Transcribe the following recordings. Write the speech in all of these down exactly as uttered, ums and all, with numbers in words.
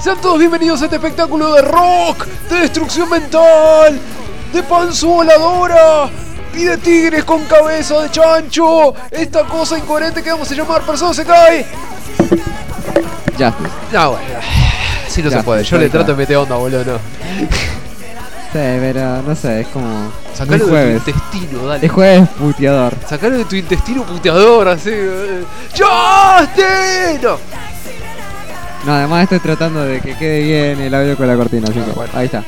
Sean todos bienvenidos a este espectáculo de rock, de destrucción mental, de panzo voladora y de tigres con cabeza de chancho. Esta cosa incoherente que vamos a llamar Persona se cae. Ya. No, bueno, así no Ya, se puede. Yo ya, le ya. trato de meter onda, boludo, no. Sí, pero no sé, es como. Sacalo muy de jueves. tu intestino, dale. Es jueves puteador. Sacalo de tu intestino puteador, así. eh. ¡Justin! No. No, además estoy tratando de que quede bien el audio con la cortina, así que bueno. ahí está.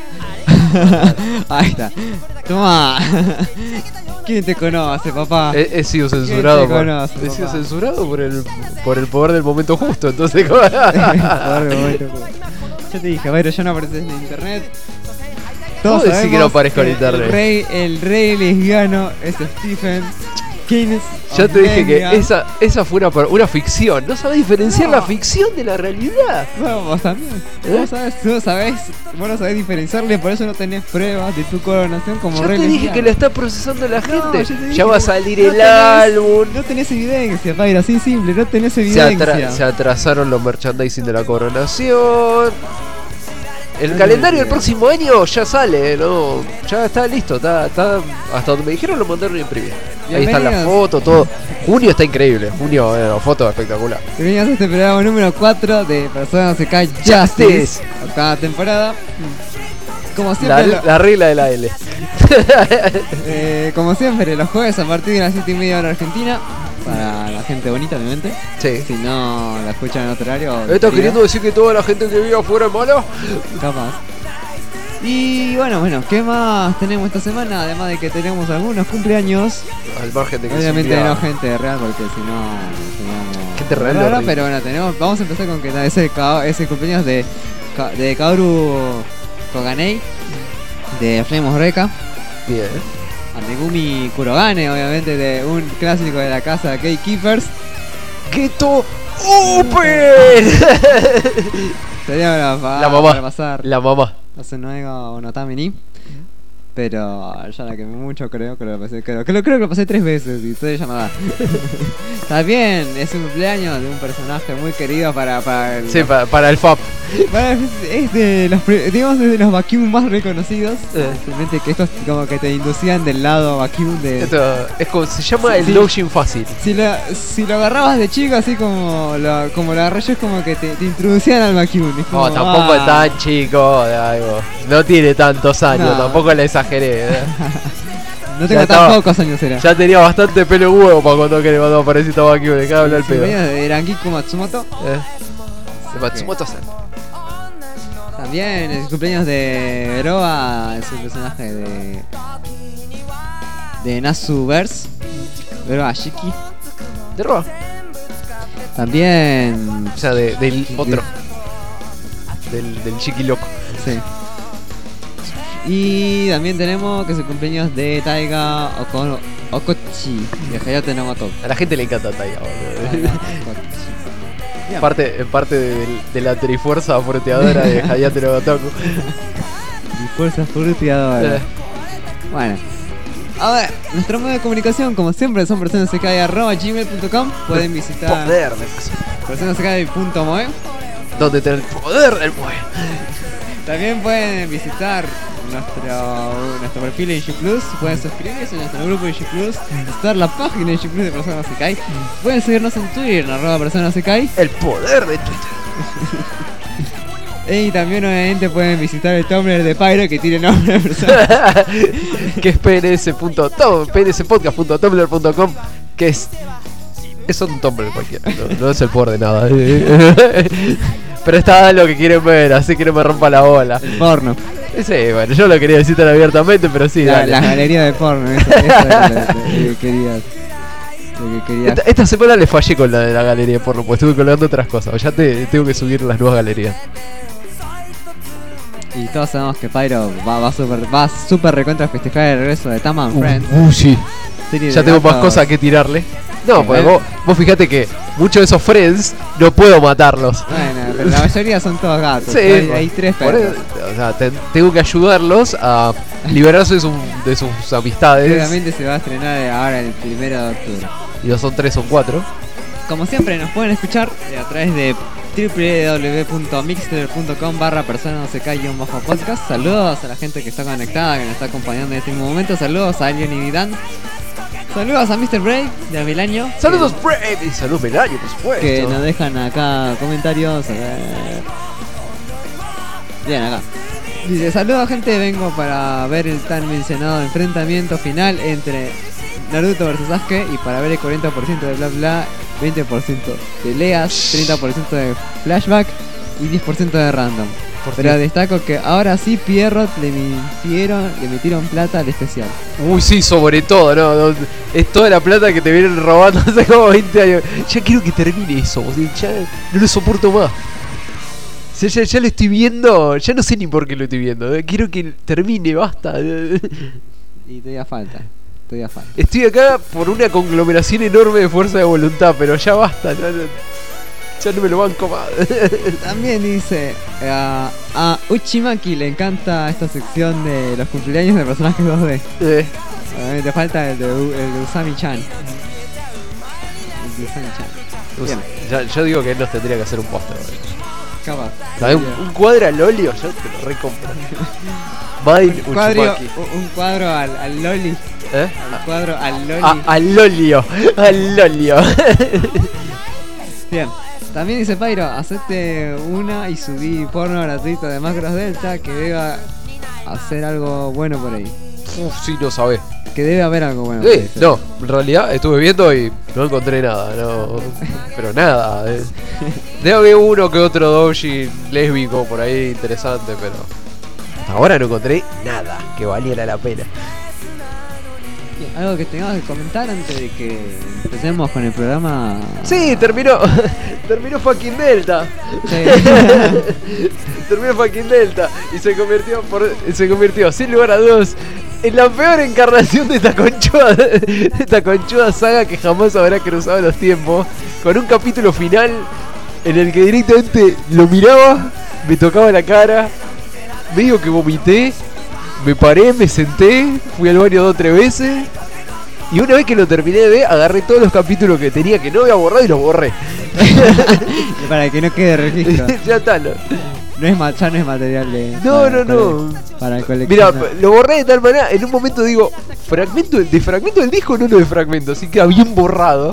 Ahí está. Toma. ¿Quién te conoce, papá? He, he sido censurado te por, conoce, he sido papá? censurado por el por el poder del momento justo, entonces ¿cómo? Poder, momento, yo te dije, Bayro, ya no apareces en internet. ¿Cómo decís que no sabemos aparezco en internet? El rey, el rey lesbiano es Stephen King. Ya te dije que esa, esa fue una, una ficción. No sabés diferenciar No. la ficción de la realidad. Bueno, vos también. ¿Eh? Vos sabés, tú sabés, vos no sabés diferenciarle, por eso no tenés pruebas de tu coronación como Ya rey te dije lesbiano. que la está procesando la No, gente. yo te dije Ya va a que salir no el tenés- álbum. No tenés evidencia, Paira, así simple, no tenés Se, evidencia. atra- se atrasaron los merchandising de la coronación. El No calendario del tengo próximo año ya sale, ¿no? Ya está listo, está, está hasta donde me dijeron lo mandaron a imprimir. Ahí están las Bienvenidos. fotos, todo. Junio está increíble, junio, eh, fotos espectacular. Bienvenidos a este programa número cuatro de Persona se cae Justice. Justice. Cada temporada. Como La, siempre, lo- la regla de la L. eh, como siempre, los jueves a partir de las siete y media hora Argentina. Para la gente bonita, obviamente. Sí. Si no la escuchan en otro horario. ¿Estás bienvenido. queriendo decir que toda la gente que vive afuera es mala? Capaz. Y bueno, bueno, ¿qué más tenemos esta semana? Además de que tenemos algunos cumpleaños. Al margen de que Obviamente es un día- no gente real, porque si no seríamos Gente real, raro, horrible. pero bueno, tenemos, vamos a empezar con que es el, ca- es el cumpleaños de, Ka- de Kaoru Koganei, de Flame Reka, Bien. a Megumi Kurogane, obviamente de un clásico de la casa Gatekeepers. Geto Open. Sería para, para, La mamá. para pasar La mamá. Asunoega o Notamini. Pero ya la quemé mucho, creo que lo pasé, creo, creo, creo que lo pasé tres veces y todavía ya no da. También es un cumpleaños de un personaje muy querido para, para el, Sí, pa- para el F A P. para- es de los pri- digamos es de los vacuum más reconocidos. Eh. Simplemente que estos como que te inducían del lado vacuum de. Esto es como se llama el Sí. dodging fácil. Si lo, si lo agarrabas de chico así como lo, como lo agarré yo, es como que te, te introducían al vacuum. Es como, No, tampoco es ah. tan chico. de algo. No tiene tantos años, No. tampoco le exageré. ¿eh? No tengo Ya tan estaba- pocos años era. Ya tenía bastante pelo en huevo para cuando, que cuando apareció estaba aquí. De cada habla el pedo. Cumpleaños de Rangiku Matsumoto. Eh. De Matsumoto-san. También el cumpleaños de Veroa, es un personaje de. de Nasuverse. Veroa Shiki. De Roa. También. O sea, de- del otro. Del, del chiqui loco. Sí. Y también tenemos que es el cumpleaños de Taiga Okono, Okochi, de Hayate no Mato. A la gente le encanta Taiga, boludo. Taiga Okochi. En parte, en parte de, de la trifuerza froteadora de Hayate no Gotoku. Y fuerza fruteadora. Eh. Bueno. A ver, nuestro medio de comunicación, como siempre, son personas se cae arroba gmail punto com. Pueden visitar Poder de paso. personas se cae punto moe. Donde te el poder del poder. También pueden visitar nuestro, nuestro perfil en G+, pueden suscribirse a nuestro grupo de G+, visitar la página de G+, de Personas Sekai, pueden seguirnos en Twitter, en arroba Personas Sekai, El poder de Twitter. y también obviamente pueden visitar el Tumblr de Pyro que tiene nombre de Personas. Que es pns.tom, pnspodcast.tumblr punto com, que es es un Tumblr cualquiera, no, no es el poder de nada. Pero está lo que quieren ver, así que no me rompa la bola. El porno, Sí, bueno, yo lo quería decir tan abiertamente, pero sí, la, dale. la galería de porno, eso, eso era lo, lo que querías. Lo que querías. Esta, esta semana le fallé con la de la galería de porno, pues estuve colgando otras cosas. Ya te tengo que subir las nuevas galerías. Y todos sabemos que Pyro va, va super, va super recontra a festejar el regreso de Tama and Friends. Uh, uh, sí. Serie Ya de tengo más gatos. cosas que tirarle. No, Sí, pues ¿eh? vos, vos fijate que muchos de esos friends no puedo matarlos. Bueno, pero la mayoría son todos gatos. Sí, hay, por- hay tres por perros. eso, o sea, te- tengo que ayudarlos a liberarse de, su- de sus amistades. Obviamente se va a estrenar ahora el primero de octubre. Y no son tres, son cuatro. Como siempre nos pueden escuchar eh, a través de w w w punto mixler punto com barra persona no se cae guión bajo podcast. Saludos a la gente que está conectada, que nos está acompañando en este momento. Saludos a Alien y Vidán. Saludos a mister Brave de Milenio. Saludos Brave y saludos Milenio, por supuesto. Que nos dejan acá comentarios. A ver. Bien, acá. Dice, saludos gente, vengo para ver el tan mencionado enfrentamiento final entre Naruto versus Sasuke y para ver el cuarenta por ciento de bla bla, veinte por ciento de peleas, treinta por ciento de flashback y diez por ciento de random. Pero destaco que ahora sí Pierrot le metieron, le metieron plata al especial. Uy, sí, sobre todo, ¿no? no es toda la plata que te vienen robando hace como veinte años. Ya quiero que termine eso, ya no lo soporto más. Ya, ya, ya lo estoy viendo, ya no sé ni por qué lo estoy viendo. ¿eh? Quiero que termine, basta. Y todavía falta, todavía falta. Estoy acá por una conglomeración enorme de fuerza de voluntad, pero ya basta, no, no, ya no me lo banco más. También dice, a, a Uchimaki le encanta esta sección de los cumpleaños de personajes dos D. Eh. Obviamente falta el de, el de Usami-chan. El de Usami-chan. Us ya, yo digo que él nos tendría que hacer un póster. Capaz. ¿Sabes? Un, un cuadro al óleo, yo te lo recompro. Made un, cuadro, Uchimaki. un cuadro al, al Loli. ¿Eh? Al cuadro al Loli. A, al óleo. Al óleo. Bien. También dice Pyro, hacete una y subí porno gratuito de Macros Delta, que deba hacer algo bueno por ahí. Uf, sí, no sabés. Que debe haber algo bueno. Sí, no, en realidad estuve viendo y no encontré nada, no. Pero nada. Eh. Debe haber uno que otro doujin lésbico por ahí interesante, pero hasta ahora no encontré nada que valiera la pena. Algo que tengamos que comentar antes de que empecemos con el programa. Sí, terminó. Terminó fucking Delta. Sí. Terminó fucking Delta. Y se convirtió por, se convirtió, sin lugar a dudas, en la peor encarnación de esta conchuda, de esta conchuda saga que jamás habrá cruzado los tiempos. Con un capítulo final en el que directamente lo miraba, me tocaba la cara, medio que vomité. Me paré, me senté, fui al baño dos o tres veces. Y una vez que lo terminé de ver, agarré todos los capítulos que tenía que no había borrado y los borré. Para que no quede registro. Ya está. No, no es ma- ya no es material de. No, para, no, no. Para el colección. Mira, lo borré de tal manera, en un momento digo, fragmento de fragmento del disco, no lo de fragmento, así que bien borrado.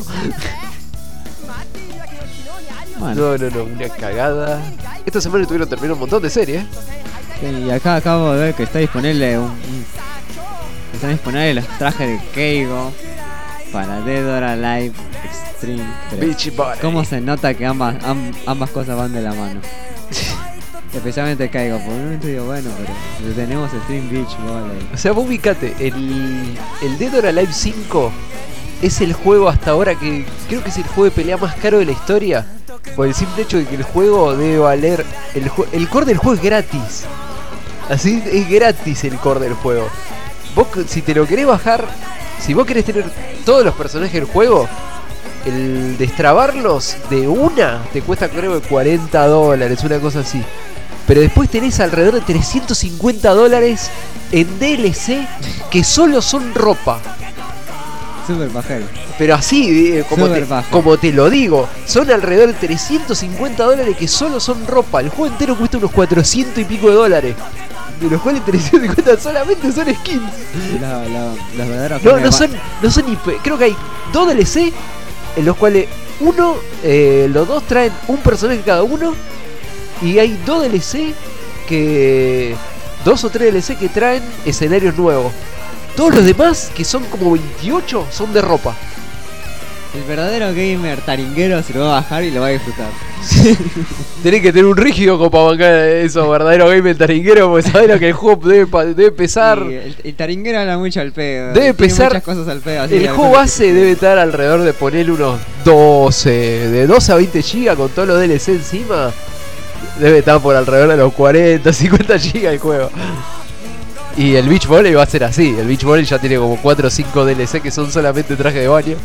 Bueno. No, no, no, una cagada. Esta semana estuvieron terminando un montón de series. Sí, y acá acabo de ver que está disponible un, un están disponibles los trajes de Keigo para Dead or Alive Extreme tres. ¿Cómo se nota que ambas amb, ambas cosas van de la mano? Especialmente Keigo, por un momento digo, bueno, pero tenemos Extreme Beach Volley. O sea, vos ubicate, el, el Dead or Alive cinco es el juego hasta ahora que creo que es el juego de pelea más caro de la historia. Por el simple hecho de que el juego debe valer. El, el core del juego es gratis. Así es gratis el core del juego. Vos, si te lo querés bajar, si vos querés tener todos los personajes del juego, el destrabarlos de una te cuesta creo que cuarenta dólares, una cosa así. Pero después tenés alrededor de trescientos cincuenta dólares en D L C que solo son ropa. Super bajero. Pero así, eh, como, te, como te lo digo, son alrededor de trescientos cincuenta dólares que solo son ropa. El juego entero cuesta unos cuatrocientos y pico de dólares. De los cuales trescientos cincuenta solamente son skins. La, la, las verdaderas no, no son, no son ni... Creo que hay dos D L C en los cuales uno, eh, los dos traen un personaje cada uno. Y hay dos D L C que... Dos o tres D L C que traen escenarios nuevos. Todos los demás, que son como veintiocho, son de ropa. El verdadero gamer taringuero se lo va a bajar y lo va a disfrutar. Tenés que tener un rígido como para bancar eso, verdadero gamer taringuero, porque sabés lo que el juego debe, debe pesar. Sí, el, el taringuero habla mucho al pedo. Debe pesar muchas cosas al pedo. El juego base debe estar alrededor de ponerle unos doce, de doce a veinte gigas con todos los D L C encima. Debe estar por alrededor de los cuarenta, cincuenta gigas el juego. Y el Beach Volley va a ser así. El Beach Volley ya tiene como cuatro o cinco D L C que son solamente traje de baño.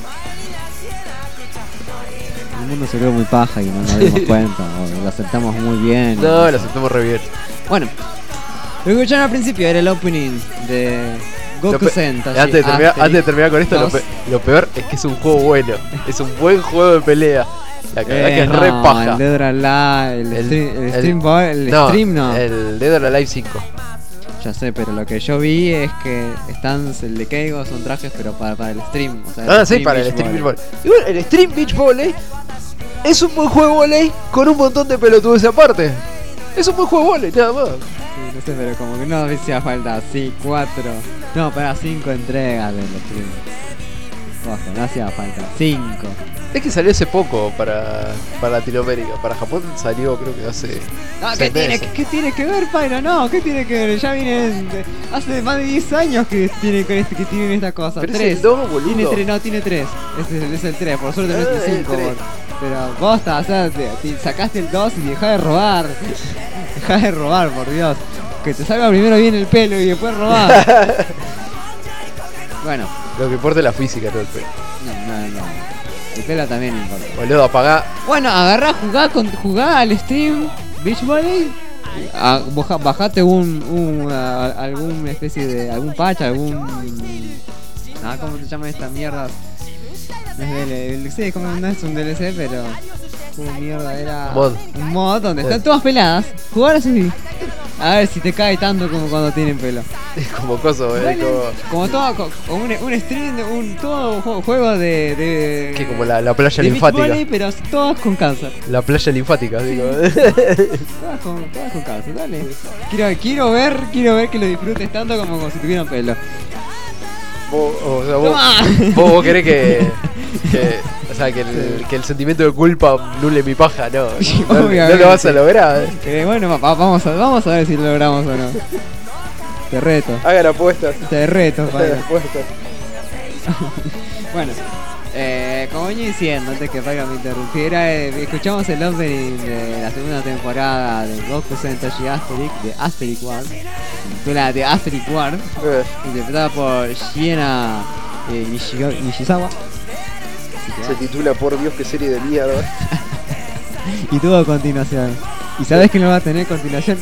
El mundo se vio muy paja y no nos dimos cuenta. Lo aceptamos muy bien. No, lo aceptamos re bien. Bueno, lo que escucharon al principio era el opening de Goku Sentai. Antes de terminar, antes de terminar con esto, lo, pe lo peor es que es un juego bueno. Es un buen juego de pelea. La cagada Eh, que es no, re paja. El Dead or Alive, el, El- stream, el, el- stream Boy- el no, stream no. El Dead or Alive cinco. Ya sé, pero lo que yo vi es que están el de Keigo son trajes, pero para, para el stream. O sea, Ah, el sí, stream para el Beach Stream Beach Volley. Volley. Y bueno, el Stream Beach Volley es un buen juego de volley con un montón de pelotudes aparte. Es un buen juego de volley, nada más. Sí, no sé, pero como que no hacía falta así, cuatro. No, para cinco entregas del stream. Ojo, no hacía falta. Cinco. Es que salió hace poco para, para Latinoamérica. Para Japón salió creo que hace Ah, ¿qué seis tiene, meses. ¿qué tiene que ver, Pyro? No, ¿qué tiene que ver? Ya vienen. de- hace más de diez años que tiene con este, que tienen esta cosa. Pero es tres. el dos, boludo. Tiene tres, no, tiene tres. Ese es el, es el tres, por suerte no es Ah, el el cinco. tres. Pero bosta, o sea, te, te sacaste el dos y dejá de robar. Dejá de robar, por Dios. Que te salga primero bien el pelo y después robar. Bueno, Lo que importa es la física, no el pelo. no, no, no. El pelo también importa. Boludo, apagá. Bueno, agarrá, jugá, con, jugá al stream Beach Volley. Ah, baja- bajate un, un a- alguna especie de algún patch, algún ah, ¿cómo se llama esta mierda? No es D L C, como no es un D L C, pero como mierda era Mod. un mod donde Sí. están todas peladas. Jugar así. A ver si te cae tanto como cuando tienen pelo. Es como coso, eh. Dale, Como, como todo, co- como un, un stream, de un todo ju- juego de, de que como la, la playa de beach linfática. volley, pero todas con cáncer. La playa linfática, digo. Todas con, todas con cáncer, dale. Quiero, quiero ver, quiero ver que lo disfrutes tanto como, como si tuvieran pelo. vos, o sea, vos, ¡Toma! vos, vos querés que, que, o sea, que el, que el sentimiento de culpa nule mi paja, no. No, no Obviamente. lo vas a lograr. Eh, bueno, va- va- vamos, a, vamos a ver si lo logramos o no. Te reto, Hagan apuestas. te reto, Hagan Pablo. apuestas. Bueno, eh, como venía diciendo antes que Paga me interrumpiera, eh, escuchamos el opening de la segunda temporada de Goku Sentai Asterix, de Asterix War, película de Asterix War, Eh, interpretada por Shiena eh, Nishiga- Nishizawa. Se titula Por Dios, qué serie de mierda. Y tuvo continuación. ¿Y sabes quién lo va a tener continuación?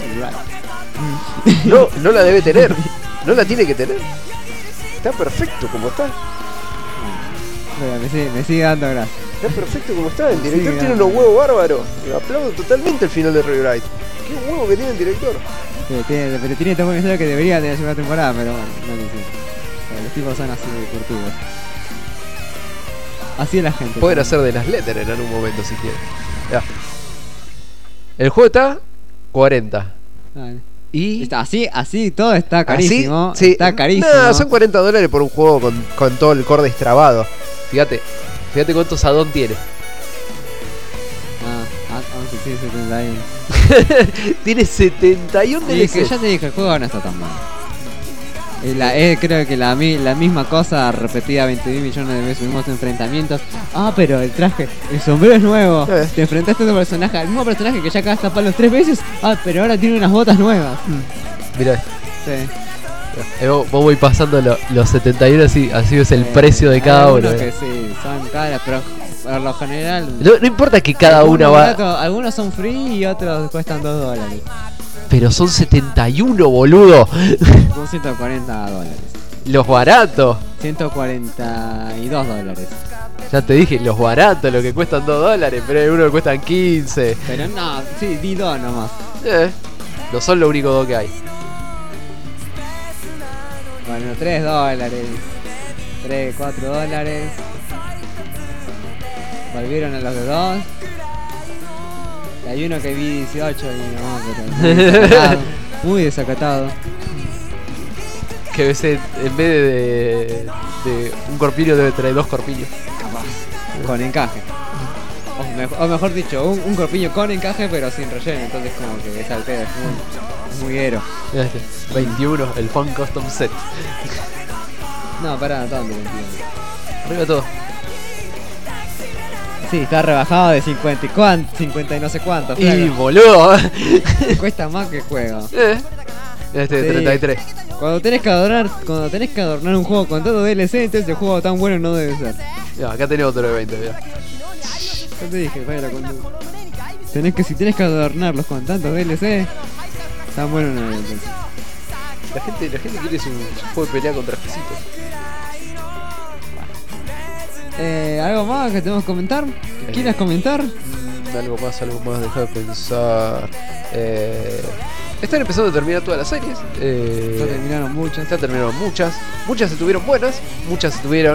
No, no la debe tener. No la tiene que tener. Está perfecto como está. Bueno, me, sigue, me sigue dando gracia. Está perfecto como está. El director Sí, tiene grande. unos huevos bárbaros. Aplaudo totalmente el final de Rewrite. Qué huevo que tiene el director. Pero tiene, pero tiene tan buena historia que debería tener segunda temporada, pero bueno, no lo hicieron. Pero los tipos son así de curtidos. Así es la gente. Pueden ¿no? hacer de las letras en algún momento si quieren. Ya. El juego está cuarenta. Dale. Y. Está así, así todo está carísimo. ¿Así? Sí. Está carísimo. Nah, son cuarenta dólares por un juego con, con todo el core destrabado. Fíjate. Fíjate cuántos addon tiene. Ah, ah, once, sí, setenta y uno. Tiene setenta y uno Y es que D L C. ya te dije, el juego no está tan mal. Eh, la- eh, creo que la, mi- la misma cosa repetida veinte mil millones de veces, mismos enfrentamientos. Ah, pero el traje, el sombrero es nuevo. Eh. Te enfrentaste a otro personaje, al mismo personaje que ya cagaste a palos tres veces. Ah, pero ahora tiene unas botas nuevas. Mirá. Sí. Eh, vos, vos voy pasando lo- los setenta y uno así, así ves el Eh, precio de hay cada uno. algunos eh. que sí, son caras, pero por lo general. No, no importa que cada algunos una va. baratos- algunos son free y otros cuestan dos dólares. Pero son setenta y uno, boludo. Son ciento cuarenta dólares. Los baratos. ciento cuarenta y dos dólares. Ya te dije, los baratos, los que cuestan dos dólares, pero hay unos que cuestan quince. Pero no, sí, di dos nomás. Eh, no son lo único dos que hay. Bueno, tres dólares. tres, cuatro dólares. Volvieron a los de dos. Y hay uno que vi dieciocho y no, pero muy desacatado. Muy desacatado. Que ves en, en vez de, de, de un corpiño debe traer dos corpiños. Con encaje. O, mejor, o mejor dicho, un, un corpiño con encaje pero sin relleno. Entonces como que es al pedo, es muy, es muy hero. Mirá este, veintiuno, el Fun Custom Set. No, pará, ¿dónde lo entiendo? Arriba todo. Sí, está rebajado de cincuenta y cuánto, cincuenta y no sé cuánto. Y flaco. boludo. Cuesta más que juego. Eh, este de Sí. treinta y tres. Cuando tenés que adornar, cuando tenés que adornar un juego con todo D L C, entonces el juego tan bueno no debe ser. Mirá, acá tenemos otro de veinte, mirá. Yo te dije, Jairo, cuando tenés que si tenés que adornarlos con tantos D L C, tan bueno no debe ser. La gente, la gente quiere su, su juego de pelea con trajecitos. Eh, Eh, ¿Algo más que tenemos que comentar? ¿Que quieras comentar? Mm, algo más, algo más, deja de pensar. Eh, están empezando a terminar todas las series. Eh, Ya terminaron muchas. Ya terminaron muchas. Muchas estuvieron buenas, muchas estuvieron.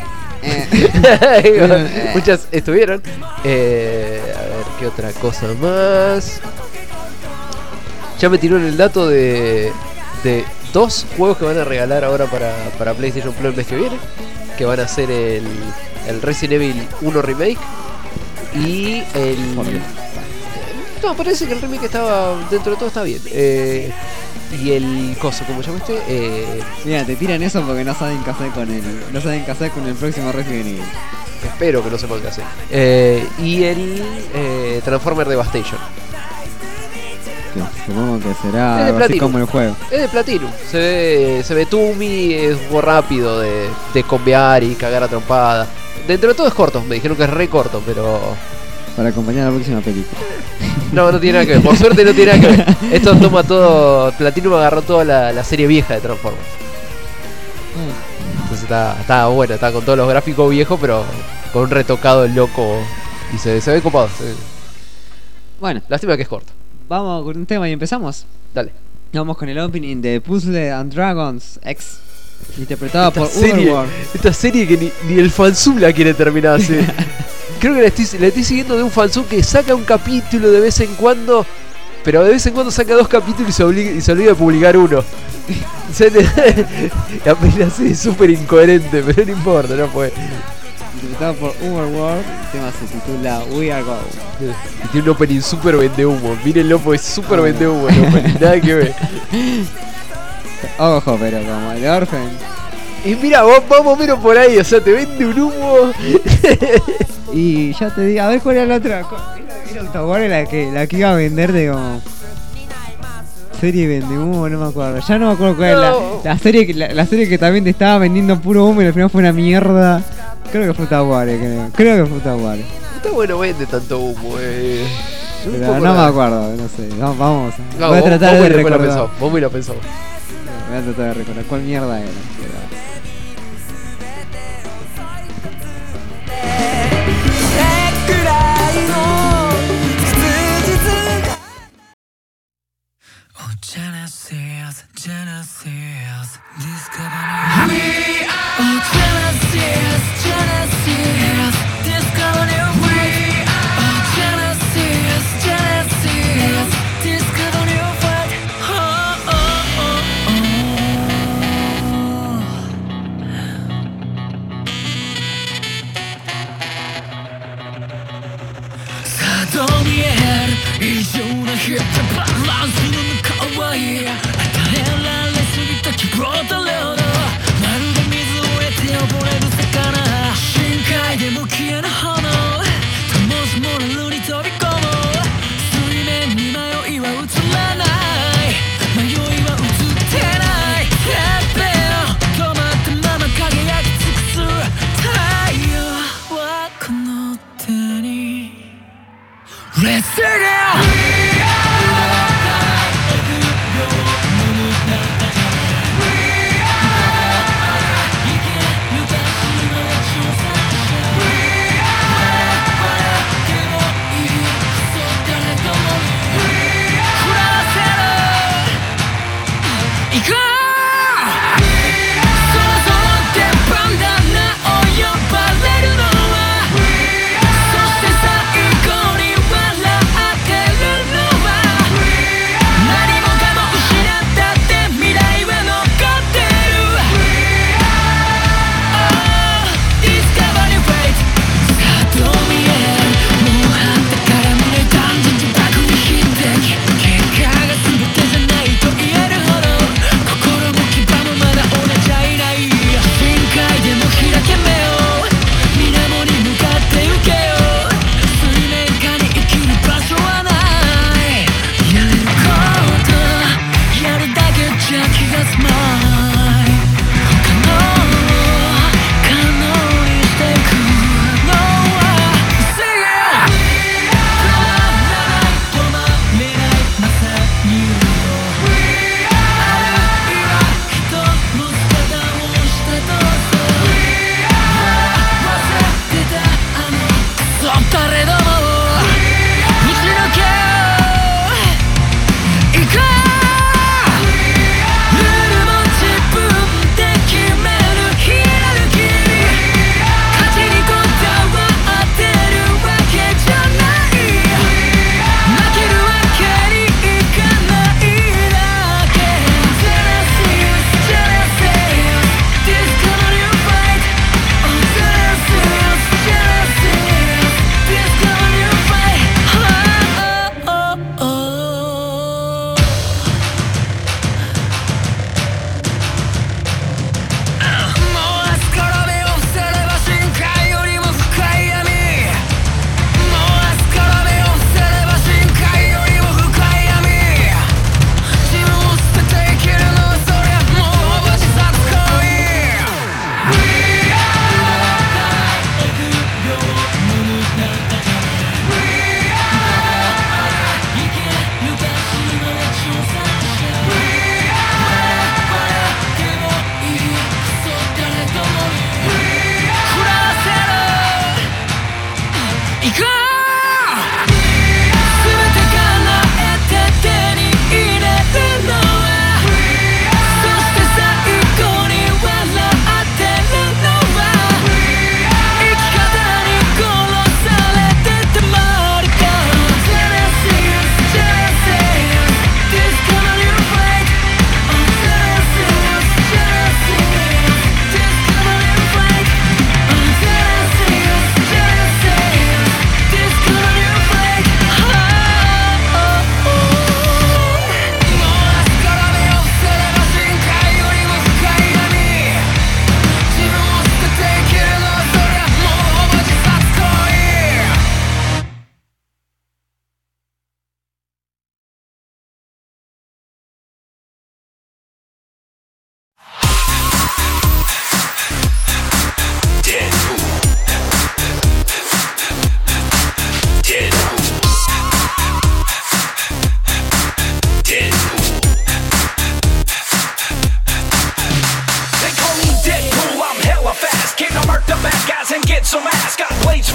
Eh. Muchas estuvieron. Eh, a ver, ¿qué otra cosa más? Ya me tiró el dato de, de dos juegos que van a regalar ahora para, para PlayStation Plus el mes que viene. Que van a ser el, el Resident Evil uno Remake y el... No, parece que el remake estaba, dentro de todo está bien. Eh, y el coso, como llamaste, eh, Mira, te tiran eso porque no saben qué hacer con el, no saben qué hacer con el próximo Resident Evil. espero que no sepan qué hacer. Eh, y el eh, Transformer Devastation. Que supongo que será Es de algo así Platinum. como el juego. Es de Platinum. Se ve, se ve Tumi, es un juego rápido de, de combear y cagar a trompada. Dentro de todo es corto, me dijeron que es re corto, pero... Para acompañar a la próxima película. No, no tiene nada que ver. Por suerte no tiene nada que ver. Esto toma todo... Platinum agarró toda la, la serie vieja de Transformers. Entonces está, está bueno, está con todos los gráficos viejos, pero con un retocado loco. Y se, se ve copado. Se ve. Bueno, Lástima que es corto. vamos con un tema y empezamos. Dale. Vamos con el opening de Puzzle and Dragons X, interpretado Esta por serie, Overworld. esta serie que ni, ni el fansub la quiere terminar así. Creo que la estoy, la estoy siguiendo de un fansub que saca un capítulo de vez en cuando, pero de vez en cuando saca dos capítulos y se, obliga, y se olvida de publicar uno. O sea, te- apenas es súper incoherente, pero no importa, no fue. Interpretado por Overworld, el tema se titula We Are Go. Y tiene un opening súper vende humo. Mírenlo, pues es súper vende humo el opening, nada que ver. Ojo, pero como el Orphan. Y mira, vos, vamos menos por ahí, o sea, te vende un humo. Y ya te digo, a ver cuál era la otra. Era, era Autoware la que, la que iba a vender de como. Serie vende humo, no me acuerdo. Ya no me acuerdo cuál No. era. La, la, serie, que- la, la serie que también te estaba vendiendo puro humo y al final fue una mierda. Creo que fue Autoware, creo. Creo que fue Autoware. Está bueno, vende tanto humo, eh. Un Pero poco no me nada. acuerdo, no sé. Vamos, vamos a, No, voy a vos- tratar vos de después lo recordar. pensás, vos me lo pensás. Voy a tratar de recordar cuál mierda era. pero- どう見える異常なヒットバランスの可愛い与えられすぎた希望と領土まるで水を得て溺れる魚深海でも消えぬ炎灯し漏れるに飛び込む水面に迷いは映らない迷いは映ってないてっぺん止まったまま輝き尽くす太陽はこの手にLet's sing it! Let's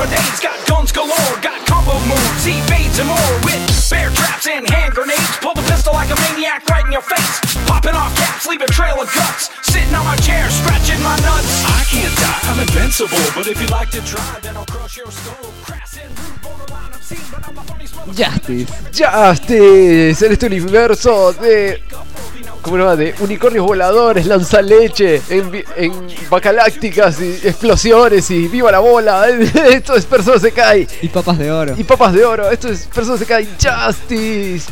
for days. Got guns galore, got combo moves, evades and more. With bear traps and hand grenades. Pull the pistol like a maniac right in your face. Popping off caps, leave a trail of guts. Sitting on my chair, scratching my nuts. I can't die, I'm invincible. But if you like to try, then I'll crush your skull. Crass and rude, borderline obscene, but I'm the funniest one. Justice. Justice, en este universo de... ¿Cómo se llama? De unicornios voladores, lanzaleche, en, en bacalácticas y explosiones y viva la bola. Esto es Personas se cae. Y papas de oro. Y papas de oro. Esto es Personas se cae. Justice.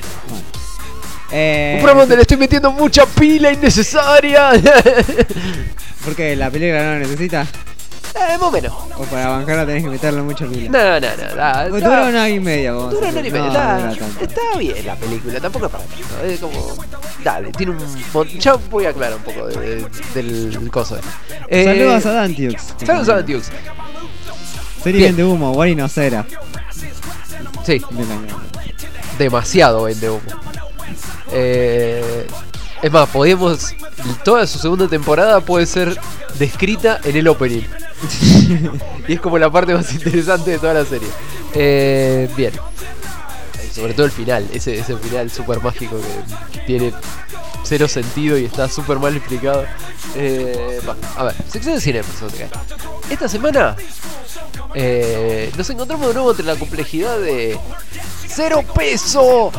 Eh, Un programa donde le estoy metiendo mucha pila innecesaria. Porque la película no la necesita. Eh, más o menos. O para bancarla tenés que meterle mucha pila. No, no, no. no, Pues no. dura una hora y media. Vamos Dura a una hora y decir. media. No, está, dura tanto. está bien la película, tampoco es para tanto. Es como. Dale, tiene un. mon- Ya voy a aclarar un poco de- de- del coso. Eh, Saludos a Dantiux. Saludos a Dantiux. Serie Bien. bien de humo, Wari no cera. Sí, Del año. demasiado vende humo. Eh, es más, podemos. Toda su segunda temporada puede ser descrita en el opening. Y es como la parte más interesante de toda la serie. Eh, bien. Y sobre todo el final, ese, ese final súper mágico que tiene cero sentido y está súper mal explicado. Eh, va, a ver, sección de cine, Personas se cae. Esta semana eh, nos encontramos de nuevo entre la complejidad de cero peso.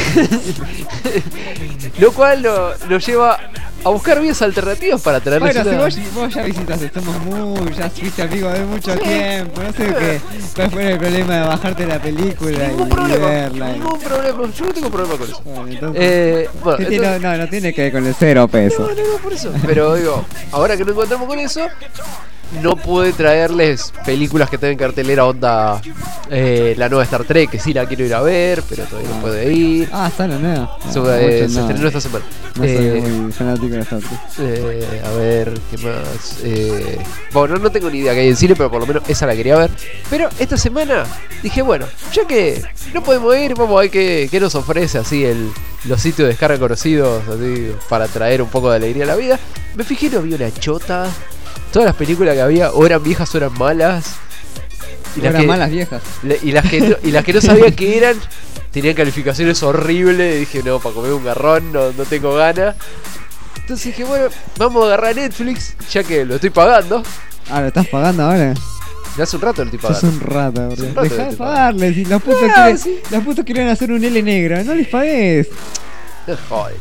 Lo cual lo- nos lleva a buscar vías alternativas para traerles Bueno, si una- vos, vos ya visitas, estamos muy, ya fuiste amigo de mucho tiempo, no sé qué, cuál fue el problema de bajarte la película Ningún y problema, verla. y- ningún problema. Yo no tengo problema con eso. Bueno, entonces, Eh, bueno, ¿qué tiene- entonces- no, no tiene que ver con el cero peso. No, no, no, por eso. Pero digo, ahora que nos encontramos con eso, no pude traerles películas que tengan cartelera onda eh, la nueva Star Trek, que sí la quiero ir a ver, pero todavía no Ah. puede ir. Ah, está la nueva. Su- Ah, eh, mucho se no. estrenó esta semana. No soy Eh, muy fanático de Star Trek. eh, a ver, ¿qué más? Eh, bueno, no tengo ni idea que hay en cine, pero por lo menos esa la quería ver. Pero esta semana dije, bueno, ya que no podemos ir, vamos a ver qué, qué nos ofrece así el, los sitios de descarga conocidos, así, para traer un poco de alegría a la vida. Me fijé y no había una chota. Todas las películas que había o eran viejas o eran malas. Y las Eran que, malas viejas. le- y las que no, y las que no sabía que eran tenían calificaciones horribles. Y dije, no, para comer un garrón no, no tengo ganas. Entonces dije, bueno, vamos a agarrar Netflix, ya que lo estoy pagando. Ah, ¿lo estás pagando ahora? Ya hace un rato lo estoy Sos pagando. un rata, bro. Sos un rata Dejá que de te pagarles. Si los putos, Ah, quieren, sí. los putos quieren hacer un L negro, no les pagues. No, joder.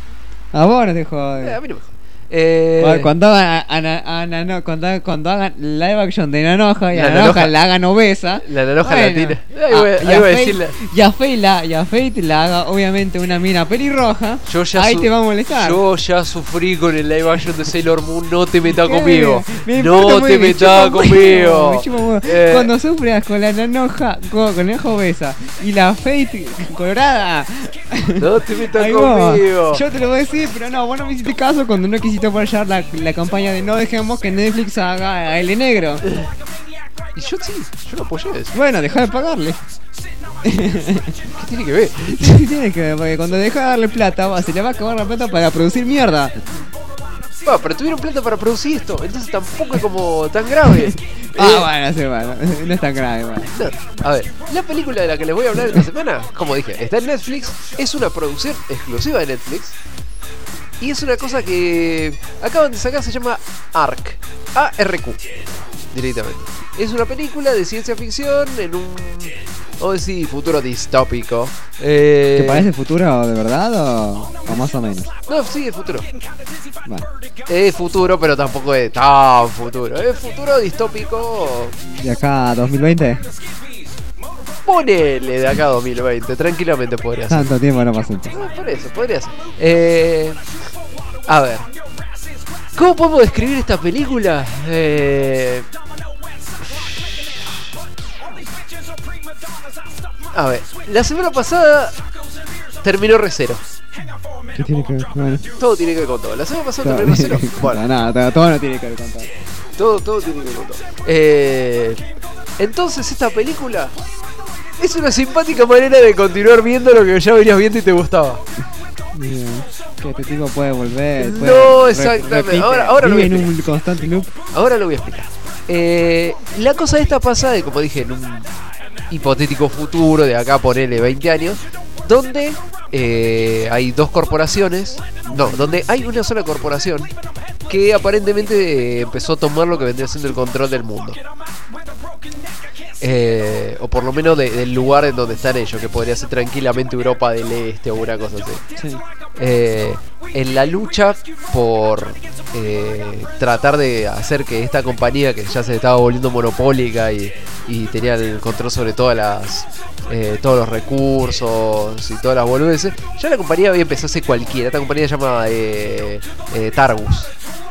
A vos no te Eh, jodes. a mí no me jode. Eh, Cuando hagan, a- a- a Nano- cuando, hagan- cuando hagan live action de Nanoja y a La Nanoja Nanoja. la hagan obesa. La Nanoja bueno, latina. Ahí ah, voy, y ahí a voy a Fate- decirle. Y a Fate la, y a Fate la haga obviamente una mina pelirroja. Yo ya ahí su- te va a molestar. Yo ya sufrí con el live action de Sailor Moon. No te metas ¿Qué? conmigo. Me importa No muy- te me metas chupa un conmigo. huevo, me chupa un huevo. Eh, Cuando sufras con la Nanoja, con, con la hoja obesa y la Fate colorada. No te metas Ahí va. conmigo. Yo te lo voy a decir, pero no, vos no me hiciste caso cuando no quisiste apoyar la, la campaña de no dejemos que Netflix haga a L negro. Y yo sí, yo lo apoyé eso. Bueno, deja de pagarle. ¿Qué tiene que ver? Sí, tiene que ver, porque cuando deja de darle plata, va, se le va a acabar la plata para producir mierda. Va, pero tuvieron plata para producir esto, entonces tampoco es como tan grave. Ah, Eh, bueno, sí, bueno, no es tan grave, bueno. no, a ver, la película de la que les voy a hablar esta semana, como dije, está en Netflix, es una producción exclusiva de Netflix. Y es una cosa que acaban de sacar, se llama A R C. A R Q. Directamente. Es una película de ciencia ficción en un, vamos a decir, futuro distópico. Eh, ¿Te parece futuro de verdad o, o más o menos? No, sí, es futuro. Bueno, Es futuro, pero tampoco es tan futuro. Es futuro distópico. de acá a dos mil veinte, Ponele de acá a dos mil veinte, tranquilamente podría ser. tanto tiempo no pasó. Ah, por eso, podría ser. Eh, a ver. ¿Cómo podemos describir esta película? Eh, a ver, la semana pasada terminó Recero. ¿Qué tiene que ver? Bueno, Todo tiene que ver con todo. La semana pasada todo, terminó Recero. Bueno, nada, todo, todo no tiene que ver con todo. todo, todo tiene que ver con todo. Eh, entonces esta película es una simpática manera de continuar viendo lo que ya venías viendo y te gustaba. Bien, que este tipo puede volver. No, puede- exactamente. repite, Ahora- ahora lo vive voy a en un constante loop. Ahora lo voy a explicar. Eh, la cosa esta pasa de, como dije, en un hipotético futuro de acá, ponele veinte años, donde eh, hay dos corporaciones, no, donde hay una sola corporación que aparentemente eh, empezó a tomar lo que vendría siendo el control del mundo. Eh, o por lo menos de, del lugar en donde están ellos, que podría ser tranquilamente Europa del Este o una cosa así. Sí. Eh, en la lucha por eh, tratar de hacer que esta compañía, que ya se estaba volviendo monopólica y, y tenía el control sobre todas las eh, todos los recursos y todas las boludeces, ya la compañía había empezado a ser cualquiera. Esta compañía se llama eh, eh, Targus.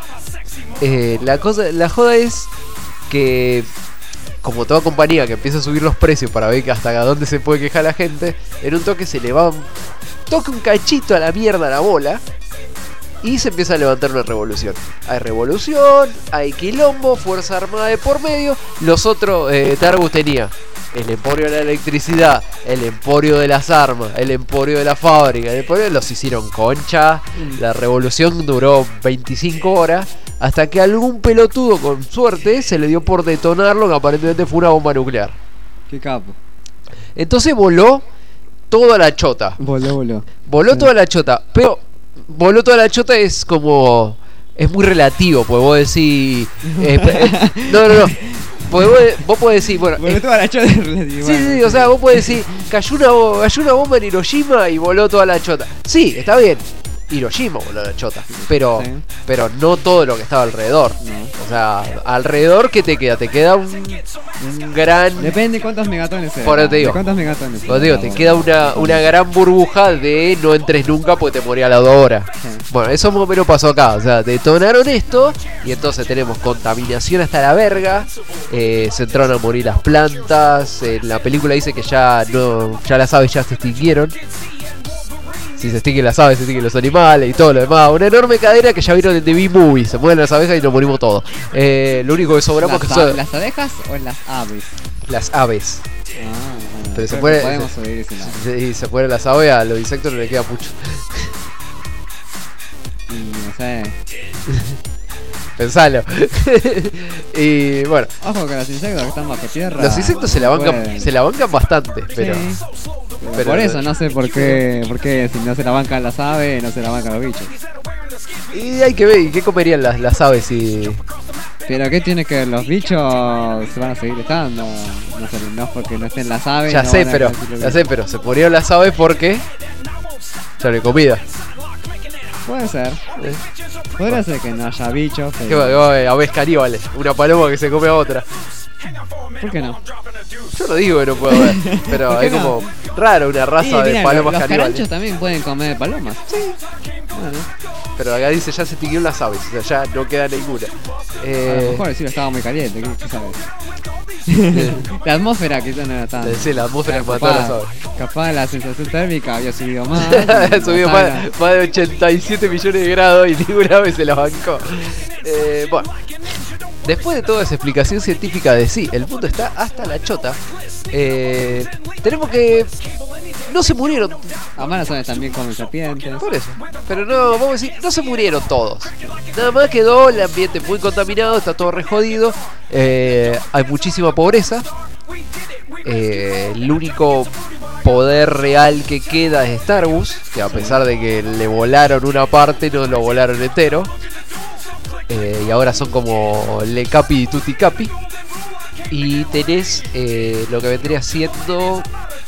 Eh, la cosa, la joda es que, como toda compañía que empieza a subir los precios para ver hasta dónde se puede quejar la gente, en un toque se le va un toque un cachito a la mierda a la bola y se empieza a levantar una revolución. Hay revolución, hay quilombo, fuerza armada de por medio. Los otros, eh, Targus tenía el emporio de la electricidad, el emporio de las armas, el emporio de la fábrica, el emporio, los hicieron concha. La revolución duró veinticinco horas hasta que algún pelotudo con suerte se le dio por detonar lo que aparentemente fue una bomba nuclear. Qué capo. Entonces voló toda la chota. Voló, voló. Voló Sí. toda la chota, pero voló toda la chota es como... es muy relativo, porque vos decís... eh, eh, no, no, no. Porque vos, vos podés decir, bueno... Voló eh, toda la chota de relativo. sí, sí, o sea, vos podés decir, cayó una, bo- cayó una bomba en Hiroshima y voló toda la chota. Sí, está bien. Hiroshima voló la chota, pero Sí. pero no todo lo que estaba alrededor. No. O sea, alrededor, ¿qué te queda? Te queda un, un gran... Depende cuántos megatones sean. Por eso te digo. ¿De cuántos megatones? Como te digo, te queda una, una gran burbuja de no entres nunca porque te moría a las dos horas. Sí. Bueno, eso más o menos pasó acá. O sea, detonaron esto y entonces tenemos contaminación hasta la verga. Eh, se entraron a morir las plantas. En la película dice que ya no, ya las aves ya se extinguieron. Si se extinguen las aves, se extinguen los animales y todo lo demás. Una enorme cadena que ya vieron en The B-Movie. Se mueren las abejas y nos morimos todos. Eh, lo único que sobramos ¿Las, que a- son ¿Las abejas o las aves? las aves. Ah, bueno, Pero se creo puede- que podemos sobrevivir sin aves. Y se mueren las aves, a los insectos no les queda mucho. Y no sé. Pensalo. Y bueno, Ojo que los insectos que están bajo tierra. los insectos se la bancan, pueden. se la bancan bastante, pero Sí. Pero pero- por eso no sé por qué, por qué si no se la bancan las aves, no se la bancan los bichos. y hay que ver, ¿y qué comerían las, las aves si Pero qué tiene que ver, los bichos se van a seguir estando. No sé, no es porque no estén las aves. ya no sé, van a pero dejar de ya sé, pero se murieron las aves porque ya no hay comida. Puede ser. Eh, Podría ser que no haya bichos. ¿Qué Pero... va, qué va, aves caníbales, una paloma que se come a otra. ¿Por qué no? Yo no digo que no puedo ver, pero ¿Por qué es no? como raro una raza Sí, de mira, palomas los caníbales. caranchos también pueden comer palomas. Sí. Bueno, Pero acá dice ya se extinguieron las aves, o sea, ya no queda ninguna. a lo Eh, mejor el cielo estaba muy caliente, ¿qué, qué sabes? La atmósfera quizás no era tan... sí, la atmósfera Capaz- mató a las aves. Capaz la sensación térmica había subido más. Ha subido y más, la- más de ochenta y siete millones de grados y ninguna vez se la bancó. Eh, bueno, después de toda esa explicación científica de sí, el mundo está hasta la chota. Eh, tenemos que... No se murieron, Amazonas también comen serpientes. por eso. Pero no, vamos a decir, no se murieron todos. Nada más quedó el ambiente muy contaminado, está todo re jodido. Eh, hay muchísima pobreza. Eh, el único poder real que queda es Starbus, que a pesar de que le volaron una parte, no lo volaron entero. Eh, y ahora son como Le Capi y Tutti Capi. Y tenés eh, lo que vendría siendo...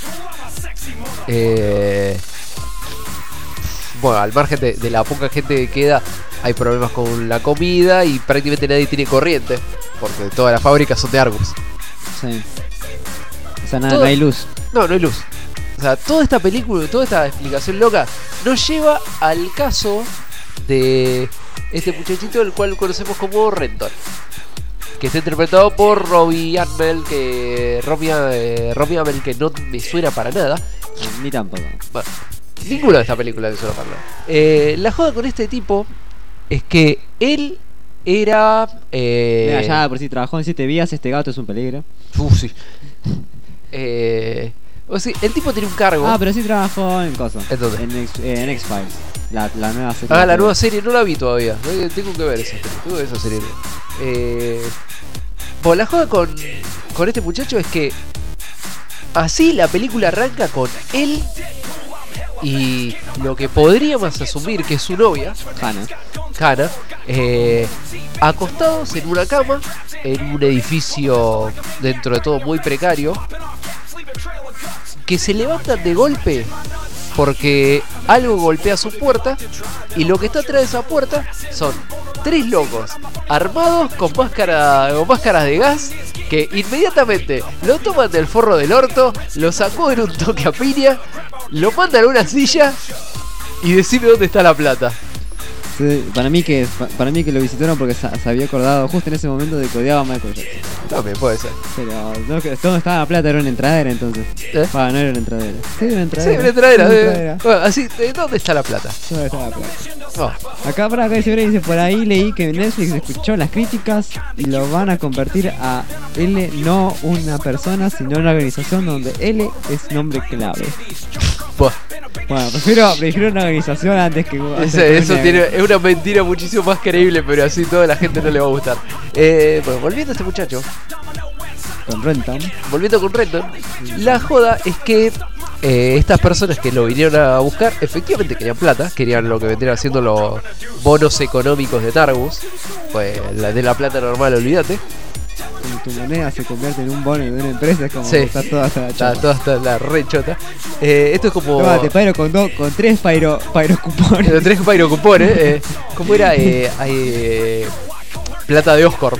Eh, bueno, al margen de, de la poca gente que queda, hay problemas con la comida y prácticamente nadie tiene corriente, porque todas las fábricas son de Argus. Sí. O sea, nada, Todo- no hay luz. No, no hay luz. O sea, toda esta película, toda esta explicación loca nos lleva al caso de este muchachito, el cual conocemos como Renton, que está interpretado por Robbie Amell, que Robbie, eh, Robbie Amell, que no me suena para nada. Ni tampoco. Bueno, ninguna de estas películas me suena para nada. Eh, la joda con este tipo es que él era... Eh, Mira, ya por si trabajó en siete vías, este gato es un peligro. Uf, sí. Eh, o sea, el tipo tenía un cargo. Ah, pero sí trabajó en cosas. ¿En dónde? En X- eh, en X-Files. La, la nueva serie. Ah, la nueva serie no la vi todavía. Eh, Tengo que ver esa serie. Tengo que ver esa serie. Eh, Pues la joda con, con este muchacho es que así la película arranca con él y lo que podríamos asumir que es su novia, Hannah. Hannah, eh, acostados en una cama en un edificio dentro de todo muy precario, que se levantan de golpe porque algo golpea su puerta y lo que está atrás de esa puerta son tres locos armados con máscara, con máscaras de gas que inmediatamente lo toman del forro del orto, lo sacuden un toque a piña, lo mandan a una silla y decime dónde está la plata. Sí, para mí que pa- para mí que lo visitaron porque se, se había acordado justo en ese momento de que odiaba a Michael Jackson. También puede ser. Pero no, que ¿dónde estaba la plata? Era una entradera entonces. ¿Eh? Ah, no era una entradera. Sí, una Sí, entradera. una entradera. Una eh. entradera. Bueno, así, ¿de dónde está la plata? ¿Dónde estaba la plata? Oh, Acá para acá dice, dice, por ahí leí que Netflix escuchó las críticas y lo van a convertir a L no una persona, sino una organización donde L es nombre clave. buah. Bueno, prefiero, prefiero una organización antes que... antes Ese- que eso una- tiene, es una mentira muchísimo más creíble, pero así toda la gente no le va a gustar. Eh, bueno, volviendo a este muchacho, Con Renton. volviendo con Renton, la joda es que eh, estas personas que lo vinieron a buscar efectivamente querían plata, querían lo que vendrían haciendo los bonos económicos de Targus, pues la de la plata normal, olvídate. Cuando tu moneda se convierte en un bono de una empresa, es como Sí. está toda hasta la Está chapa. toda hasta la rechota. Eh, esto es como. Tómate, Pyro, con, dos, con tres Pyro, pyro cupones. Los tres Pyro cupones, eh. ¿Cómo era? Eh, hay, eh, plata de Oscar.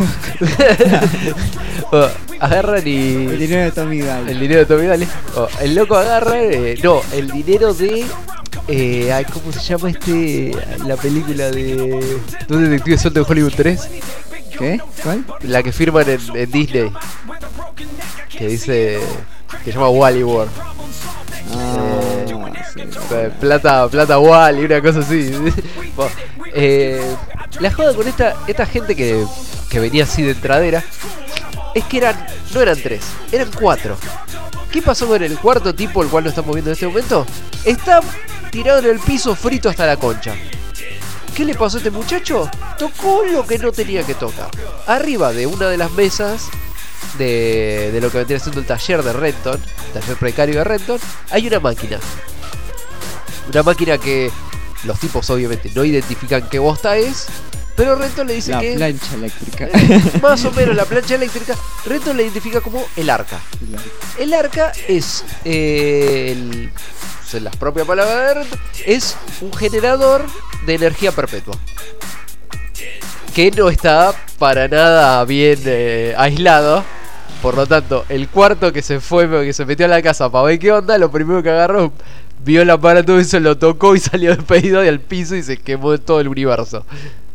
Oh, agarran y. El dinero de Tommy Daly. El dinero de Tommy Daly. Oh, el loco agarra. Eh, no, el dinero de. Eh, ay, ¿cómo se llama este? La película de. ¿Dos detectives son de Hollywood tres? ¿Qué? ¿Cuál? La que firman en, en Disney. Que dice. Que se llama Wally World. Ah, sí. Eh, Plata, plata Wall y una cosa así. Bueno, eh, la joda con esta, esta gente que, que venía así de entradera es que eran, no eran tres, eran cuatro. ¿Qué pasó con el cuarto tipo, el cual lo estamos viendo en este momento? Está tirado en el piso frito hasta la concha. ¿Qué le pasó a este muchacho? Tocó lo que no tenía que tocar. Arriba de una de las mesas de, de lo que vendría siendo el taller de Renton, taller precario de Renton, hay una máquina. Una máquina que los tipos obviamente no identifican qué bosta es, pero Renton le dice La que plancha eléctrica. más o menos la plancha eléctrica. Renton le identifica como el arca. El arca es eh, el, en las propias palabras de Renton, es un generador de energía perpetua que no está para nada bien eh, aislado. Por lo tanto, el cuarto que se fue, que se metió a la casa para ver qué onda, lo primero que agarró, vio el aparato y se lo tocó y salió despedido del piso y se quemó todo el universo.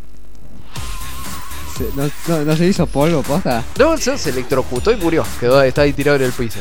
Se- no, no, ¿No se hizo polvo, posta? No, se, se electrocutó y murió. Quedó, está ahí tirado en el piso.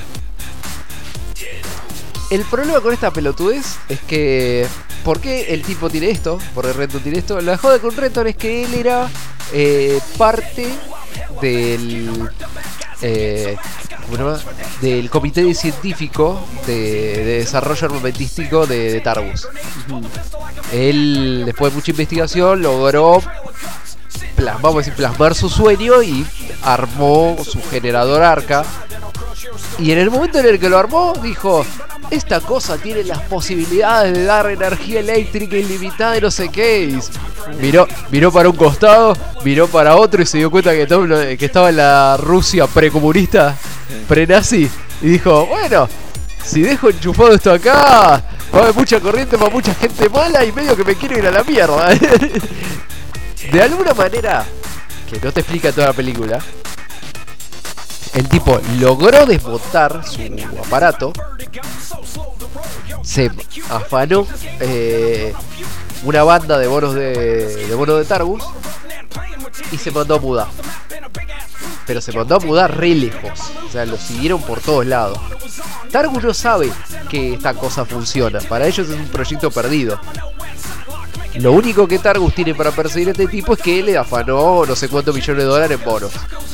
El problema con esta pelotudez es que... ¿Por qué el tipo tiene esto? ¿Por qué Renton tiene esto? La joda con Renton es que él era eh, parte del... Eh, ¿cómo se llama? Del comité científico de, de desarrollo armamentístico de, de Targus. Él, después de mucha investigación, logró plas- vamos a decir, plasmar su sueño y armó su generador arca. Y en el momento en el que lo armó, dijo: esta cosa tiene las posibilidades de dar energía eléctrica ilimitada y no sé qué. Y miró, miró para un costado, miró para otro y se dio cuenta que, todo lo- que estaba en la Rusia precomunista, pre-nazi. Y dijo: bueno, si dejo enchufado esto acá, va a haber mucha corriente para mucha gente mala y medio que me quiero ir a la mierda. De alguna manera, que no te explica toda la película, el tipo logró desmontar su aparato, se afanó eh, una banda de bonos de, de bonos de Targus y se mandó a mudar. Pero se mandó a mudar re lejos, o sea, lo siguieron por todos lados. Targus no sabe que esta cosa funciona, para ellos es un proyecto perdido. Lo único que Targus tiene para perseguir a este tipo es que él le afanó no sé cuántos millones de dólares en bonos.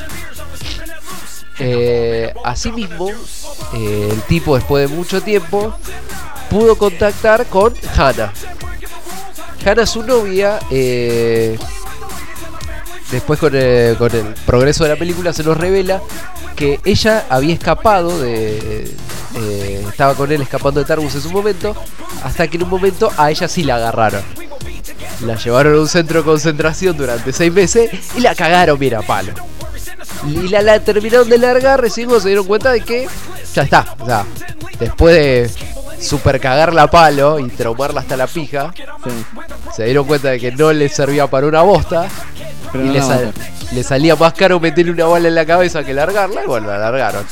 Eh, asimismo, eh, el tipo después de mucho tiempo pudo contactar con Hannah. Hannah, su novia, eh, después con el, con el progreso de la película se nos revela que ella había escapado de... Eh, estaba con él escapando de Targus en su momento, hasta que en un momento a ella sí la agarraron. La llevaron a un centro de concentración durante seis meses y la cagaron, mira, a palo. Y la, la terminaron de largar, recién se dieron cuenta de que ya está, o sea, después de super cagarla a palo y traumarla hasta la pija, Sí. se dieron cuenta de que no le servía para una bosta. Pero Y no le, la sal- matan. le salía más caro meterle una bala en la cabeza que largarla, y bueno, la largaron.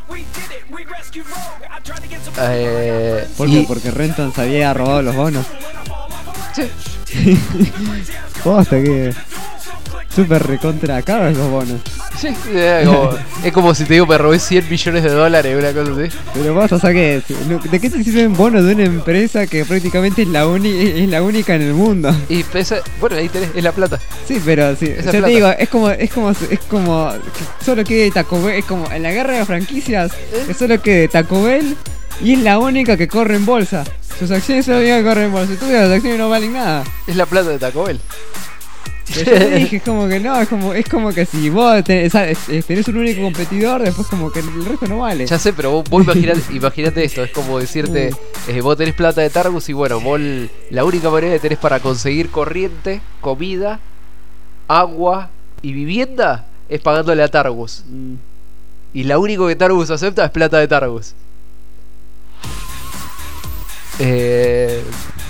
Eh, ¿Por y- qué? Porque Renton se había robado los bonos. Sí. Posta que. Super recontra caros los bonos. Sí, es como, es como si te digo me robé cien millones de dólares, una cosa así. Pero vos, o sea que. ¿De qué te sirven bonos de una empresa que prácticamente es la, uni- es la única en el mundo? Y pesa, bueno, ahí tenés, es la plata. Sí, pero sí. Esa Yo te plata. digo, es como, es como, es como, que solo que Taco Bell, es como en la guerra de franquicias, es solo que Taco Bell y es la única que corre en bolsa. Sus acciones son las únicas que corren en bolsa. Y tú ves, las acciones no valen nada. Es la plata de Taco Bell. Pero yo te dije, es como que no, es como, es como que si vos tenés, tenés un único competidor, después como que el resto no vale. Ya sé, pero vos, vos imaginate, imaginate esto, es como decirte, eh, vos tenés plata de Targus y bueno, vos l- la única manera que tenés para conseguir corriente, comida, agua y vivienda es pagándole a Targus. Mm. Y la único que Targus acepta es plata de Targus. Eh,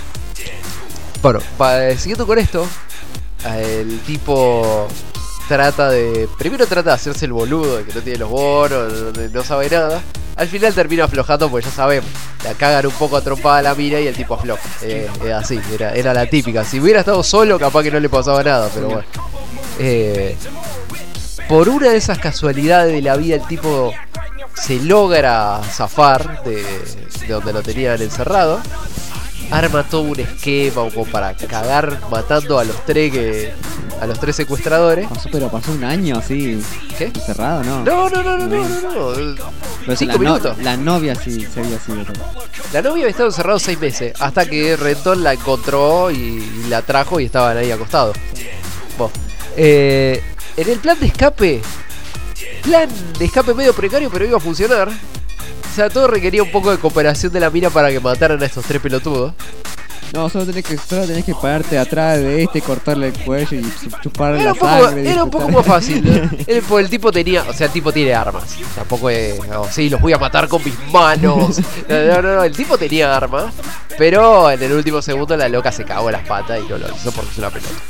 bueno, pa- siguiendo con esto, el tipo trata de... Primero trata de hacerse el boludo, de que no tiene los bonos, de no sabe nada. Al final termina aflojando porque ya sabemos, la cagan un poco atrompada a la mina y el tipo afloja. Eh, eh, así, era, era la típica. Si hubiera estado solo, capaz que no le pasaba nada, pero bueno. Eh, por una de esas casualidades de la vida, el tipo se logra zafar de, de donde lo tenían encerrado. Arma todo un esquema como para cagar matando a los tres que, a los tres secuestradores. Pasó, pero pasó un año así, ¿Qué? encerrado, ¿no? No, no, no, no, no, no, no. Pero Cinco la, no- minutos. la novia sí se había sido. La novia había estado encerrado seis meses hasta que Renton la encontró y, y la trajo y estaban ahí acostados. Bueno, eh, en el plan de escape, plan de escape medio precario, pero iba a funcionar. O sea, todo requería un poco de cooperación de la mina para que mataran a estos tres pelotudos. No, solo tenés que, solo tenés que pararte atrás de este, cortarle el cuello y chu- chuparle Era la un poco, sangre. era un poco más fácil. ¿no? El, pues el tipo tenía, o sea, el tipo tiene armas. Tampoco es, no, sí, los voy a matar con mis manos. No, no, no, no, el tipo tenía armas. Pero en el último segundo la loca se cagó las patas y no lo hizo porque es una pelota.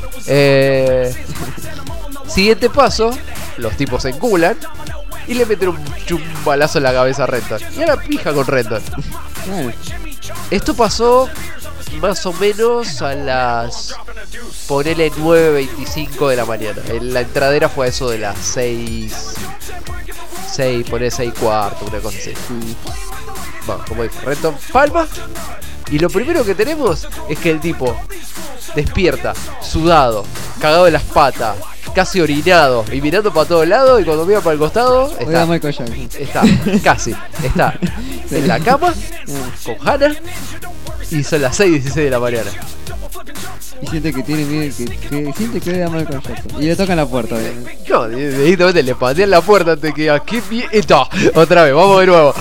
Eh, siguiente paso, los tipos se enculan y le meten un, un balazo en la cabeza a Renton. Y a la pija con Renton. Bueno, Esto pasó más o menos a las... Ponele nueve veinticinco de la mañana. En la entradera fue eso de las seis... seis, ponele seis cuarto, una cosa así. sí. Bueno, como dijo, Renton palma. Y lo primero que tenemos es que el tipo despierta, sudado, cagado de las patas, casi orinado y mirando para todos lados. Y cuando mira para el costado, Oiga, está, Michael Jackson. está, casi, está en la cama con Hannah. Y son las seis dieciséis de la mañana. Y siente que tiene miedo, que, que siente que era Michael Jackson. Y le tocan la puerta, obviamente. No, directamente le patean la puerta antes que diga, ¿qué mierda? Otra vez, vamos de nuevo.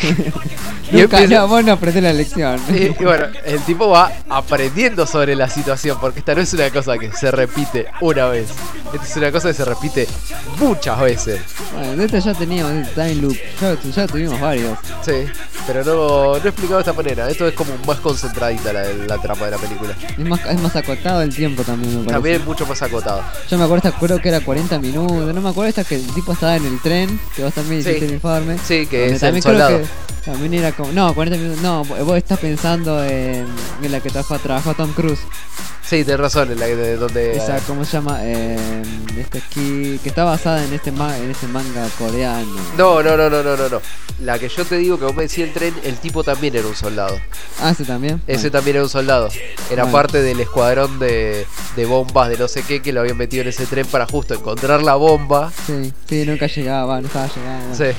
Y Nunca, empieza- no, vos no aprendés la lección. Y, y bueno, el tipo va aprendiendo sobre la situación, porque esta no es una cosa que se repite una vez. Esta es una cosa que se repite muchas veces. Bueno, de esto ya teníamos, este time loop. Ya, ya tuvimos varios. Sí, pero no, no explicado de esta manera. Esto es como más concentradita la, la trama de la película. Es más, es más acotado el tiempo también, me parece. También mucho más acotado. Yo me acuerdo, esta, creo que era cuarenta minutos. No me acuerdo esta que el tipo estaba en el tren, que vos también Sí. hiciste el informe. Sí, que Donde es el también creo soldado. que también era como. No, cuarenta minutos. No, vos estás pensando en, en la que trabajó, trabajó Tom Cruise. Sí, tenés razón, en la que- de, donde... Esa, ¿cómo se llama? Eh, este esquí. Que está basada en este, ma- en este manga coreano. No, no, no, no, no, no, no. La que yo te digo que vos me decís el tren, el tipo también era un soldado. Ah, ese también. Ese Bueno. también era un soldado. Era Bueno. parte del escuadrón de, de bombas de no sé qué que lo habían metido en ese tren para justo encontrar la bomba. Sí, sí, nunca llegaba, no estaba llegando. Sí.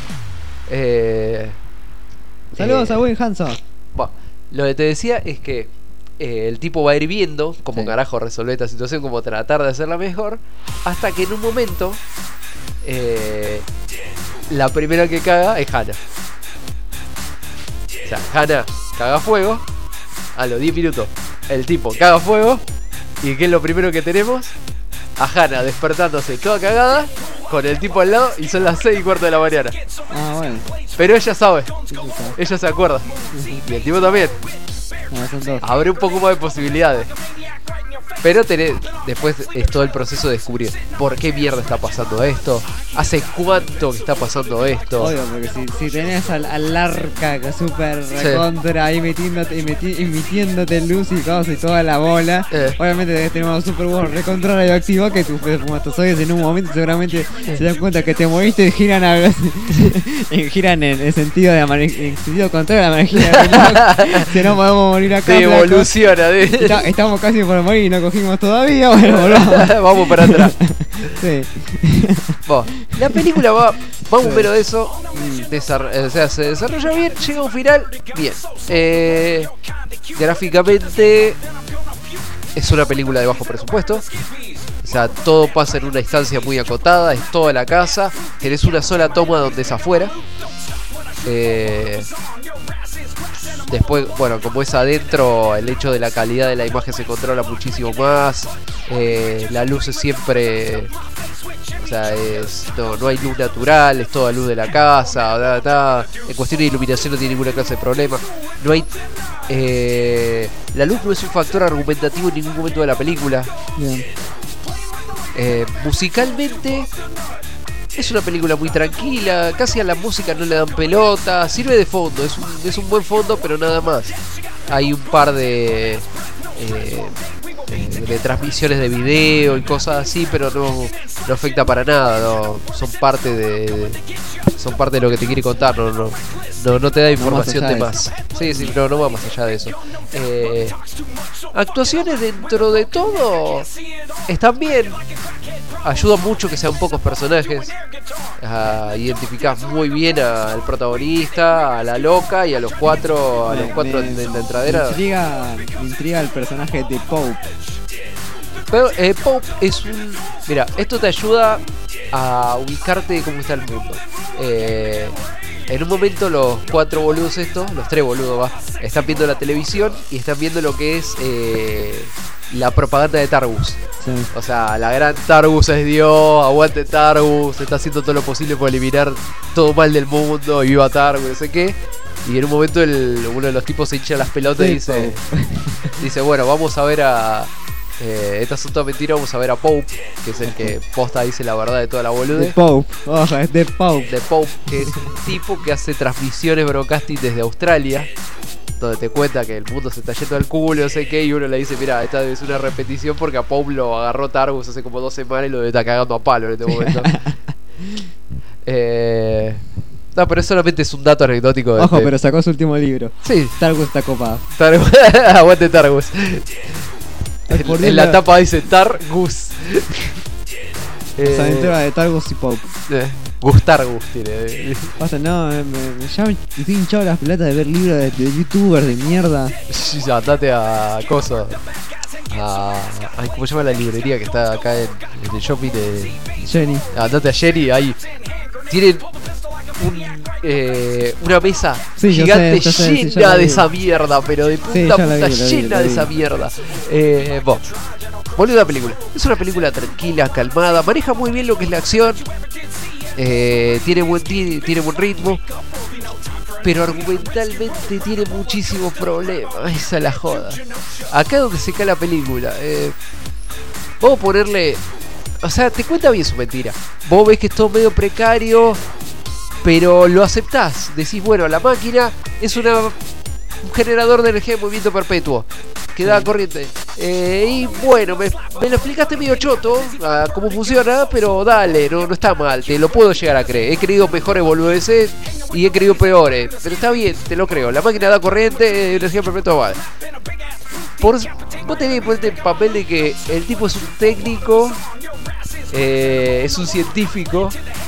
Eh, Saludos eh, a Wayne Hanson. Bueno, lo que te decía es que eh, el tipo va a ir viendo cómo Sí. carajo resolver esta situación, cómo tratar de hacerla mejor, hasta que en un momento eh, la primera que caga es Hannah. O sea, Hannah caga fuego, a los diez minutos el tipo caga fuego, y ¿qué es lo primero que tenemos? A Hannah despertándose toda cagada, con el tipo al lado, y son las seis y cuarto de la mañana. Ah, bueno. Pero ella sabe, Sí, sí, sí. ella se acuerda, y el tipo también. Ah, son dos. Abre un poco más de posibilidades. Pero tenés, después es todo el proceso de descubrir por qué mierda está pasando esto, hace cuánto que está pasando esto. Obvio, porque si, si tenés al, al arca que super recontra ahí metiéndote, y meti- emitiéndote luz y cosas y toda la bola, Eh. obviamente debes tener un super bueno recontra radioactivo que tus espermatozoides en un momento seguramente se dan cuenta que te moviste y giran a y giran en el sentido de la en sentido contrario a la manejilla del reloj. Si no podemos morir acá. Se flaco. evoluciona, de- Está- estamos casi por morir y no cogimos todavía, bueno, volvamos. Vamos para atrás. Sí. Bueno, la película va, vamos a ver de eso. Desar- o sea, se desarrolla bien, llega a un final bien. Eh, gráficamente es una película de bajo presupuesto. O sea, todo pasa en una instancia muy acotada, es toda la casa. Tenés una sola toma donde es afuera. Eh, después, bueno, como es adentro, el hecho de la calidad de la imagen se controla muchísimo más. Eh, la luz es siempre... O sea, es, no, no hay luz natural, es toda luz de la casa. Da, da. En cuestión de iluminación no tiene ninguna clase de problema. No hay... Eh, la luz no es un factor argumentativo en ningún momento de la película. Bien. Eh, musicalmente es una película muy tranquila, casi a la música no le dan pelota, sirve de fondo, es un, es un buen fondo, pero nada más. Hay un par de, eh, de, de transmisiones de video y cosas así, pero no, no afecta para nada, no, son parte de, son parte de lo que te quiere contar, no, no, no, no te da información allá de de más. Sí, sí, no, no va más allá de eso. Eh, actuaciones dentro de todo están bien. Ayuda mucho que sean pocos personajes. Uh, identificás muy bien al protagonista, a la loca y a los cuatro, a los Me- cuatro me- de la entradera. Me intriga, me intriga el personaje de Pope. Pero eh, Pope es un... Mira, esto te ayuda a ubicarte de cómo está el mundo. Eh, en un momento los cuatro boludos estos, los tres boludos va, están viendo la televisión y están viendo lo que es eh, la propaganda de Targus. Sí. O sea, la gran Targus es Dios, aguante Targus, está haciendo todo lo posible por eliminar todo mal del mundo y viva Targus, no sé qué. Y en un momento el, uno de los tipos se hincha las pelotas Sí, y dice, dice, bueno, vamos a ver a... Eh, estas son todas mentiras, vamos a ver a Pope, que es el que posta dice la verdad de toda la De bolude. Pope, ojo, es de Pope. De Pope, que es un tipo que hace transmisiones broadcasting desde Australia, donde te cuenta que el mundo se está yendo al culo, no sé qué, y uno le dice, mira, esta es una repetición porque a Pope lo agarró Targus hace como dos semanas y lo está cagando a palo en este momento. eh, no, pero eso solamente es un dato anecdótico. De Ojo, este- pero sacó su último libro. Sí, Targus está copado. Targus, aguante Targus. Es En, por en Dios la la- tapa dice Targus. Las aventuras de Targus y Pope. eh, Gustargus tiene. Basta, no, me, me- ya me estoy hinchado las pelotas de ver libros de, de youtubers de mierda. Sí, andate a Coso. A, ay, ¿cómo se llama la librería que está acá en, en el shopping de. Jenny. Andate a Jenny, ahí. Tienen un, eh, una mesa Sí, yo gigante sé, yo sé, sí, ya llena la de vi. esa mierda, pero de punta Sí, a ya la punta vi, la vi, llena la de vi. esa mierda. Eh, bueno, volviendo a la película. Es una película tranquila, calmada, maneja muy bien lo que es la acción. Eh, tiene buen ti- tiene buen ritmo. Pero argumentalmente tiene muchísimos problemas. Esa es la joda. Acá es donde se cae la película. Eh, vamos a ponerle. O sea, te cuenta bien su mentira. Vos ves que es todo medio precario, pero lo aceptás. Decís, bueno, la máquina es una, un generador de energía de movimiento perpetuo que da corriente. Eh, y bueno, me, me lo explicaste medio choto a cómo funciona, pero dale, no, no está mal, te lo puedo llegar a creer. He creído mejores boludeces y he creído peores, pero está bien, te lo creo. La máquina da corriente, energía perpetua, vale. Por, vos tenés que ponerte en papel de que el tipo es un técnico, eh, es un científico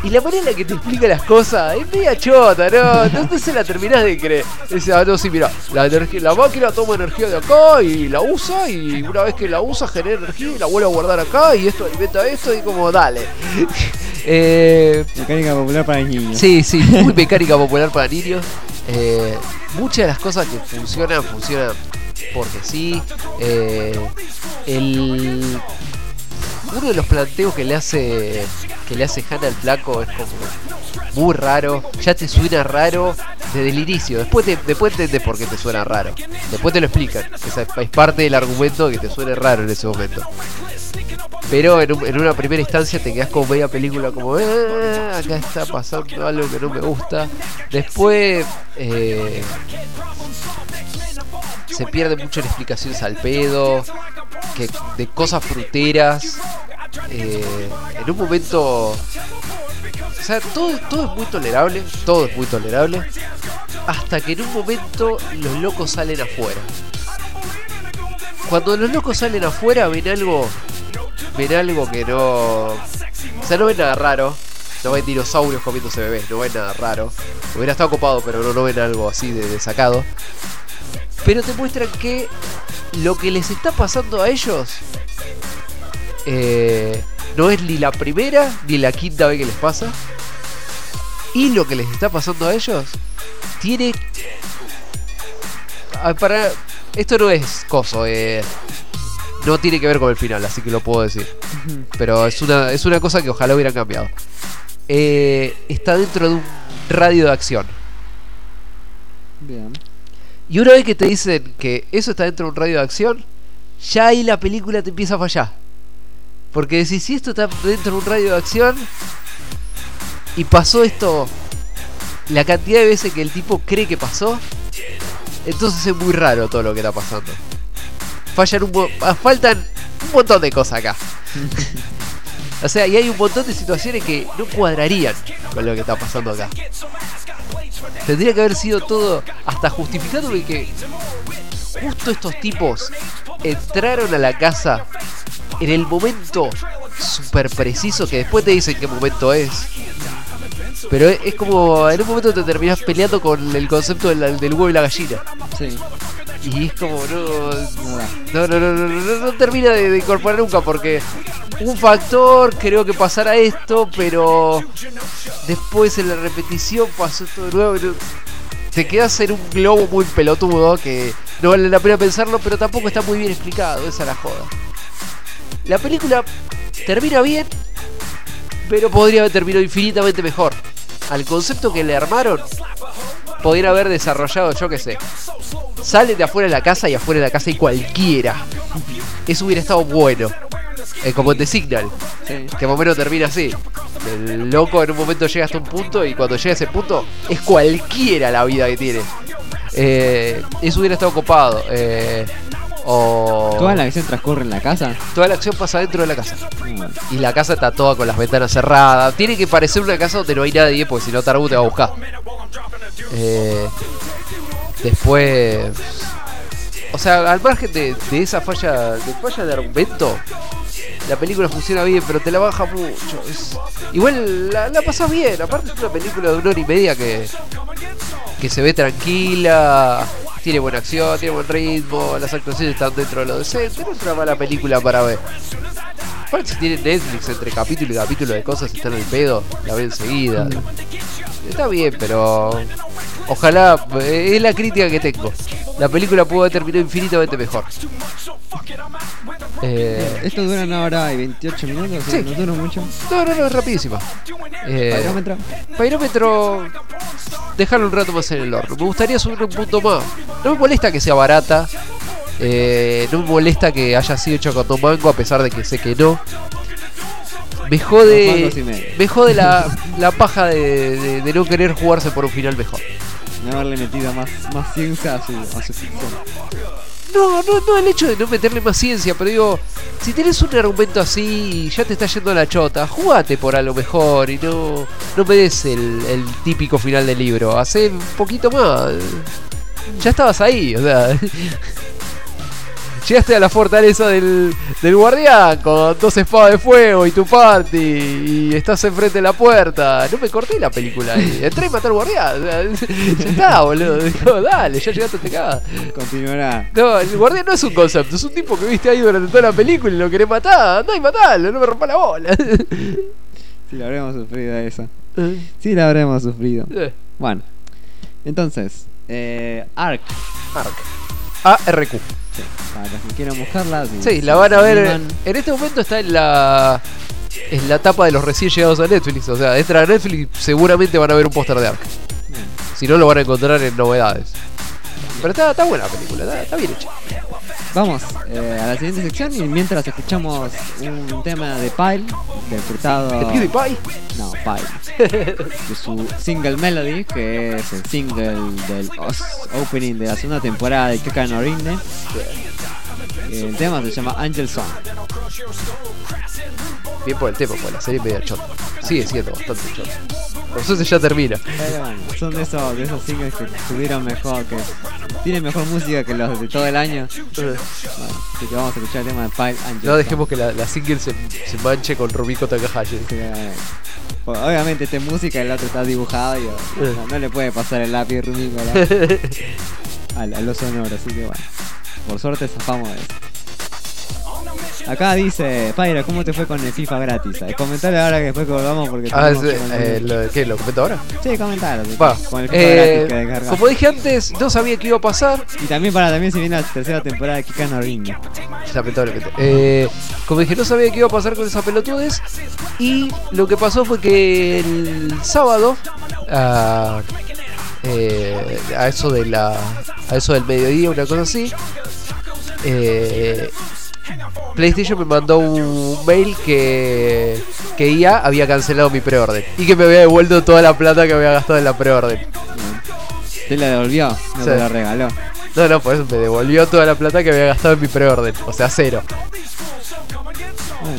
Y la manera en la que te explica las cosas es media chota, ¿no? No, no se la terminás de creer. Dice, ah, no, sí, mira, la, energía, la máquina toma energía de acá y la usa, y una vez que la usa genera energía y la vuelve a guardar acá, y esto alimenta esto, y como, dale. eh, Mecánica popular para niños. sí, sí, muy mecánica popular para niños. Eh, muchas de las cosas que funcionan, funcionan porque sí. Eh, el... Uno de los planteos que le hace que le hace Hannah al flaco es como muy raro. Ya te suena raro desde el inicio. Después te, después entendés por qué te suena raro. Después te lo explican. Esa es parte del argumento que te suene raro en ese momento. Pero en, un, en una primera instancia te quedás como media película como ah, acá está pasando algo que no me gusta. Después eh, se pierde mucho en explicaciones al pedo, que, de cosas fruteras. Eh, en un momento, o sea, todo, todo es muy tolerable, todo es muy tolerable, hasta que en un momento los locos salen afuera. Cuando los locos salen afuera ven algo, ven algo que no, o sea, no ven nada raro. No ven dinosaurios comiéndose bebés, no ven nada raro. Hubiera estado copado, pero no, no ven algo así de, de sacado. Pero te muestran que lo que les está pasando a ellos eh, no es ni la primera ni la quinta vez que les pasa. Y lo que les está pasando a ellos tiene... Ah, para... Esto no es coso, eh, no tiene que ver con el final, así que lo puedo decir. Pero es una, es una cosa que ojalá hubieran cambiado. Eh, está dentro de un radio de acción. Bien. Y una vez que te dicen que eso está dentro de un radio de acción, ya ahí la película te empieza a fallar. Porque decís, si esto está dentro de un radio de acción y pasó esto la cantidad de veces que el tipo cree que pasó, entonces es muy raro todo lo que está pasando. Fallan un mo- faltan un montón de cosas acá. O sea, y hay un montón de situaciones que no cuadrarían con lo que está pasando acá. Tendría que haber sido todo hasta justificado de que justo estos tipos entraron a la casa en el momento súper preciso, que después te dicen qué momento es. Pero es, es como en un momento te terminás peleando con el concepto de la- del huevo y la gallina. Sí. Y es como no, No da. no, no, no, no, no, no termina de, de incorporar nunca, porque un factor creo que pasará esto, pero después en la repetición pasó esto de nuevo. Y no- te quedas en un globo muy pelotudo que no vale la pena pensarlo, pero tampoco está muy bien explicado. Esa es la joda. La película termina bien, pero podría haber terminado infinitamente mejor. Al concepto que le armaron, podrían haber desarrollado, yo qué sé. Salen de afuera de la casa y afuera de la casa hay cualquiera. Eso hubiera estado bueno. Eh, como en The Signal, Sí. que más o menos termina así. El loco en un momento llega hasta un punto y cuando llega a ese punto es cualquiera la vida que tiene. Eh, eso hubiera estado copado. Eh, o... Toda la acción transcurre en la casa. Toda la acción pasa dentro de la casa. Mm. Y la casa está toda con las ventanas cerradas. Tiene que parecer una casa donde no hay nadie, porque si no Tarbu te va a buscar. Eh, después... O sea, al margen de, de esa falla de falla de argumento, la película funciona bien, pero te la baja mucho. Es, igual la, la pasás bien. Aparte es una película de una hora y media que, que se ve tranquila, tiene buena acción, tiene buen ritmo, las actuaciones están dentro de lo decente. No es una mala película para ver. Aparte si tiene Netflix entre capítulo y capítulo de cosas, están al pedo, la ven enseguida. Está bien, pero ojalá, eh, es la crítica que tengo. La película pudo haber terminado infinitamente mejor. Eh, Esto dura una hora y veintiocho minutos, Sí. no dura mucho. no, no, no, es rapidísima. Eh, Parómetro. Pairómetro, dejarlo un rato más en el horno. Me gustaría subir un punto más. No me molesta que sea barata. Eh, no me molesta que haya sido hecho con Tom Mango, a pesar de que sé que no. Me Dos jode, mangos y medio. me jode la, la paja de, de- de no querer jugarse por un final mejor. No haberle metido más, más ciencia a su, a su ficción. No, no, no el hecho de no meterle más ciencia, pero digo, si tenés un argumento así y ya te está yendo a la chota, jugate por algo mejor y no, no me des el, el típico final del libro, hacé un poquito más. Ya estabas ahí, o sea. llegaste a la fortaleza del, del guardián con dos espadas de fuego y tu party y estás enfrente de la puerta. No me corté la película ahí. Entré y maté al guardián. Ya está, boludo. Digo, dale, ya llegaste a este acá. Continuará. No, el guardián no es un concepto, es un tipo que viste ahí durante toda la película y lo querés matar. Andá y matalo, no me rompa la bola. Sí, la habremos sufrido eso. Sí, la habremos sufrido. Eh, Bueno, entonces, eh, Ark. Ark. A R Q. Sí, para los que quieran buscarla. si- Sí, si la van a se ver. animan. En este momento está en la. En la etapa de los recién llegados a Netflix. O sea, entra a Netflix, seguramente van a ver un póster de Ark. Bien. Si no, lo van a encontrar en novedades. Pero está, está buena la película, está, está bien hecha. Vamos eh, a la siguiente sección y mientras escuchamos un tema de Pyle, interpretado... ¿De PewDiePie? No, Pyle. De su single Melody, que es el single del os- opening de la segunda temporada de Kika no Rinne. El tema se llama Angel Song. Bien por el tema, pues la serie es media chota. Sigue siendo bastante chota. Por eso ya termina. Pero bueno, son de esos, de esos singles que tuvieron mejor, que tienen mejor música que los de todo el año. Bueno, así que vamos a escuchar el tema de Pyle, Angel No Song. dejemos que la, la single se, se manche con Rumiko Takahashi. Sí, eh, pues, obviamente esta es música y el otro está dibujado y o sea, no le puede pasar el lápiz Rumiko a, a lo sonoro, así que bueno, por suerte zafamos de eso. Acá dice, Pyra, ¿cómo te fue con el FIFA gratis? Eh, comentale ahora que después que volvamos porque Ah, tenemos es, que volver. eh, lo, ¿qué? ¿Lo comento ahora? Sí, comentalo. Va. Con el FIFA Eh, gratis que descargas. como dije antes, no sabía qué iba a pasar. Y también para también se viene la tercera temporada de Kika no Rinne. Lamentablemente. Eh, como dije, no sabía qué iba a pasar con esas pelotudes. Y lo que pasó fue que el sábado, a, eh, a eso de la, a eso del mediodía, una cosa así, eh, PlayStation me mandó un mail que que I A había cancelado mi preorden y que me había devuelto toda la plata que había gastado en la preorden. ¿Te la devolvió? No Sí. te la regaló. No, no, por eso me devolvió toda la plata que había gastado en mi preorden. O sea, cero. Bueno,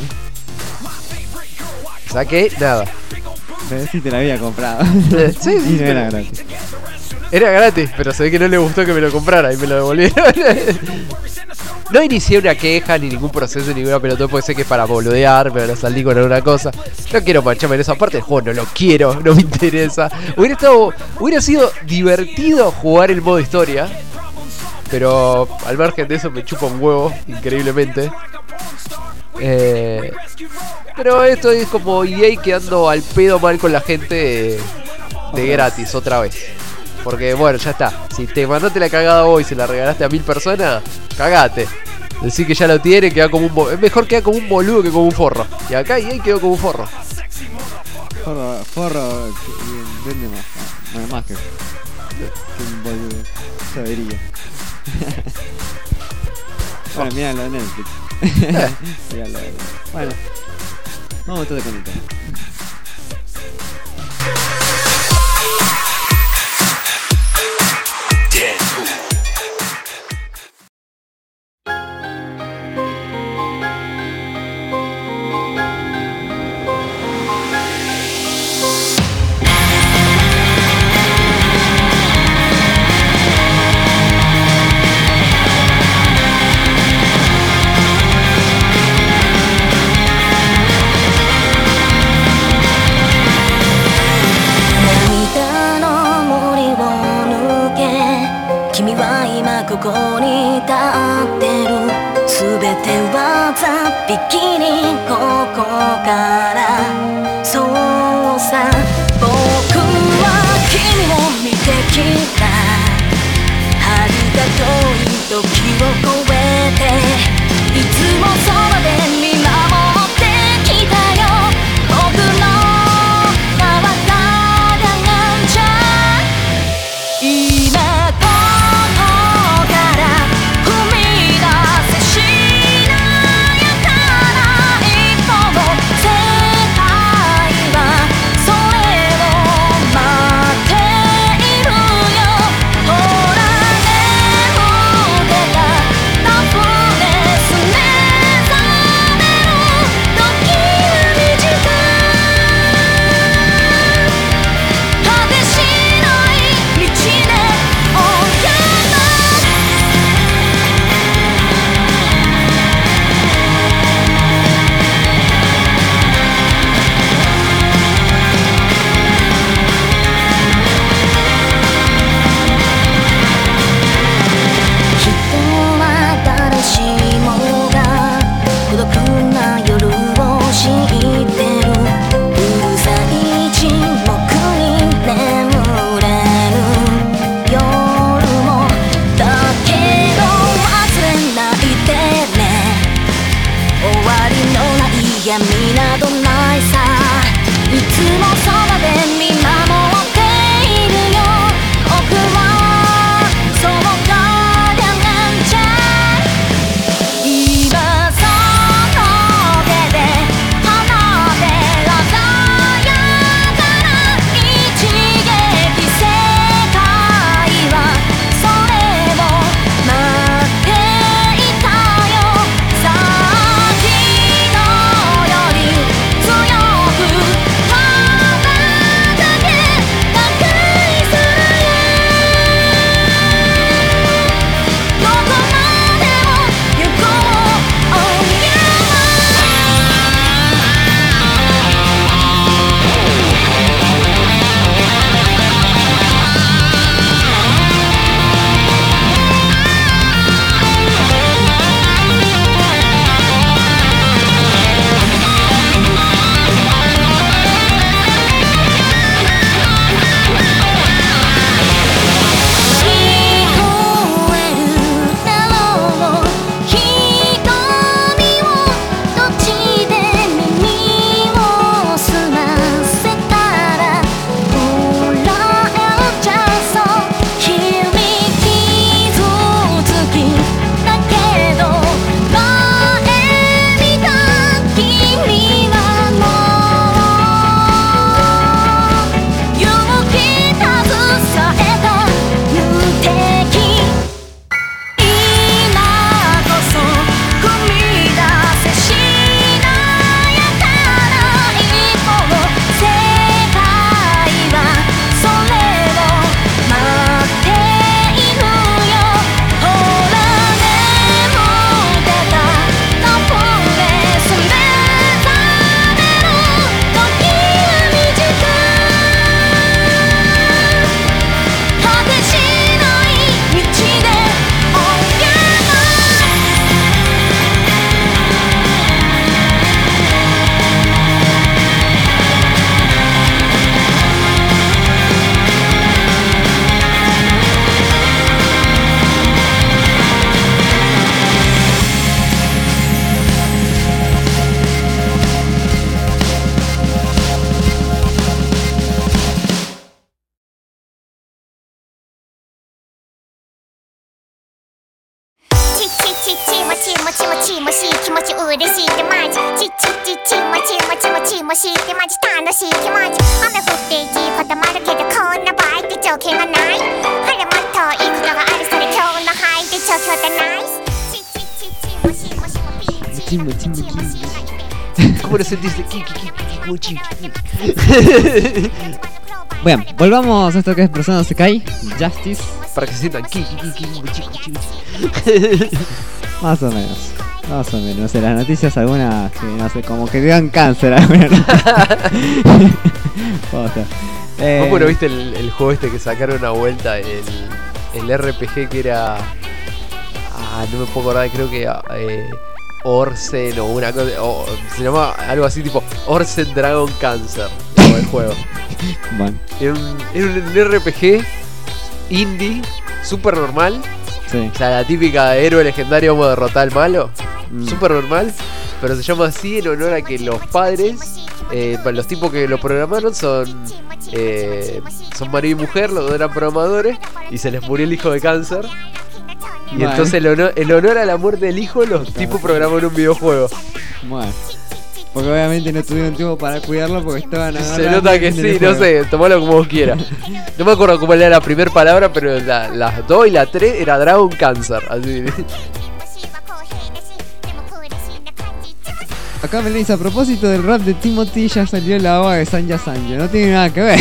O sea que, nada. pero sí te la había comprado. Eh, sí, sí, Y no pero- era gratis. Era gratis, pero se ve que no le gustó que me lo comprara y me lo devolvieron. No inicié una queja, ni ningún proceso, ni ninguna pelota, porque sé que es para boludear, me lo salí con alguna cosa. No quiero mancharme en esa parte del juego, no lo quiero, no me interesa. Hubiera estado, hubiera sido divertido jugar el modo historia, pero al margen de eso me chupa un huevo, increíblemente. Eh, pero esto es como E A quedando al pedo mal con la gente de, de gratis otra vez. Porque bueno, ya está. Si te mandaste la cagada hoy y se la regalaste a mil personas, cagate. Decir que ya lo tiene, queda como un bo- es mejor queda como un boludo que como un forro. Y acá E A quedó como un forro. Forro, forro, que- vende más. No, no más que, que un boludo. Yo diría. Bueno, mira lo de Netflix. Mirá lo de- Bueno, vamos entonces con el tema. ここに立ってる全てはざっぴきにここからそうさ僕は君を見てきた遥か遠い時を越えていつもそばで見守ってきたよ僕の川がなんちゃ今「 ちもしい気持ち嬉しいってマジちちちちもちもちもちもしいってマジ楽しい気持ち雨降って地固まるけどこんな場合って条件がないほらもっといいことがあるそれ今日のハイで超強だナイスちちちちもしもしもピーチチムチムチム ¿Cómo lo sentiste? Ki, ki, ki, ki, muchi. Bueno, volvamos a esto que es Persona Sekai Justice. Para que se sientan ki, ki, ki, ki, muchi, muchi, muchi. Más o menos. Más o menos. No sé, las noticias algunas que no sé, como que te dan cáncer algunas. Posta. Eh, ¿Vos no viste el, el juego este que sacaron una vuelta? El, el R P G que era. Ah, no me puedo acordar, creo que. Eh, Orsen o una cosa. O, se llamaba algo así tipo Orsen Dragon Cancer. Como el juego. Bueno, Era un, era un R P G indie, super normal. sí. O sea, la típica héroe legendario vamos a derrotar al malo. Mm. Super normal. Pero se llama así en honor a que los padres, eh, los tipos que lo programaron son eh, son marido y mujer, los dos eran programadores. Y se les murió el hijo de cáncer. Y Vale. entonces en honor, en honor a la muerte del hijo, los tipos programaron un videojuego. Bueno. Porque obviamente no tuvieron tiempo para cuidarlo porque estaban Se agarrando nota que en el sí, no juego. sé, tomalo como vos quieras. No me acuerdo cómo era la primera palabra, pero la- las dos y la tres era Dragon Cancer. Así. Acá me dice, a propósito del rap de Timothy, ya salió la ova de Sanja Sanjo. No tiene nada que ver.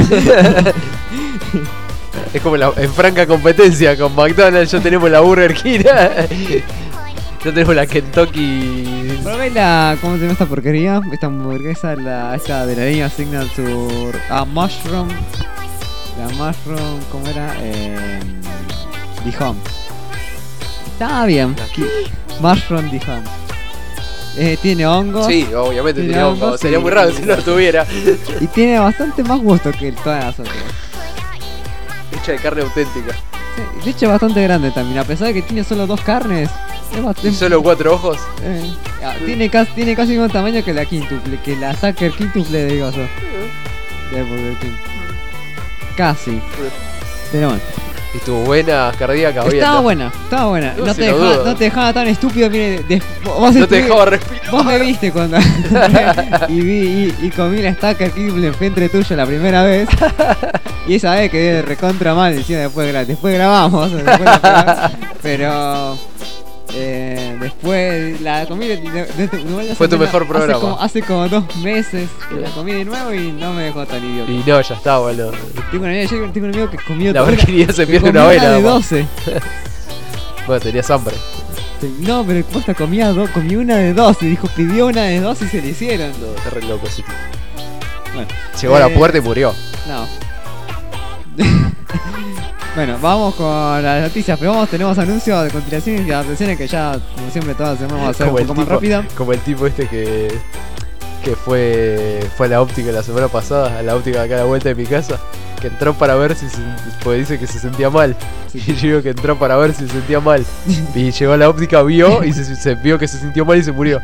Es como la- en franca competencia con McDonald's. Ya tenemos la Burger King. Ya tenemos la Kentucky. Probé la... ¿Cómo se llama esta porquería? Esta hamburguesa, la, esta de la línea Signature... Ah, Mushroom. La Mushroom, ¿cómo era? Eh... Dijon. Estaba bien. Mushroom Dijon. Eh, tiene hongos. Sí, obviamente Tiene tenía hongo. hongos, Sería sí. muy raro si no lo tuviera. Y tiene bastante más gusto que todas las otras. Hecha de carne auténtica. Sí, de hecho es bastante grande también. A pesar de que tiene solo dos carnes. Es bastante... Y solo cuatro ojos. Eh, ah, tiene, casi, tiene casi el mismo tamaño que la quíntuple, que la Sacker quíntuple de Gozo. De Burger King. Casi. Pero bueno. Y estuvo buena, cardíaca, bien. Estaba ¿no? buena, estaba buena. No, No, si te lo dejaba, dudo. no te dejaba tan estúpido, mire. De, vos No te estuvi- dejaba respirar. Vos me viste cuando. y vi y, y comí la Stacker quíntuple enfrente tuyo la primera vez. Y esa vez quedé recontra mal diciendo después, gra- después grabamos. Después la grabamos, pero. Eh, después la comí de, de- de- de vuelta Fue tu hace- mejor hace programa. como- Hace como dos meses que la comí de nuevo y no me dejó tan idiota. Y no, ya está, boludo. Tengo, una, yo tengo un amigo que comió La toda Burger King se que pierde comió una vela. de nomás. doce. Bueno, tenías hambre. No, pero posta comía dos, comió una de doce. Dijo, pidió una de doce y se le hicieron. No, está re loco ese tipo. Bueno, Llegó a la Eh, puerta y murió. no. Bueno, vamos con las noticias, pero vamos, tenemos anuncios de continuaciones y adaptaciones que ya, como siempre, todas las semanas vamos a hacer Como un el, poco más tipo, rápido. como el tipo este que que fue fue a la óptica la semana pasada, a la óptica de acá a la vuelta de mi casa, que entró para ver si se, pues dice que se sentía mal. Sí. Y yo digo que entró para ver si se sentía mal. Y llegó a la óptica, vio y se, se vio que se sintió mal y se murió.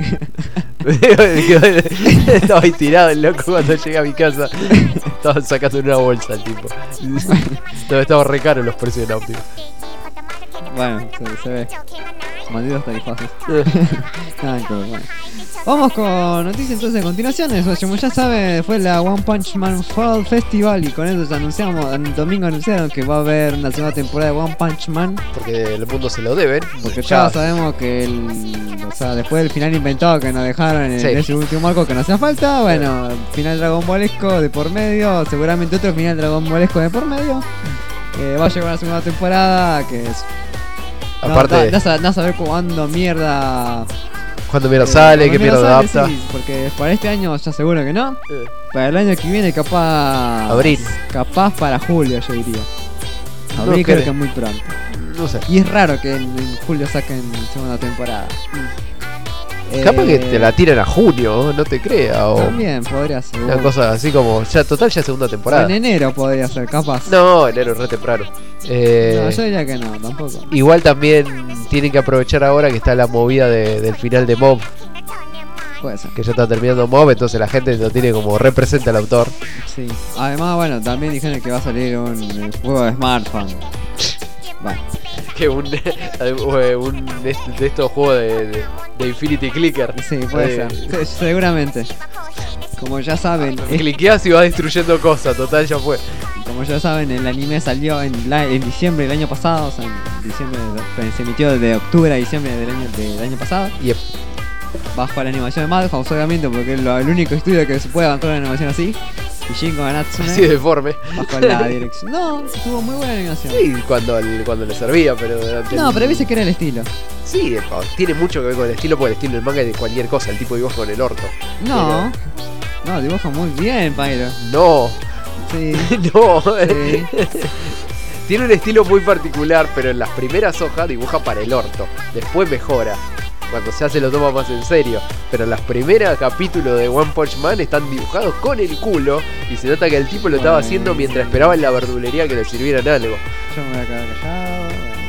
Estaba ahí tirado el loco cuando llegué a mi casa. Estaba sacando una bolsa el tipo. No, estaba re caro los precios de la óptica. Bueno, se, se ve. Malditos tarifajes. Nada que ver, bueno. Vamos con noticias entonces a continuación. Eso, como ya sabe, fue la One Punch Man Fall Festival y con eso ya anunciamos, el domingo anunciaron que va a haber una segunda temporada de One Punch Man. Porque el mundo se lo deben. Porque ya sabemos que el, o sea, después del final inventado que nos dejaron en Sí. ese último arco que nos hacía falta, bueno, final Dragon Ballesco de por medio, seguramente otro final Dragon Ballesco de por medio. Eh, va a llegar una segunda temporada que es... No, Aparte, no, no, sa- no saber cuándo mierda... cuando mierda eh, sale, cuándo que mierda sale, adapta. sí, porque para este año ya seguro que no. Eh, Para el año que viene capaz... Abril. Capaz para julio yo diría. No Abril creo creo. que es muy pronto. No sé. Y es raro que en, en julio saquen segunda temporada. Capaz Eh, que te la tiran a junio, no te creas. O También podría ser. una cosa así como. Ya, total, ya segunda O temporada. en enero podría ser, capaz. No, enero es re temprano. Eh, No, yo diría que no, tampoco. Igual también tienen que aprovechar ahora que está la movida de- del final de Mob, Puede ser. que ya está terminando Mob, entonces la gente lo tiene como representa al autor. Sí. Además, bueno, también dijeron que va a salir un eh, juego de smartphone. Bueno. Que un, un de de estos juegos de, de, de Infinity Clicker. Sí, puede Eh, ser. Sí, seguramente. Como ya saben, es- Cliqueas y vas destruyendo cosas, total ya fue. como ya saben, el anime salió en, la- en diciembre del año pasado, o sea, en diciembre, de- se emitió de octubre a diciembre del año, del año pasado, Y bajo la animación de Madhouse, obviamente, porque es lo- el único estudio que se puede bancar una animación así, y Shingo Natsume, así deforme. bajo la dirección. No, tuvo muy buena animación. Sí, cuando, cuando le servía, pero durante No, el- pero viste que era el estilo. Sí, epa, tiene mucho que ver con el estilo, porque el estilo del manga es de cualquier cosa, el tipo dibuja con el orto. No, no, dibuja muy bien, Pyro. No, Sí, no. sí. Tiene un estilo muy particular, pero en las primeras hojas dibuja para el orto. Después mejora, cuando ya se lo toma más en serio. Pero en las primeras capítulos de One Punch Man están dibujados con el culo. Y se nota que el tipo lo estaba haciendo mientras esperaba en la verdulería que le sirvieran algo. Yo me voy a quedar callado.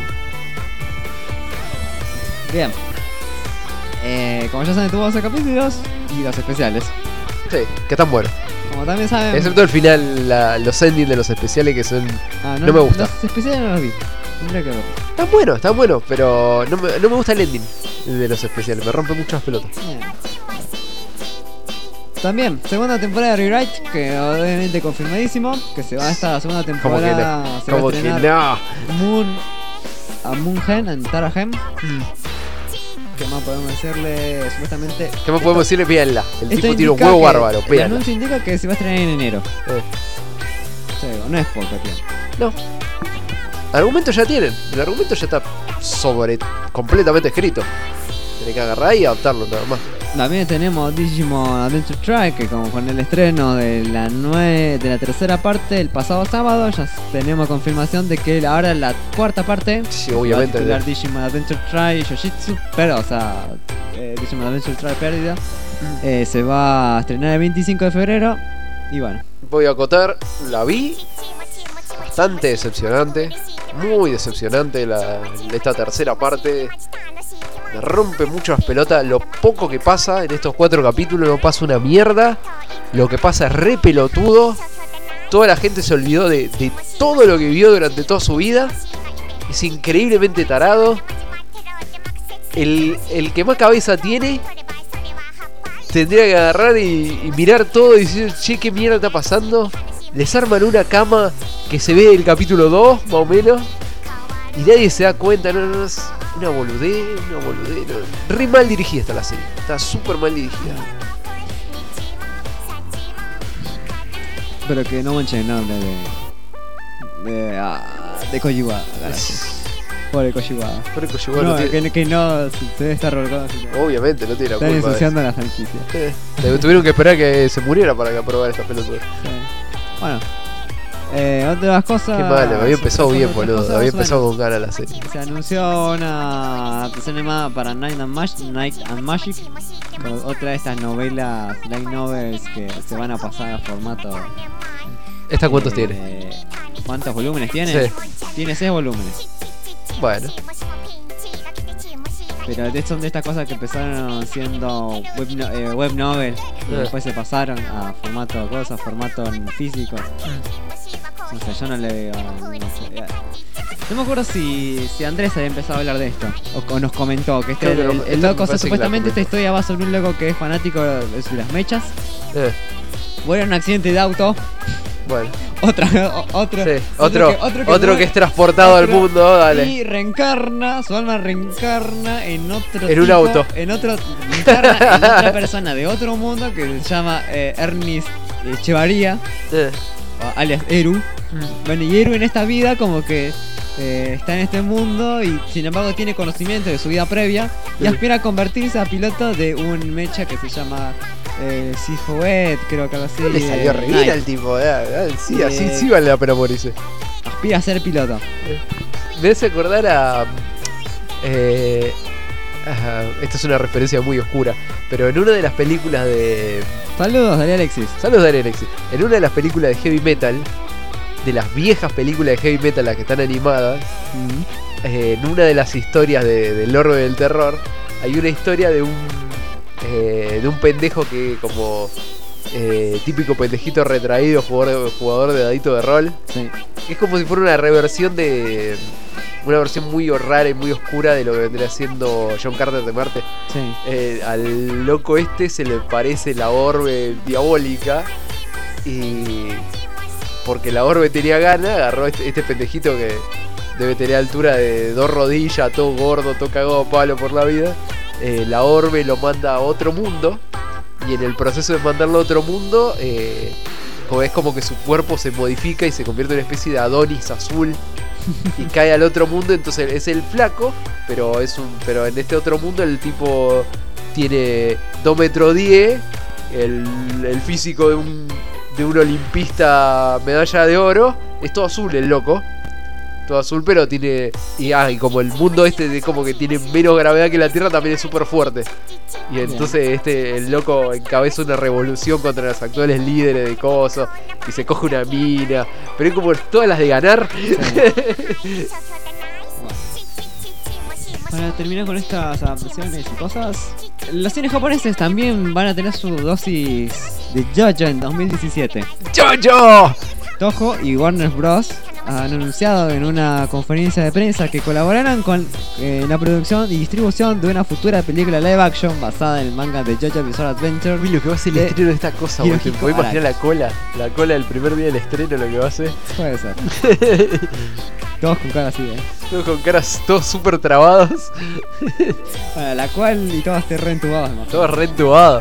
Bien. Eh, como ya saben, tuvo doce capítulos y dos especiales. Sí, que están buenos. Como también saben. Excepto el final, la- los endings de los especiales que son... Ah, no me gusta. Los especiales no los vi. Tendría que ver. Están buenos, están buenos, pero no me, no me gusta el ending de los especiales. Me rompe mucho las pelotas. Bien. También, segunda temporada de Rewrite, que obviamente confirmadísimo, que se va a estar la segunda Como que temporada. no. Se va Como a que estrenar no. Moon a Moongen, en Tarahem. ¿Qué más podemos decirle? Supuestamente. ¿Qué más podemos decirle? Véanla. El esto tipo tiene un indica huevo que- bárbaro. El Véanla. anuncio indica que se va a estrenar en enero. Eh, O sea, no es poco tiempo. no. Argumento ya tienen. El argumento ya está sobre completamente escrito. Tiene que agarrar y adaptarlo nada más. También tenemos Digimon Adventure Track, que como con el estreno de la nue- de la tercera parte el pasado sábado, ya tenemos confirmación de que ahora la cuarta parte Sí, obviamente. se va a titular Digimon Adventure Try Yojitsu, pero o sea, eh, Digimon Adventure Try Pérdida, eh, se va a estrenar el veinticinco de febrero y bueno, Voy a acotar. La vi. Bastante decepcionante. Muy decepcionante la, esta tercera parte. Me rompe mucho las pelotas. Lo poco que pasa en estos cuatro capítulos no pasa una mierda. Lo que pasa es re pelotudo. Toda la gente se olvidó de, de todo lo que vivió durante toda su vida. Es increíblemente tarado. El, el que más cabeza tiene tendría que agarrar y, y mirar todo y decir, che, ¿qué mierda está pasando? Les arman una cama que se ve el capítulo dos, más o menos. Y nadie se da cuenta, no, no, no, es una boludez, una boludez. No. Re mal dirigida está la serie, está súper mal dirigida. pero que no manchen el nombre de de, ah, de Kojiwa, pobre Kojiwa. Pero que llegó, No, no tiene- que, que no se se debe estar revolcando. obviamente no tiene la Están culpa de ensuciando la franquicia. eso. Eh, Tuvieron que esperar que se muriera para que aprobara esta pelota. Sí. Bueno, eh, otras cosas. Qué malo, había empezado bien, otras boludo. cosas, Había bueno, empezado con ganas la serie. Se anunció una adaptación animada para Night and, Mag- Night and Magic, con otra de estas novelas, light novels que se van a pasar a formato. ¿Esta cuántos eh, tiene? ¿Cuántos volúmenes tiene? Sí. Tiene seis volúmenes. Bueno, Pero de- son de estas cosas que empezaron siendo web, no- eh, web novel y Eh. después se pasaron a formato cosas, formato en físico. No sé, yo no le veo. No, sé, eh. No me acuerdo si, si Andrés había empezado a hablar de esto o, o nos comentó que este, Creo que el, lo- el esto me loco, o sea, parece que la supuestamente esta comentó. historia va sobre un loco que es fanático de, de las mechas. eh, Muere en un accidente de auto. bueno. Otra, o- otro, Sí, otro, otro que, muere- es transportado al otro- mundo, dale. Y reencarna, su alma reencarna en otro En un tipo- auto. En otro reencarna en otra persona de otro mundo que se llama eh, Ernest Echevarría, Eh, o alias Eru. Bueno, y Eru en esta vida como que eh, está en este mundo y sin embargo tiene conocimiento de su vida previa y Sí. aspira a convertirse a piloto de un mecha que se llama eh, Sifoet, creo que algo así. no le salió eh, re Knight. bien al tipo, eh, eh, sí, Sí, así eh. sí vale la pena morirse. Aspira a ser piloto. Me hace acordar a. Eh, ajá, esta es una referencia muy oscura, pero en una de las películas de. Saludos, Daría Alexis. Saludos, Daniel Alexis. En una de las películas de heavy metal, de las viejas películas de heavy metal, las que están animadas, Mm. eh, en una de las historias de, del orbe del terror, hay una historia de un. eh, de un pendejo que, como. eh, típico pendejito retraído, jugador, jugador de dadito de rol. Sí. Es como si fuera una reversión de una versión muy rara y muy oscura de lo que vendría siendo John Carter de Marte. Sí. Eh, al loco este se le parece la orbe diabólica. Y porque la orbe tenía ganas, agarró este, este pendejito que debe tener altura de dos rodillas, todo gordo, todo cagado a palo por la vida. Eh, la orbe lo manda a otro mundo. Y en el proceso de mandarlo a otro mundo, eh, es como que su cuerpo se modifica y se convierte en una especie de Adonis azul. Y cae al otro mundo, entonces es el flaco, pero es un pero en este otro mundo el tipo tiene dos metros diez, el, el físico de un, de un olimpista medalla de oro, es todo azul el loco. Todo azul, pero tiene. Y, ah, y como el mundo este de como que tiene menos gravedad que la Tierra, también es súper fuerte. Y entonces este el loco encabeza una revolución contra los actuales líderes de cosas. Y se coge una mina. Pero es como todas las de ganar. Sí. Para terminar con estas adaptaciones y cosas, los cines japoneses también van a tener su dosis de JoJo en dos mil diecisiete. ¡JoJo! Toho y Warner Bros. Han anunciado en una conferencia de prensa que colaborarán con eh, la producción y distribución de una futura película live action basada en el manga de JoJo Bizarre Adventure. Uy, lo que va a ser el de estreno de esta cosa, boludo. ¿Te Hirohiko podés imaginar la Araki. cola? La cola del primer día del estreno, lo que va a ser. Puede ser. Todos con cara así, eh. Todos con caras todos súper trabados. Bueno, la cual, y todos te reentubados, ¿no? Todos re entubados.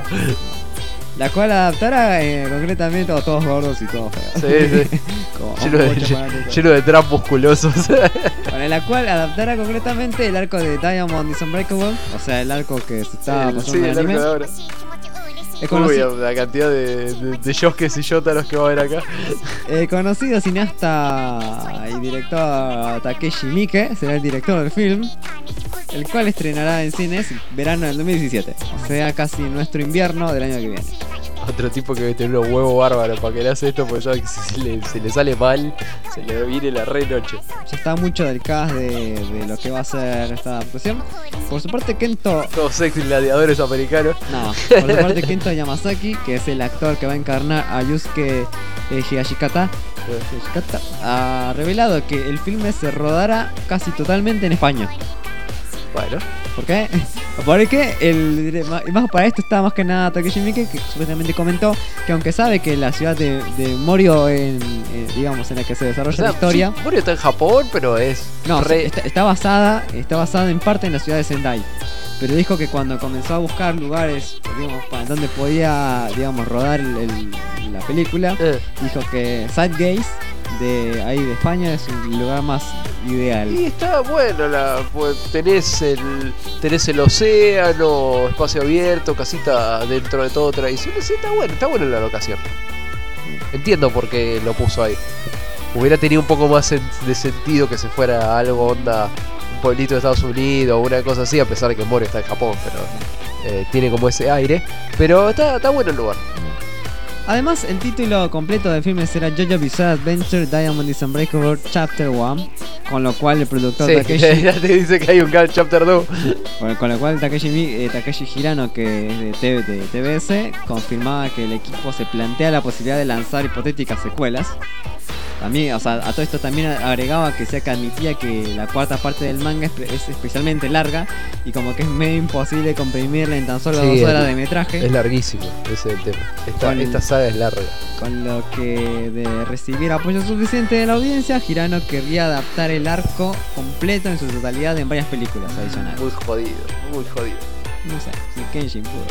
La cual adaptará eh, concretamente a todos gordos y todos feos. Sí, sí. Como Lleno de, muchos lle- fanáticos. lleno de trap musculosos. Bueno, la cual adaptará concretamente el arco de Diamond is Unbreakable, o sea, el arco que se está El- pasando sí, en el el arco anime. de ahora. Es Uy, conocido, la cantidad de, de, de Yoskes y Yotaros que va a haber acá. el conocido cineasta y director Takeshi Miike será el director del film, el cual estrenará en cines verano del dos mil diecisiete, o sea, casi nuestro invierno del año que viene. Otro tipo que debe tener unos huevos bárbaros para que le hace esto, porque sabe que si se le, se le sale mal, se le viene la re noche. Ya está mucho del cast de, de lo que va a ser esta adaptación. Por su parte, Kento. Todos sexy gladiadores americanos. No, por su parte, Kento Yamasaki, que es el actor que va a encarnar a Yusuke eh, Higashikata, Higashikata, ha revelado que el filme se rodará casi totalmente en España. Bueno, ¿Por qué? Porque el, más para esto está más que nada Takeshi Miike, que supuestamente comentó que aunque sabe que la ciudad de, de Morio, en, eh, digamos, en la que se desarrolla o sea, la historia, sí, Morio está en Japón, pero es no, re... está, está basada, está basada en parte en la ciudad de Sendai. Pero dijo que cuando comenzó a buscar lugares, digamos, para donde podía, digamos, rodar el- el- la película, Eh. dijo que Sidegaze de ahí de España es un lugar más ideal. Y está bueno, la, pues, tenés el tenés el océano, espacio abierto, casita dentro de todo tradicional. Sí, está bueno, está bueno la locación. Entiendo por qué lo puso ahí. Hubiera tenido un poco más sen- de sentido que se fuera algo onda, un pueblito de Estados Unidos o una cosa así, a pesar de que Morio está en Japón, pero eh, tiene como ese aire. Pero está, está bueno el lugar. Además, el título completo del filme será JoJo Bizarre Adventure Diamond is Unbreakable Chapter uno, con lo cual el productor Sí, Takeshi, ya te dice que hay un Gal Chapter dos. con, con lo cual Takeshi, Mi- eh, Takeshi Hirano, que es de, T- de T B S, confirmaba que el equipo se plantea la posibilidad de lanzar hipotéticas secuelas. También, o sea, a todo esto también agregaba que sea que admitía que la cuarta parte del manga es, pre- es especialmente larga y como que es medio imposible comprimirla en tan solo Sí, dos horas es- de metraje. Es larguísimo, ese es el tema. Esta, Con- esta saga es larga. Con lo que de recibir apoyo suficiente de la audiencia, Hirano querría adaptar el arco completo en su totalidad en varias películas adicionales. Muy jodido, muy jodido. No sé, si Kenshin pudo.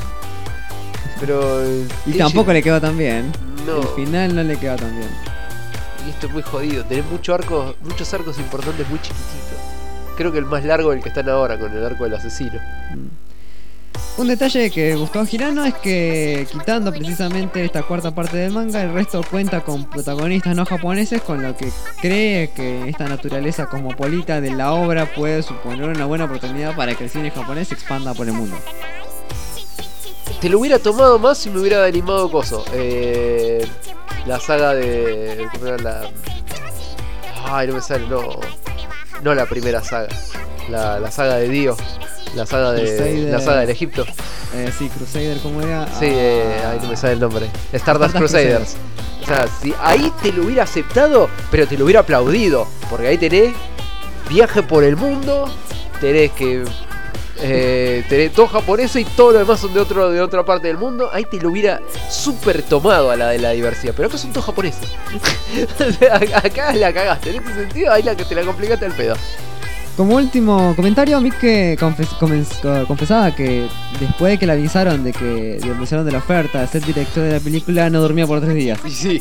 Pero. eh, Y Kenshin- tampoco le quedó tan bien. No. El final no le quedó tan bien. Y esto es muy jodido. Tenés mucho arco, muchos arcos importantes muy chiquititos. Creo que el más largo es el que están ahora, con el arco del asesino. Un detalle que gustó a Hirano es que, quitando precisamente esta cuarta parte del manga, el resto cuenta con protagonistas no japoneses, con lo que cree que esta naturaleza cosmopolita de la obra puede suponer una buena oportunidad para que el cine japonés se expanda por el mundo. Te lo hubiera tomado más si me hubiera animado coso. Eh, la saga de. ¿Cómo era la.? Ay, no me sale, no. No la primera saga. La, la saga de Dio. La saga de. Crusader. La saga del Egipto. Eh, sí, Crusader, ¿cómo era? Sí, eh, Ah, ahí no me sale el nombre. Stardust Stardust Crusaders. O sea, si ahí te lo hubiera aceptado, pero te lo hubiera aplaudido. Porque ahí tenés viaje por el mundo, tenés que eh, tenés todo japonés y todo lo demás son de otro de otra parte del mundo. Ahí te lo hubiera súper tomado a la de la diversidad, pero acá son todos japoneses. Acá la cagaste, en este sentido ahí la que te la complicaste al pedo. Como último comentario, Mike confes- comenz- confesaba que después de que le avisaron de que le avisaron de la oferta de ser director de la película, no dormía por tres días. Y sí,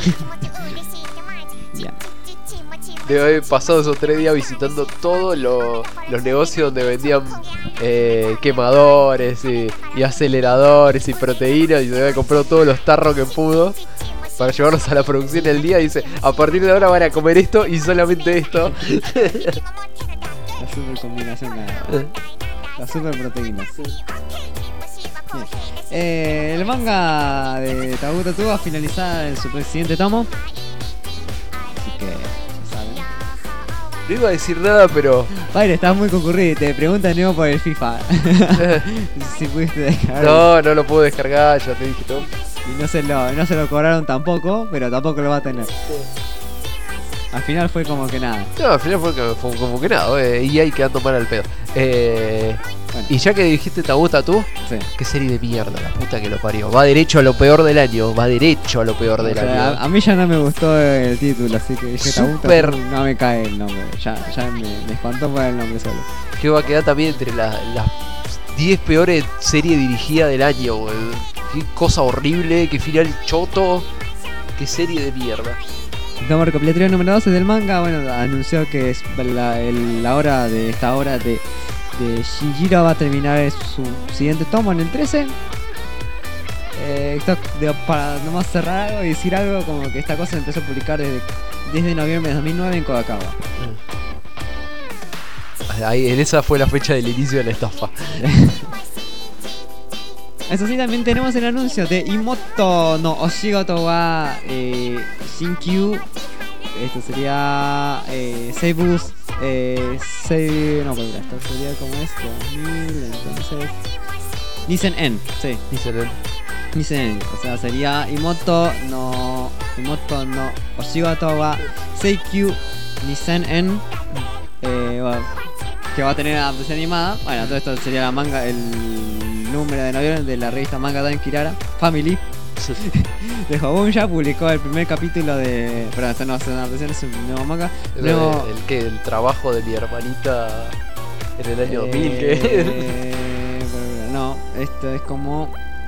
Ya. debe haber pasado esos tres días visitando todos lo- los negocios donde vendían eh, quemadores y, y aceleradores y proteínas, y se había comprado todos los tarros que pudo para llevarlos a la producción el día. Y dice, a partir de ahora van a comer esto y solamente esto. La super combinación, la, la super proteína. Bien. Eh, el manga de Tabuto Tu va a finalizar en su siguiente tomo. Así que, ya saben. No iba a decir nada, pero Padre, estás muy concurrido y te preguntan de nuevo por el FIFA. Si pudiste descargar. no, no lo puedo descargar, ya te dije todo. Y no se, lo, no se lo cobraron tampoco, pero tampoco lo va a tener. Al final fue como que nada. No, al final fue, que- fue como que nada, eh, y ahí quedando mal al pedo. Eh, Bueno, y ya que dijiste Tabuta Tú, sí. qué serie de mierda, la puta que lo parió. Va derecho a lo peor del año, va derecho a lo peor O del sea, año. a, a mí ya no me gustó el título, así que dije Tabuto, Súper. no me cae el nombre. Ya, ya me, me espantó por el nombre solo. Que va a quedar también entre la- las diez peores series dirigidas del año, boludo. Qué cosa horrible, qué final choto, qué serie de mierda. El tomo recopilatorio número doce del manga, bueno, anunció que es la, el- la hora de esta hora de, de Shinjiro va a terminar su siguiente tomo en el trece. Eh, esto, de- para nomás cerrar algo y decir algo, como que esta cosa se empezó a publicar desde, desde noviembre de dos mil nueve en Kodakawa. Ahí, en esa fue la fecha del inicio de la estafa. Eso sí, también tenemos el anuncio de Imoto no Oshigoto wa eh, Shinkyu. Esto sería eh, Seibus eh, Sei... No, pues esto sería como es dos mil, entonces... Nisen En, sí, Dicen él. Nisen En. O sea, sería Imoto no... Imoto no Oshigoto wa Seikyu Nisen En. Eh, bueno, que va a tener adaptación animada. Bueno, todo esto sería la manga, el número de noviembre de la revista Manga Time Kirara Family. De Jobun ya publicó el primer capítulo de... Perdón, esto no es una adaptación, es un nuevo manga. Nuevo... El, el que el trabajo de mi hermanita en el año dos mil, que Eh, no, esto es como...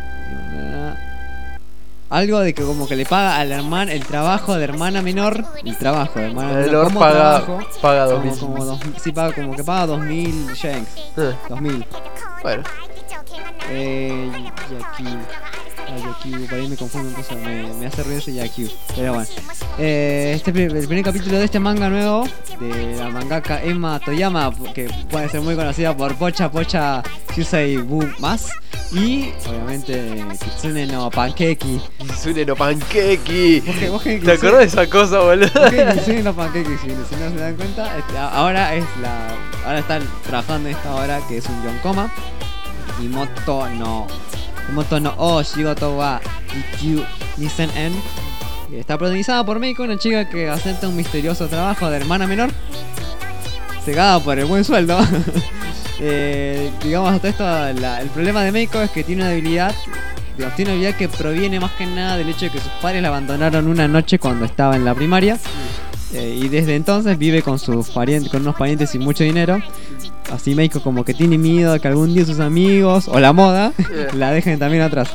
Algo de que como que le paga al hermano el trabajo de hermana menor. El trabajo de hermana menor. menor como paga, trabajo, paga dos como, mil. como dos, sí, paga como que paga dos mil yens. Eh, Dos mil. bueno, Eh, Yaku. Ah, Yaku, por ahí me confundo, entonces me, me hace ruido ese Yaku. Pero bueno. Eh, este, pri- el primer capítulo de este manga nuevo, de la mangaka Emma Toyama, que puede ser muy conocida por Pocha Pocha Kyusei Bu Mas. Y, obviamente, Kitsune no Pankeki. Kitsune no Pankeki. ¿Vos qué- vos qué- ¿Te acordás de esa cosa, boludo? Ok, Kitsune no Pankeki, si, si no se dan cuenta, este, a- ahora es la. Ahora están trabajando en esta hora que es un yonkoma. Imoto no. Imoto no O Shigoto wa Ikkyu Nisen En. Está protagonizada por Meiko, una chica que acepta un misterioso trabajo de hermana menor, cegada por el buen sueldo. eh, digamos, hasta esto, la- el problema de Meiko es que tiene una debilidad. Digamos, tiene una habilidad que proviene más que nada del hecho de que sus padres la abandonaron una noche cuando estaba en la primaria. Eh, y desde entonces vive con sus parientes, con unos parientes sin mucho dinero. Así Meiko como que tiene miedo de que algún día sus amigos o la moda la dejen también atrás.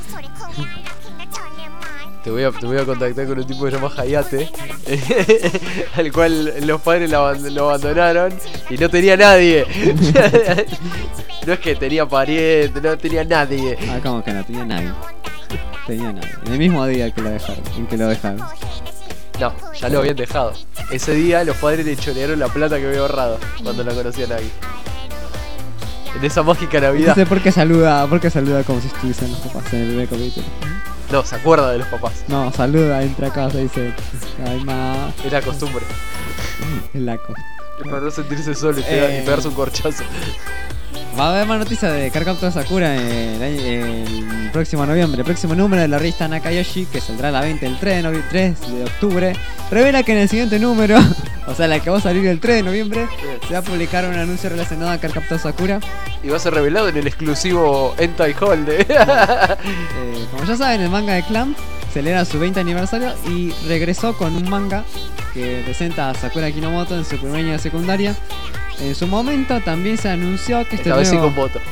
Te voy, a, te voy a contactar con un tipo que se llama Hayate, al cual los padres lo, aband- lo abandonaron y no tenía nadie. No es que tenía pariente, no tenía nadie. Ah, como que no tenía nadie. Tenía nadie. En el mismo día que lo dejaron, en que lo dejaron. No, ya lo habían dejado. Ese día los padres le chorearon la plata que había ahorrado cuando la conocían ahí. En esa mágica No Navidad. sé por qué saluda, por qué saluda como si estuviesen los papás en el primer capítulo. No, se acuerda de los papás. No, saluda, entra a casa y dice, ay ma, Era costumbre. es la cosa. Para no sentirse solo y, pega- Eh. y pegarse un corchazo. Va a haber más noticias de Cardcaptor Sakura el, año- el próximo noviembre. El próximo número de la revista Nakayoshi, que saldrá a la veinte el tres de, novi- tres de octubre, revela que en el siguiente número, O sea, la que va a salir el tres de noviembre, se va a publicar un anuncio relacionado a que captó Sakura. Y va a ser revelado en el exclusivo Hentai Hall de... Eh, como ya saben, el manga de Clamp celebra su veinte aniversario y regresó con un manga que presenta a Sakura Kinomoto en su primer año de secundaria. En su momento también se anunció que este Esta vez sí nuevo... con moto.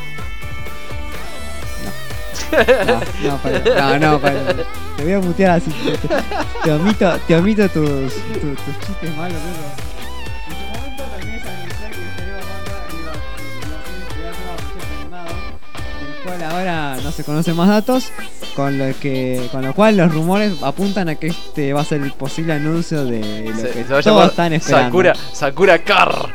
No, no, para, no, no, para, te voy a mutear así. Te, te omito, te omito tus, tus, tus chistes malos, ¿no? En su momento también se anunció que este nuevo manga iba, iba a ser crear un nuevo proyecto animado, del cual ahora no se conocen más datos, con lo que, con lo cual los rumores apuntan a que este va a ser el posible anuncio de lo Se, que se va a todos llamar están esperando. Sakura, Sakura Car.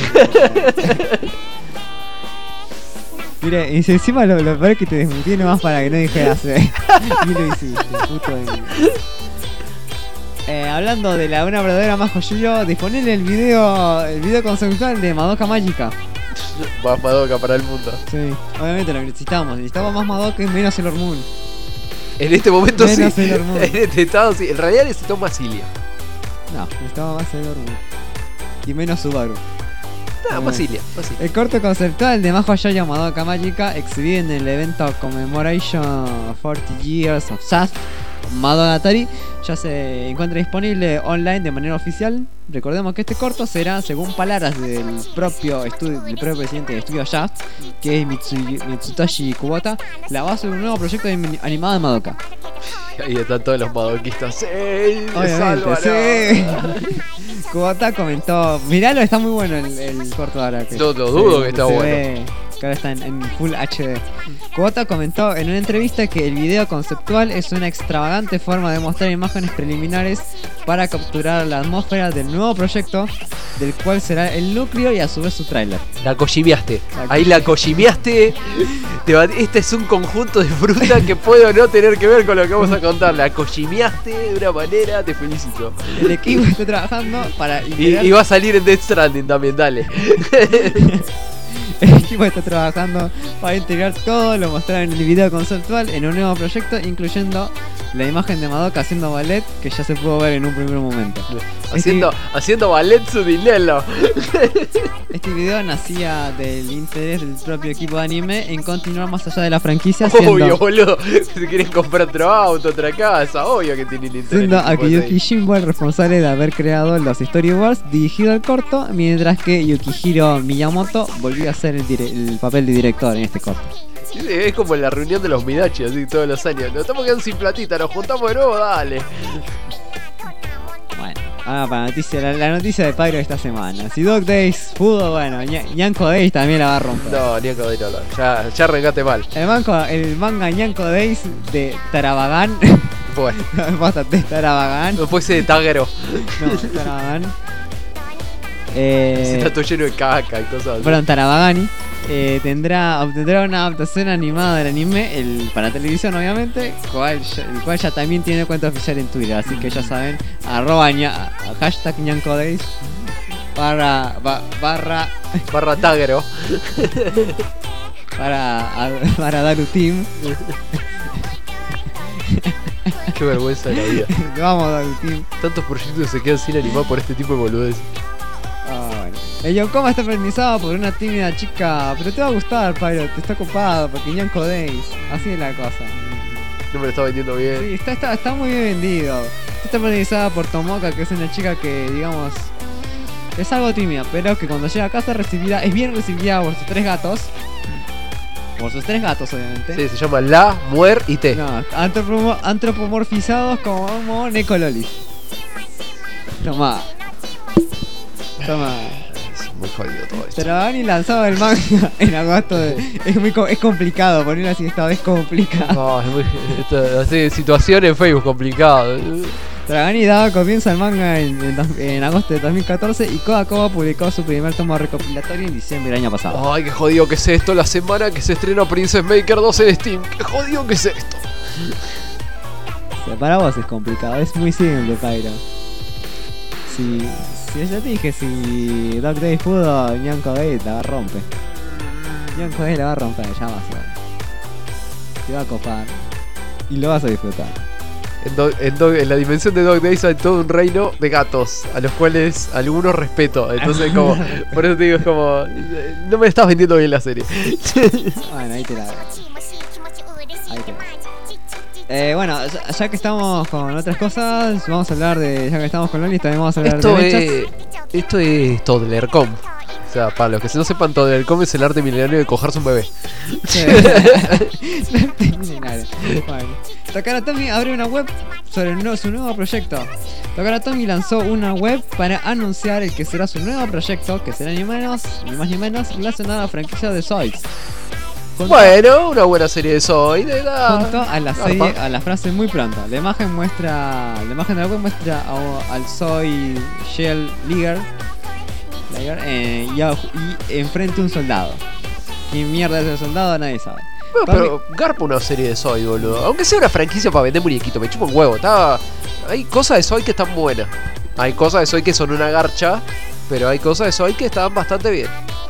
Mire, y si encima lo, lo peor es que te desmuteé nomás para que no dijeras eh. Y lo hiciste, puto de mí. Eh, hablando de la una verdadera Majo Yuyo, disponible el video el video conceptual de Madoka Mágica. Más Madoka para el mundo. Sí, obviamente lo necesitamos, necesitamos más Madoka y menos Sailor Moon. En este momento sí. Menos Sailor Moon. En este estado sí. En realidad necesitamos más Cilia. No, necesitamos más Sailor Moon. Y menos Subaru. Ah, más Cilia, más Cilia. El corto conceptual de Majo Yuyo Madoka Mágica, exhibido en el evento Commemoration cuarenta Years of Jazz Madogatari, ya se encuentra disponible online de manera oficial. Recordemos que este corto será, según palabras del propio estudio, del propio presidente de Estudio Jazz, que es Mitsu- Mitsutoshi Kubota, la base de un nuevo proyecto de animado de Madoka. Ahí están todos los madoquistas. ¡Sí! Obviamente, sí. Kubota comentó, miralo, está muy bueno el, el corto ahora. Que No, no dudo que está se bueno. ve que ahora está en, en Full H D. Kubota comentó en una entrevista que el video conceptual es una extravagante forma de mostrar imágenes preliminares para capturar la atmósfera del nuevo proyecto, del cual será el núcleo y a su vez su tráiler. La cochimeaste. La Ahí la cochimeaste. Te bat- Este es un conjunto de fruta que puede o no tener que ver con lo que vamos a contar. La cochimeaste de una manera, te felicito. El equipo está trabajando para Y, integrar... y va a salir en Death Stranding también, dale. El equipo está trabajando para integrar todo lo mostrado en el video conceptual en un nuevo proyecto, incluyendo la imagen de Madoka haciendo ballet, que ya se pudo ver en un primer momento. Haciendo, haciendo ballet su dinero. Este video nacía del interés del propio equipo de anime en continuar más allá de la franquicia, siendo, Obvio, boludo. Si quieren comprar otro auto, otra casa, obvio que tienen interés. siendo en el tipo de Akiyuki Shinbo el responsable de haber creado los storyboards dirigido al corto, mientras que Yukihiro Miyamoto volvió a hacer el, dire- el papel de director en este corto. Sí, es como la reunión de los Midachi, así todos los años. Nos estamos quedando sin platita, nos juntamos de nuevo, dale. Bueno, ah, para noticia, la, la noticia de Pyro de esta semana. Si Dog Days pudo, bueno, Ña- Ñanko Days también la va a romper. No, ni a de no, ya, ya arrancaste mal. El, manco, el manga Ñanko Days de Tarabagan. Bueno, Basta de Tarabagan. no puede ser de Tágaro. No, Tarabagan. Se Eh, está todo lleno de caca y cosas así. perdón, Tarabagani. Eh, tendrá, obtendrá una adaptación animada del anime, el, para televisión obviamente, cual ya- el cual ya también tiene cuenta oficial en Twitter, así que ya saben, arroba ña, hashtag Ñanko Days, barra, ba- barra, Barra Tágaro. para, a- para Daru Team. Qué vergüenza de la vida. Vamos Daru Team. Tantos proyectos se quedan sin animar por este tipo de boludez. Ah, bueno. El Yonkoma está prendizado por una tímida chica, pero te va a gustar, Pyro, te está ocupado porque Ñanko Days, así es la cosa. No me lo está vendiendo bien. Sí, está, está, está muy bien vendido. Está protagonizada por Tomoka, que es una chica que, digamos, es algo tímida, pero que cuando llega a casa recibida, es bien recibida por sus tres gatos. Por sus tres gatos, obviamente. Sí, se llama La, Muer y T. No, antropomo- antropomorfizados como Necololis. Toma. Toma. Es muy jodido todo esto. Trabani lanzado el manga en agosto. De, es, muy, co- es complicado, ponerlo así esta vez complicado. No, es muy. Esto, así, situación en Facebook complicado. Tragani daba comienzo al manga en, en dos- en agosto de dos mil catorce y Koga Koga publicó su primer tomo recopilatorio en diciembre del año pasado. Ay, qué jodido que es esto. La semana que se estrena Princess Maker dos en Steam. Qué jodido que es esto. O sea, para vos es complicado, es muy simple, Pyro. Si, si ya te dije, si Dog Days pudo, Ñanko Days la rompe. Ñanko Days la va a romper, ya vas a ver. Te va a copar y lo vas a disfrutar. En, Dog- en, Dog- en la dimensión de Dog Days hay todo un reino de gatos, a los cuales algunos respeto. Entonces, como, por eso te digo, es como, eh, no me estás vendiendo bien la serie. Bueno, ahí te la Ahí te la Eh, bueno, ya, ya que estamos con otras cosas, vamos a hablar de. Ya que estamos con Loli, también vamos a hablar Esto de mechas. es, esto es Toddlercom. O sea, para los que no sepan, Toddlercom es el arte milenario de cogerse un bebé. Sí. Milenario. Bueno. Takara Tomy abre una web sobre un nuevo- su nuevo proyecto. Takara Tomy lanzó una web para anunciar el que será su nuevo proyecto, que será ni menos, ni más ni menos relacionado a la franquicia de Zoids. Junto, Bueno, una buena serie de Zoid. De la... junto a la Garpa. serie, a la frase muy pronto. La imagen muestra, la imagen de la web muestra a- al Zoid Shell Liger, Liger eh, y, a- y enfrente un soldado. ¿Quién mierda es el soldado? Nadie sabe. Bueno, pero garpa una serie de Zoid, boludo. Aunque sea una franquicia para vender muñequitos, me chupa un huevo. Está... Hay cosas de Zoid que están buenas. Hay cosas de Zoid que son una garcha. Pero hay cosas de Zoid que están bastante bien.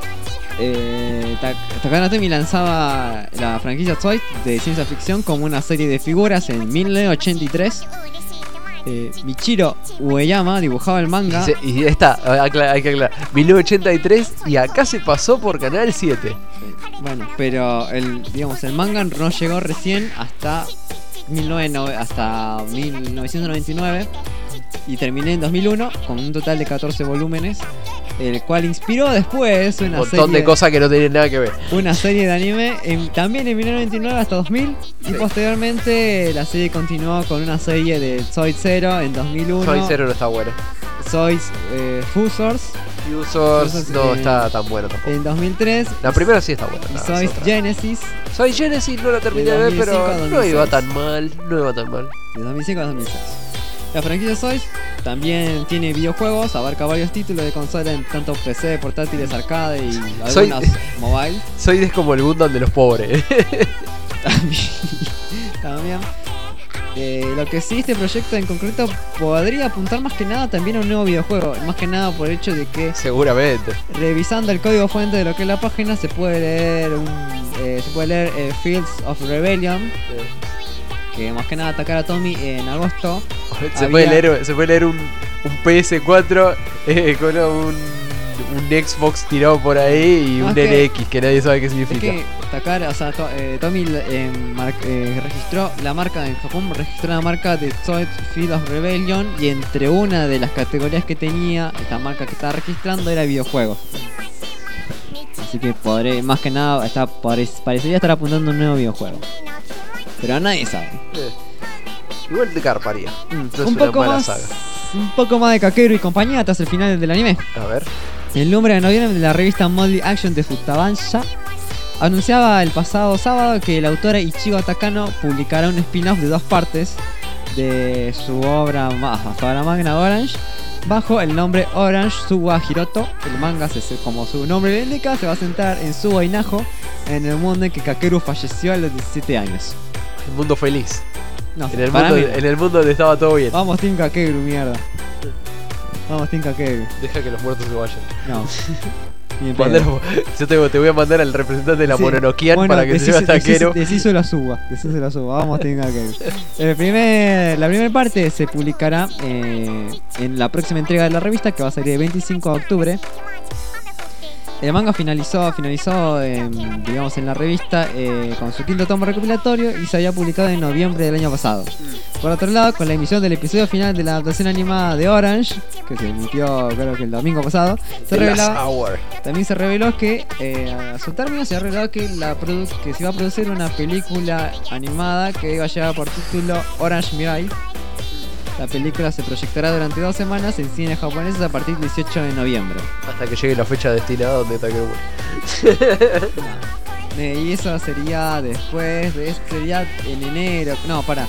Eh, Ta- Takara Tomy lanzaba la franquicia Zoid de ciencia ficción como una serie de figuras en mil novecientos ochenta y tres. Eh, Michiro Ueyama dibujaba el manga. Y, se- y esta, acla- hay que aclarar. mil novecientos ochenta y tres y acá se pasó por Canal siete. Bueno, pero el, digamos, el manga no llegó recién hasta mil novecientos noventa, hasta mil novecientos noventa y nueve y terminé en dos mil uno con un total de catorce volúmenes, el cual inspiró después Un una montón serie de cosas que no tienen nada que ver. una serie de anime en- también en mil novecientos noventa y nueve hasta dos mil y Sí. posteriormente la serie continuó con una serie de Zoid Zero en dos mil uno, Zoid Zero no está bueno. Zoid eh, Fusors Users Users, no eh, está tan bueno tampoco. en dos mil tres La primera sí está buena. y las Zoid otras. Genesis Zoid Genesis no la terminé De de ver, dos mil cinco a pero dos mil no iba seis. tan mal. No iba tan mal. de dos mil cinco a dos mil seis. La franquicia Zoid también tiene videojuegos, abarca varios títulos de consola en tanto P C, portátiles, arcade y Zoid- algunos mobile. Zoid es como el Gundam de los pobres. También. También. Eh, lo que sí, este proyecto en concreto podría apuntar más que nada también a un nuevo videojuego. Más que nada por el hecho de que Seguramente. revisando el código fuente de lo que es la página se puede leer un, eh, se puede leer eh, Fields of Rebellion, que más que nada Takara Tomy en agosto. Se Había- puede leer, se puede leer un, un P S cuatro eh, con un, un Xbox tirado por ahí y No, un es que- N X que nadie sabe qué Es significa. que Takara, o sea, to- eh, Tomy eh, mar- eh, registró la marca en Japón, registró la marca de Zoid Field of Rebellion y entre una de las categorías que tenía esta marca que estaba registrando era videojuegos. Así que podré, más que nada, está, pare- parecería estar apuntando a un nuevo videojuego. Pero nadie sabe. Eh, Igual de carparía. Mm, No es un una poco mala más, saga. un poco más de Kakeru y compañía tras el final del anime. A ver. El número de noviembre de la revista Model Action de Futabansha anunciaba el pasado sábado que la autora Ichigo Takano publicará un spin-off de dos partes de su obra, ma- su obra magna Orange bajo el nombre Orange Suwa Hiroto. El manga, se, se- como su nombre le indica, se va a centrar en Suwa y Naho en el mundo en que Kakeru falleció a los diecisiete años. El mundo feliz. No, En el para mundo, mí. en el mundo donde estaba todo bien. Vamos Team Kakeru, mierda. Vamos Team Kakeru. Deja que los muertos se vayan. No. Ni en pedo. Mandalo- yo te, te voy a mandar al representante de la Sí. Mononokean Bueno, para que se decís- lleve a Taquero. decís- Decíselo a Suba, decíselo a Suba, vamos tenga que el primer, La primera parte se publicará eh, en la próxima entrega de la revista, que va a salir el veinticinco de octubre. El manga finalizó, finalizó en, digamos, en la revista eh, con su quinto tomo recopilatorio y se había publicado en noviembre del año pasado. Por otro lado, con la emisión del episodio final de la adaptación animada de Orange, que se emitió creo que el domingo pasado, se The Last revelaba, Hour. también se reveló que eh, a su término se ha revelado que, la produ- que se iba a producir una película animada que iba a llevar por título Orange Mirai. La película se proyectará durante dos semanas en cines japoneses a partir del dieciocho de noviembre. Hasta que llegue la fecha destinada donde Taquero muere. Eh, y eso sería después de... Sería en enero... No, para.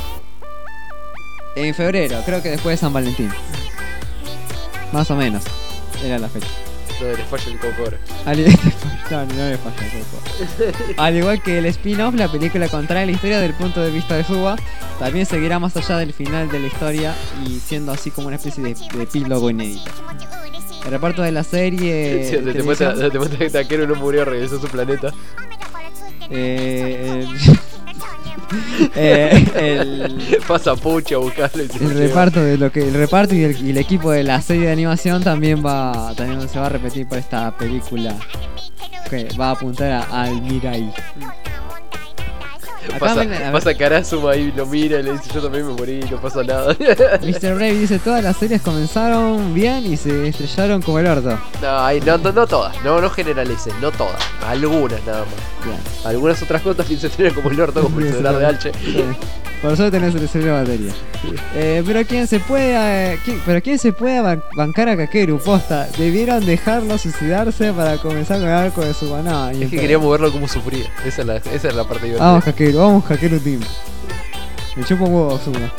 En febrero, creo que después de San Valentín. Más o menos. Era la fecha. No, les falla el coco. Al, no, no le falla el coco. Al igual que el spin-off, la película contrae la historia del punto de vista de Suba. También seguirá más allá del final de la historia y siendo así como una especie de, de epílogo inédito. El reparto de la serie... Sí, donde te muestra, televisión- donde te muestra que Taquero no murió, regresó a su planeta. Eh, el- Eh, el, Pasa Pucho a buscarlo y se lo el lleva. reparto de lo que el reparto y el, y el equipo de la serie de animación también va también se va a repetir por esta película que va a apuntar a, al Mirai. Acá Pasa, me- a ver, pasa Karasuma ahí, lo mira y le dice yo también me morí, no pasa nada. mister Brave dice todas las series comenzaron bien y se estrellaron como el orto. No, ahí, no, no, no todas, no, no generalices, no todas, algunas nada más. Bien. Algunas otras cosas también se tienen como el orto, como el celular de Alche. Sí. Por suerte tenés el celular de batería. Eh, pero quién se puede eh, quién- pero quién se puede ban- bancar a Kakeru, posta. Debieron dejarlo suicidarse para comenzar con el arco de su banana. Es que queríamos verlo como sufría, esa es la, esa es la parte divertida. Vamos Kakeru, vamos Kakeru Team. Me chupo un huevo Suma.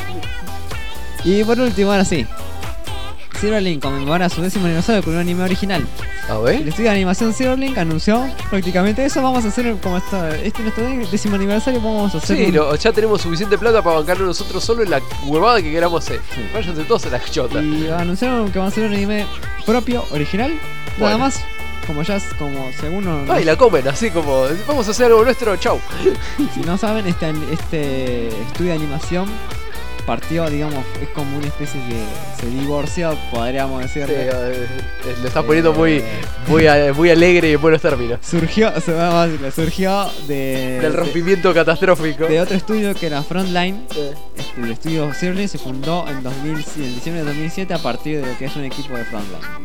Y por último, ahora sí. Zerolink conmemora su décimo aniversario con un anime original. A El ver, estudio de animación Zerolink anunció prácticamente eso. Vamos a hacer como está este nuestro décimo aniversario. Vamos a hacer sí, un- lo- ya tenemos suficiente plata para bancarlo nosotros solo en la huevada que queramos hacer. Váyanse todos a la chota. Y anunciaron que van a hacer un anime propio, original, nada Bueno. más. Como ya es como según no, Ah, y la comen, así como, vamos a hacer algo nuestro, chau. si no saben, este, an- este estudio de animación partió, digamos, es como una especie de se divorció, podríamos decir. Sí, eh, eh, lo estás poniendo muy, muy, a- muy alegre y en buenos términos. Surgió, se va a decirlo, surgió de, Del rompimiento catastrófico. de, de otro estudio que era Frontline. Eh, Este, el estudio Zerolink se fundó en, dos mil, en diciembre de dos mil siete a partir de lo que es un equipo de Frontline.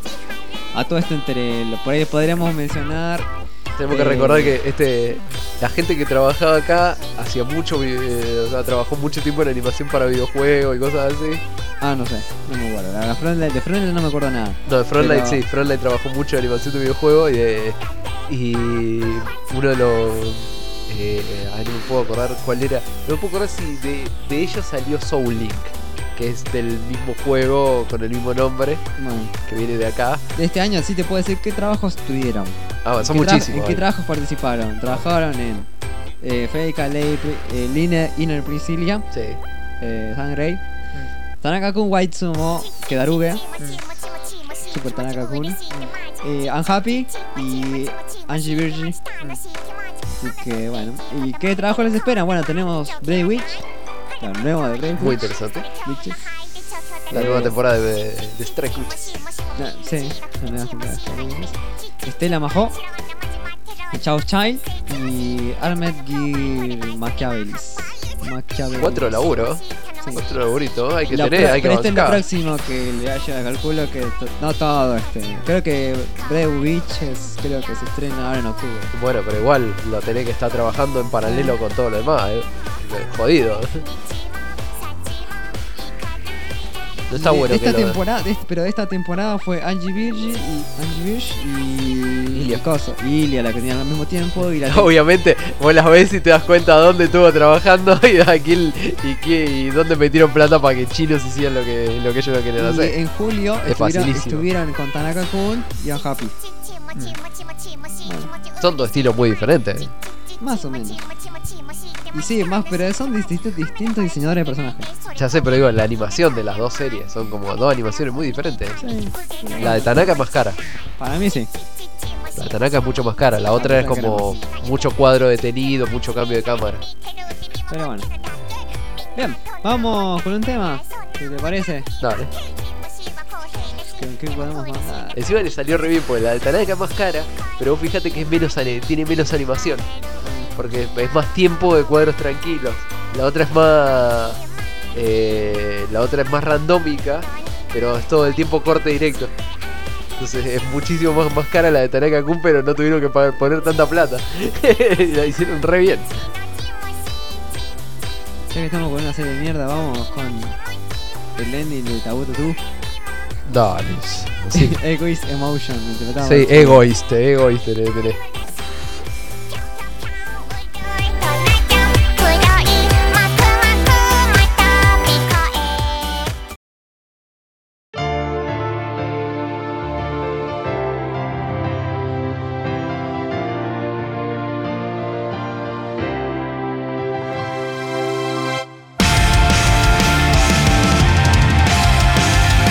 A todo esto entre lo- por ahí podríamos mencionar Tenemos que Eh, recordar que este la gente que trabajaba acá hacía mucho, vi- eh, o sea, trabajó mucho tiempo en animación para videojuegos y cosas así. Ah, no sé, no me acuerdo. La, la Frontline, de Frontline no me acuerdo nada. No, de Frontline Pero- sí, Frontline trabajó mucho en animación de videojuegos y de, y uno de los eh, ay, no me puedo acordar cuál era, no me puedo acordar si de, de ellos salió Soul Link, que es del mismo juego con el mismo nombre, Bueno, que viene de acá. de este año sí te puedo decir qué trabajos tuvieron. Ah, son ¿Qué tra- muchísimos. ¿En qué eh. trabajos participaron? Trabajaron en eh, Fate Calais, eh, Inner, Inner Priscilla, Sí. eh, Sunray, Mm. Tanaka-kun, White Sumo, Kedaruge, Super Tanaka-kun, eh, Unhappy y Angie Virgie. Así que bueno, ¿y qué trabajo les esperan? Bueno, tenemos Brave Witch, lo nuevo de Brave Muy Witch, interesante. Witches. La Eh, nueva temporada de, de Strike Witches. Ah, sí, la nueva temporada de Star Wars. Stella Maho, Chao Child y Armed Gear Machiavellis. Machiavellis. Cuatro laburo. Sí. Cuatro laburitos. Hay que Lo tener, pro- hay que pero este es lo avanzar. próximo que le haya, calculo que to- no todo este. Creo que Brave Witch es, creo que se estrena ahora en octubre. Bueno, pero igual lo tenés que estar trabajando en paralelo con todo lo demás. eh. Jodido. No está De- bueno de que esta lo- temporada, de este- pero de esta temporada fue Angie Virgie y Angie Virge y Ilia. Coso. Y Ilia, la que tenían al mismo tiempo y la Obviamente, vos las ves y te das cuenta dónde estuvo trabajando y a quién, y, qué, y dónde metieron plata para que chinos hicieran lo que, lo que ellos no querían Y hacer. en julio Es estuvieron, facilísimo. estuvieron con Tanaka Kun y Unhappy. Son dos estilos muy diferentes. Más o menos. Y sí, más, pero son distintos, distintos diseñadores de personajes. Ya sé, pero digo, la animación de las dos series son como dos animaciones muy diferentes. La de Tanaka es más cara. Para mí sí. La de Tanaka es mucho más cara. La otra es como mucho cuadro detenido, mucho cambio de cámara. Pero bueno. Bien, vamos con un tema. ¿Qué te parece? Dale. ¿Qué, qué podemos mandar? Encima le salió re bien porque la de Tanaka es más cara, pero vos fíjate que es menos ani- tiene menos animación. Porque es más tiempo de cuadros tranquilos. La otra es más. eh, la otra es más randómica, pero es todo el tiempo corte directo. Entonces es muchísimo más, más cara la de Tanaka Kun, pero no tuvieron que pa- poner tanta plata. La hicieron re bien. Ya que estamos con una serie de mierda, vamos con el ending de Tabuto dos. Dale. Sí, Egoist Emotion, interpretado sí por- egoísta, egoísta tenés, tenés.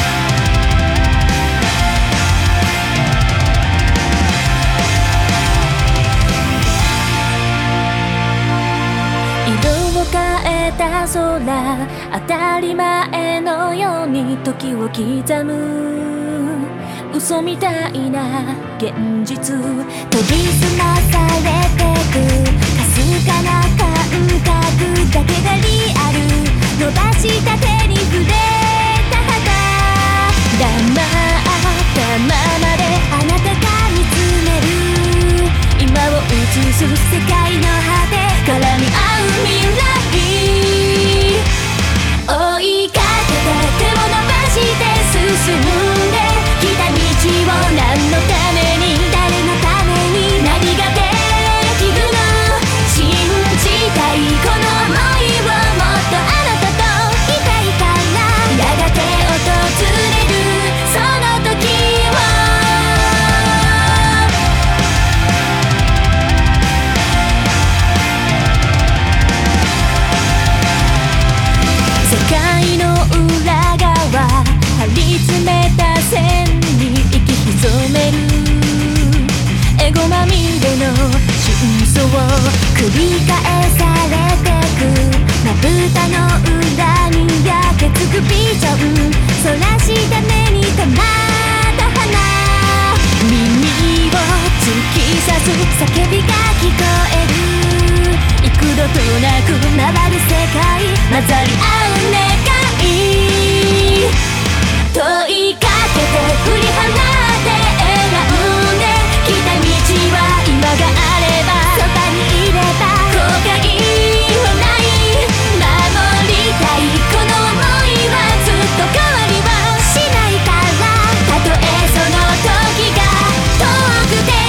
「 が当たり前のように時を刻む嘘みたいな現実研ぎ澄まされてくかすかな感覚だけがリアル伸ばした手に触れた旗黙ったままであなたが見つめる今を映す世界の果て絡み合う未来追いかけて手を伸ばして進んできた道を何のために誰のために何ができるの信じたいこの想いをもっとあなたといたいからやがて訪れるその時を世界の裏側張り詰めた線に息潜めるエゴまみれの真相繰り返されてくまぶたの裏に焼けつくビジョンそらした目に止まった花耳を突き刺す叫びが聞こえる幾度となく回る世界混ざり合う願い問いかけて振り払って選んできた道は今があればそばにいれば後悔はない守りたいこの想いはずっと変わりはしないからたとえその時が遠くて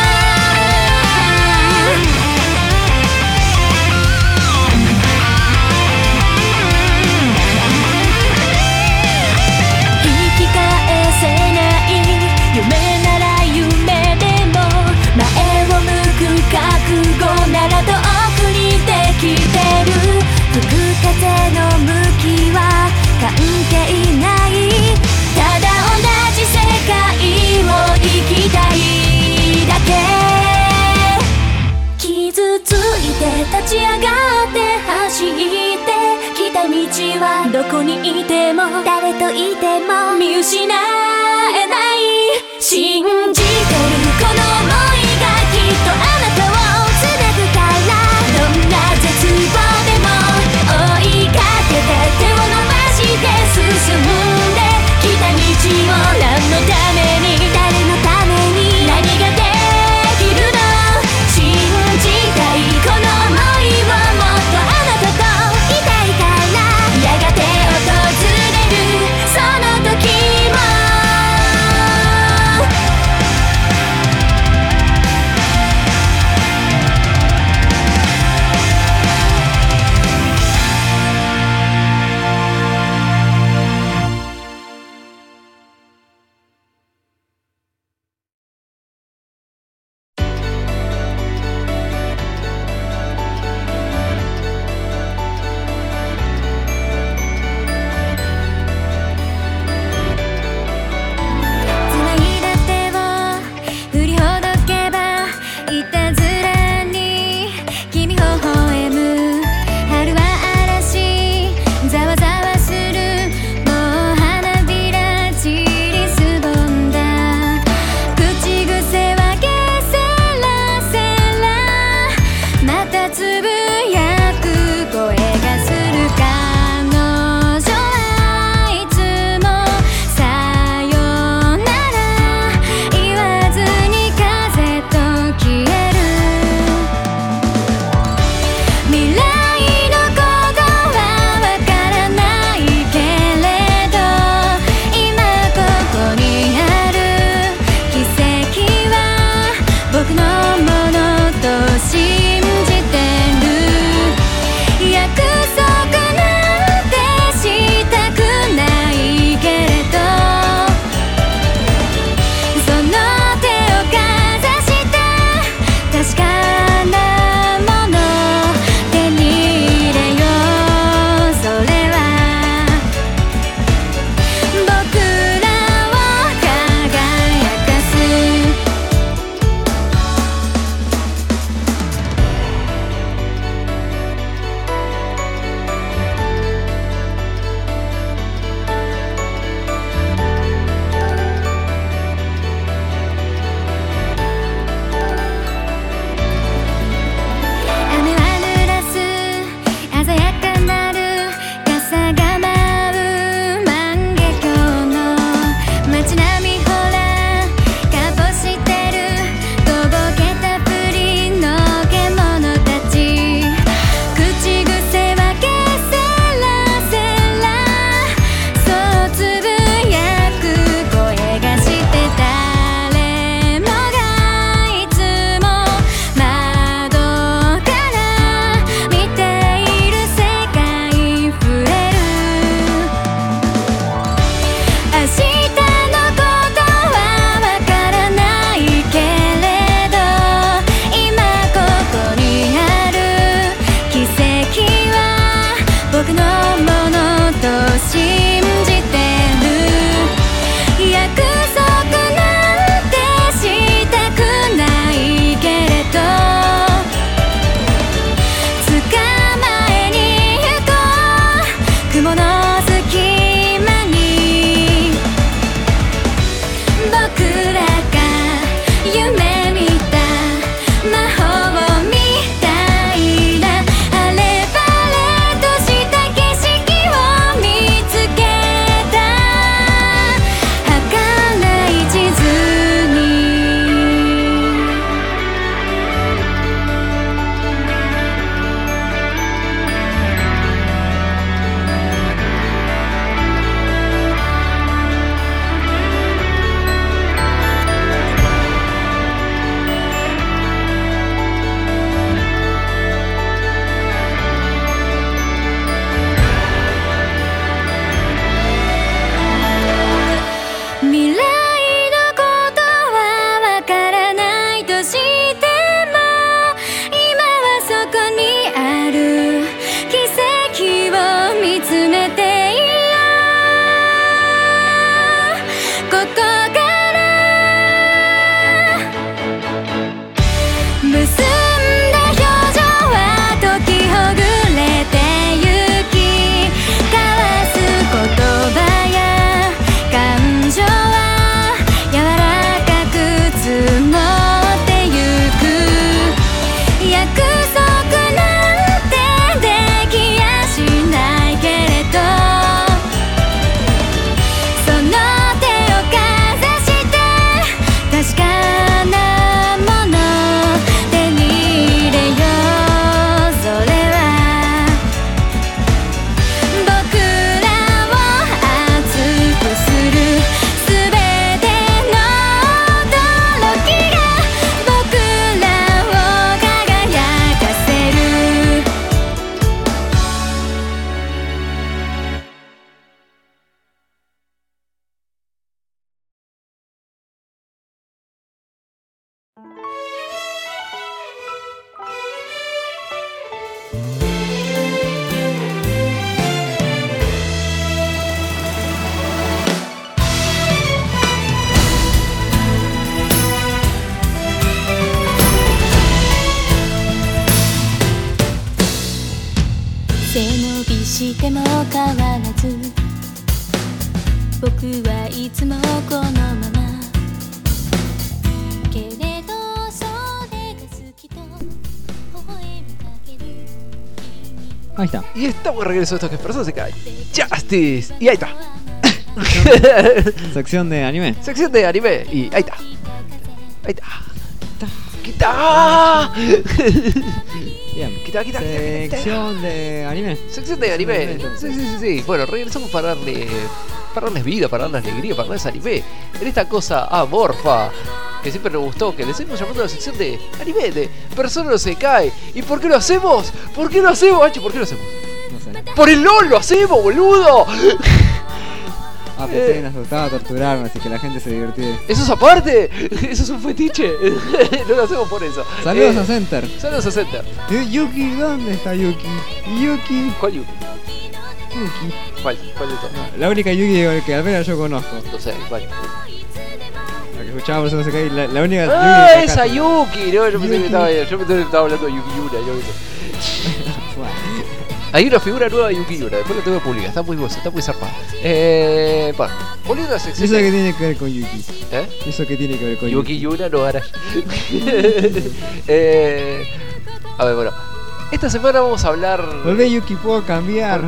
夢なら夢でも前を向く覚悟なら遠くにできてる吹く風の向きは関係ないただ同じ世界を生きたいだけ傷ついて立ち上がって走ってきた道はどこにいても誰といても見失えない信じてるこの想いがきっとあなたをつなぐからどんな絶望でも追いかけて手を伸ばして進んできた道を何のために誰のために何ができるの信じたいこの想いをもっとあなたといたいからやがて訪れるその時も背伸びしても変わらず僕はいつもこのままけれどそれが好きと微笑みかける Ahí está. Y estamos de regreso a esto que es Personas se cae. Justice. Y ahí está. Sección de anime. Sección de anime. Y ahí está. Ahí está. ¡Quita! Bien. Quita, quita, quita, quita. Sección de anime. Sección de anime. Sí, sí, sí, sí. Bueno, regresamos para darle. Para darles vida, para darles alegría, para darles anime. En esta cosa amorfa que siempre nos gustó, que le seguimos llamando a la sección de anime, de Persona no se cae. ¿Y por qué lo hacemos? ¿Por qué lo hacemos, Ancho? ¿Por qué lo hacemos? No sé. ¡Por el LOL lo hacemos, boludo! Ah, pensé que nos gustaba torturarnos y que la gente se divirtiera. Eso es aparte, eso es un fetiche. No lo hacemos por eso. Saludos Eh, a Center. Saludos a Center. Eh, Yuki, ¿dónde está Yuki? Yuki. ¿Cuál Yuki? Yuki. ¿Cuál? ¿Cuál de todos? La única Yuki que al menos yo conozco. No sé, ¿cuál? La que escuchaba por eso no se cae. La, la única ¡Ah, Yuki que esa acá- Yuki! No, yo pensé que Yuki. estaba, yo pensé que estaba hablando de Yuki Yura. Yo pensé. Hay una figura nueva de Yuki Yura, después la tengo que publicar, está muy buena, está muy zarpada. Eh, bueno, volviendo a la ¿Eso sección. que de- tiene que ver con Yuki? ¿Eh? ¿Eso que tiene que ver con Yuki Yuki? Yura no hará. eh, a ver, bueno. Esta semana vamos a hablar. Volvé Yuki, puedo cambiar.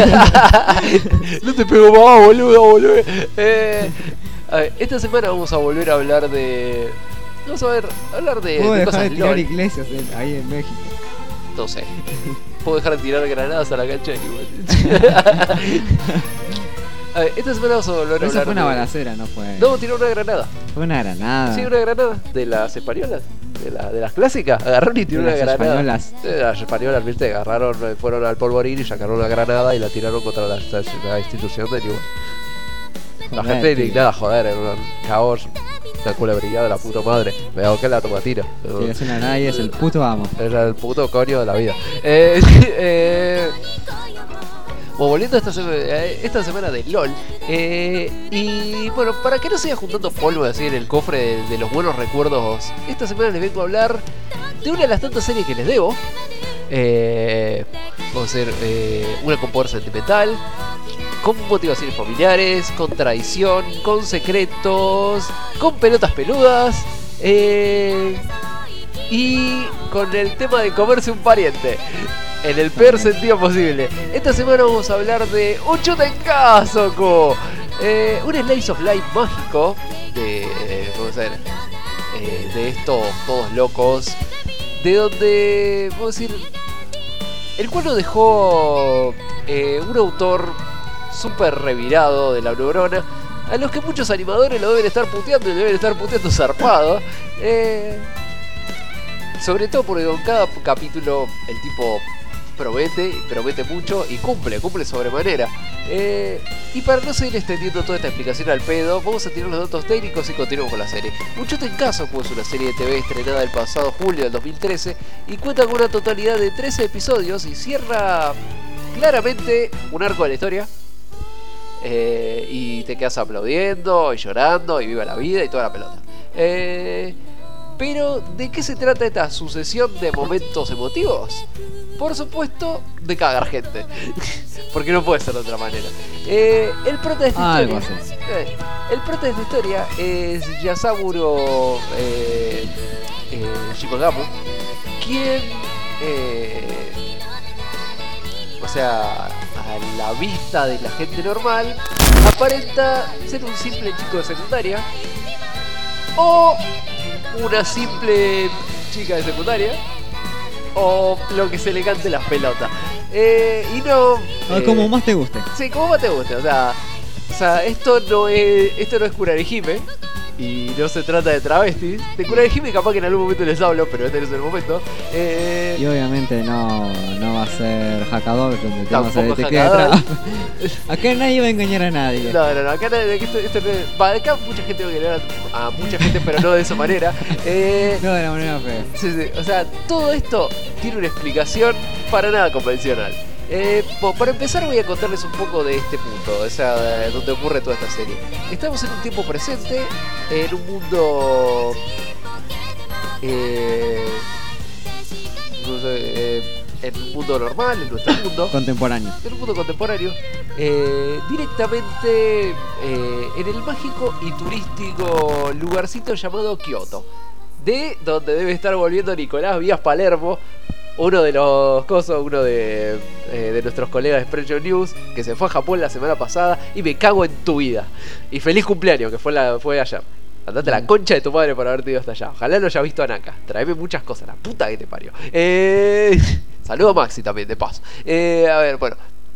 No te pego más, boludo, boludo. Eh, a ver, esta semana vamos a volver a hablar de. Vamos a ver, hablar de, Puedo de dejar cosas de tirar LOL. iglesias en- ahí en México. No sé. Puedo dejar de tirar granadas a la cancha de igual. A ver, esta semana vamos a volver a Pero eso hablar fue una de- balacera, no fue. No, tiró una granada. Fue una granada. Sí, una granada. De las españolas. De, la, de las clásicas. Agarraron y De tiraron una las granada. españolas. De las españolas, viste, agarraron, eh, fueron al polvorín y sacaron una granada y la tiraron contra la, la institución de Newell. La Joder, gente tío. indignada, joder, era un caos, una culebrilla de la puta madre. Me hago que la tomatina. Sí, es una granada y es el puto amo. Era el puto coño de la vida. Eh, eh, bueno, volviendo a esta, sema- a esta semana de LOL. eh, y bueno, para que no siga juntando polvo así en el cofre de, de los buenos recuerdos, esta semana les vengo a hablar de una de las tantas series que les debo. Eh, vamos a hacer eh, una con poder sentimental, con motivaciones familiares, con traición, con secretos, con pelotas peludas. Eh, y con el tema de comerse un pariente. En el peor sentido posible. Esta semana vamos a hablar de Uchu Tenkazoku, eh, un slice of life mágico de, eh, vamos a ver, eh, de estos todos locos, de donde, vamos a decir, el cual nos dejó eh, un autor súper revirado de la neurona, a los que muchos animadores lo deben estar puteando y lo deben estar puteando zarpado. Eh, sobre todo porque con cada capítulo el tipo promete, promete mucho y cumple, cumple sobremanera. Eh, y para no seguir extendiendo toda esta explicación al pedo, vamos a tirar los datos técnicos y continuamos con la serie. Uchu Tenkazoku es una serie de T V estrenada el pasado julio del dos mil trece y cuenta con una totalidad de trece episodios y cierra claramente un arco de la historia. Eh, y te quedas aplaudiendo y llorando y viva la vida y toda la pelota. Eh, pero, ¿de qué se trata esta sucesión de momentos emotivos? Por supuesto, de cagar gente. Porque no puede ser de otra manera. Eh, el prota de esta Algo historia. así. eh, el prota de esta historia es Yasamuro eh, eh, Shimagamu, quien, eh, o sea, a la vista de la gente normal, aparenta ser un simple chico de secundaria o una simple chica de secundaria o lo que se le cante las pelotas. Eh, y no... Ah, eh, como más te guste. Sí, como más te guste, o sea, o sea, esto no es, esto no es Kurarihime, y no se trata de travestis. De Kuragehime capaz que en algún momento les hablo, pero este no es el momento. Eh, Y obviamente no, no va a ser Hackadog donde tenemos el Tampoco etiqueta Hackadog. Acá nadie va a engañar a nadie. No, no, no, acá, no- esto, esto no es- va, acá mucha gente va a querer a, a mucha gente, pero no de esa manera. Eh, No de la manera fea. sí, sí, o sea, todo esto tiene una explicación para nada convencional. Eh, bueno, para empezar voy a contarles un poco de este punto, o sea, de donde ocurre toda esta serie. Estamos en un tiempo presente, en un mundo... Eh, no sé, eh, en un mundo normal, en nuestro mundo. Contemporáneo. En un mundo contemporáneo, eh, directamente eh, en el mágico y turístico lugarcito llamado Kioto, de donde debe estar volviendo Nicolás Vías Palermo, uno de los cosos, uno de, eh, de nuestros colegas de Spreadshot News, que se fue a Japón la semana pasada y me cago en tu vida. Y feliz cumpleaños, que fue, la, fue ayer. Andate a la concha de tu madre por haberte ido hasta allá. Ojalá lo haya visto a Naka. Traeme muchas cosas, la puta que te parió. Eh, saludo a Maxi también, de paso. Eh, a ver, bueno.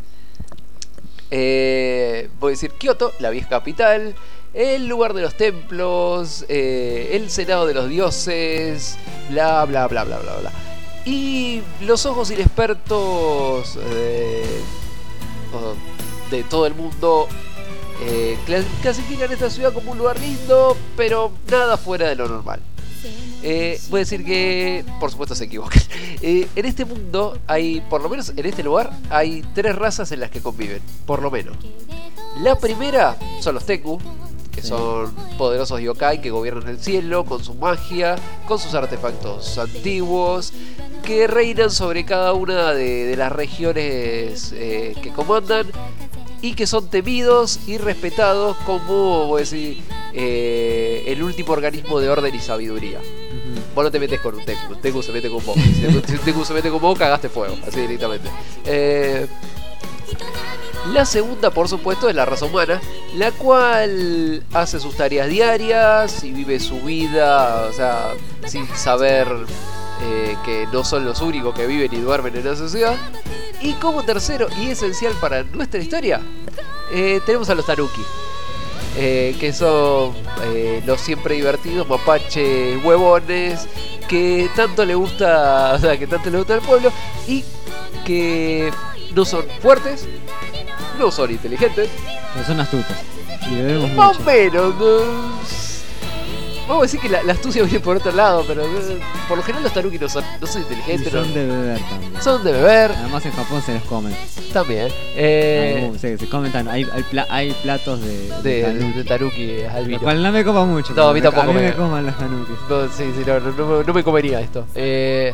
Eh, voy a decir Kioto, la vieja capital, el lugar de los templos, eh, el senado de los dioses, bla bla bla bla bla bla. Y los ojos inexpertos eh, oh, de todo el mundo eh, clas- clasifican esta ciudad como un lugar lindo, pero nada fuera de lo normal. Eh, voy a decir que, por supuesto, se equivocan. Eh, en este mundo hay, por lo menos en este lugar, hay tres razas en las que conviven, por lo menos. La primera son los Tengu, que son poderosos yokai que gobiernan el cielo con su magia, con sus artefactos antiguos, que reinan sobre cada una de, de las regiones eh, que comandan y que son temidos y respetados como, voy a decir, eh, el último organismo de orden y sabiduría. Vos no te metes con un Tengu, un Tengu se mete con vos. Si un Tengu se mete con vos, cagaste fuego, así directamente. Eh, La segunda, por supuesto, es la raza humana, la cual hace sus tareas diarias y vive su vida, o sea, sin saber eh, que no son los únicos que viven y duermen en la sociedad. Y como tercero y esencial para nuestra historia, eh, tenemos a los Tanuki, eh, que son eh, los siempre divertidos mapaches huevones que tanto le gusta, o sea, que tanto le gusta al pueblo y que no son fuertes. No son inteligentes, Pero son astutos. Y debemos más o mucho. menos. No, vamos a decir que la, la astucia viene por otro lado, pero eh, por lo general los tanuki no son, no son Y inteligentes, son no- de beber también. son de beber Además en Japón se los comen. también. Eh, Hay- se, se comen tan- hay, hay, pla- hay platos de, de, de, tanuki. de tanuki al Lo vino. cual no me copa mucho. No, a mí pero tampoco A mí me- me coman los tanukis. No, sí, sí, no, no, no me- no me comería esto. Eh,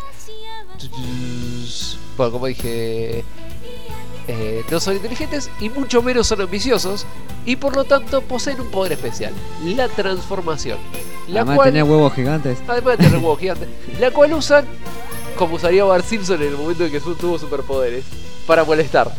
bueno, como dije, eh, no son inteligentes y mucho menos son ambiciosos y por lo tanto poseen un poder especial, la transformación. La Además cual, tenía huevos gigantes. además de tener huevos gigantes, la cual usan, como usaría Bart Simpson en el momento en que su- tuvo superpoderes, para molestar.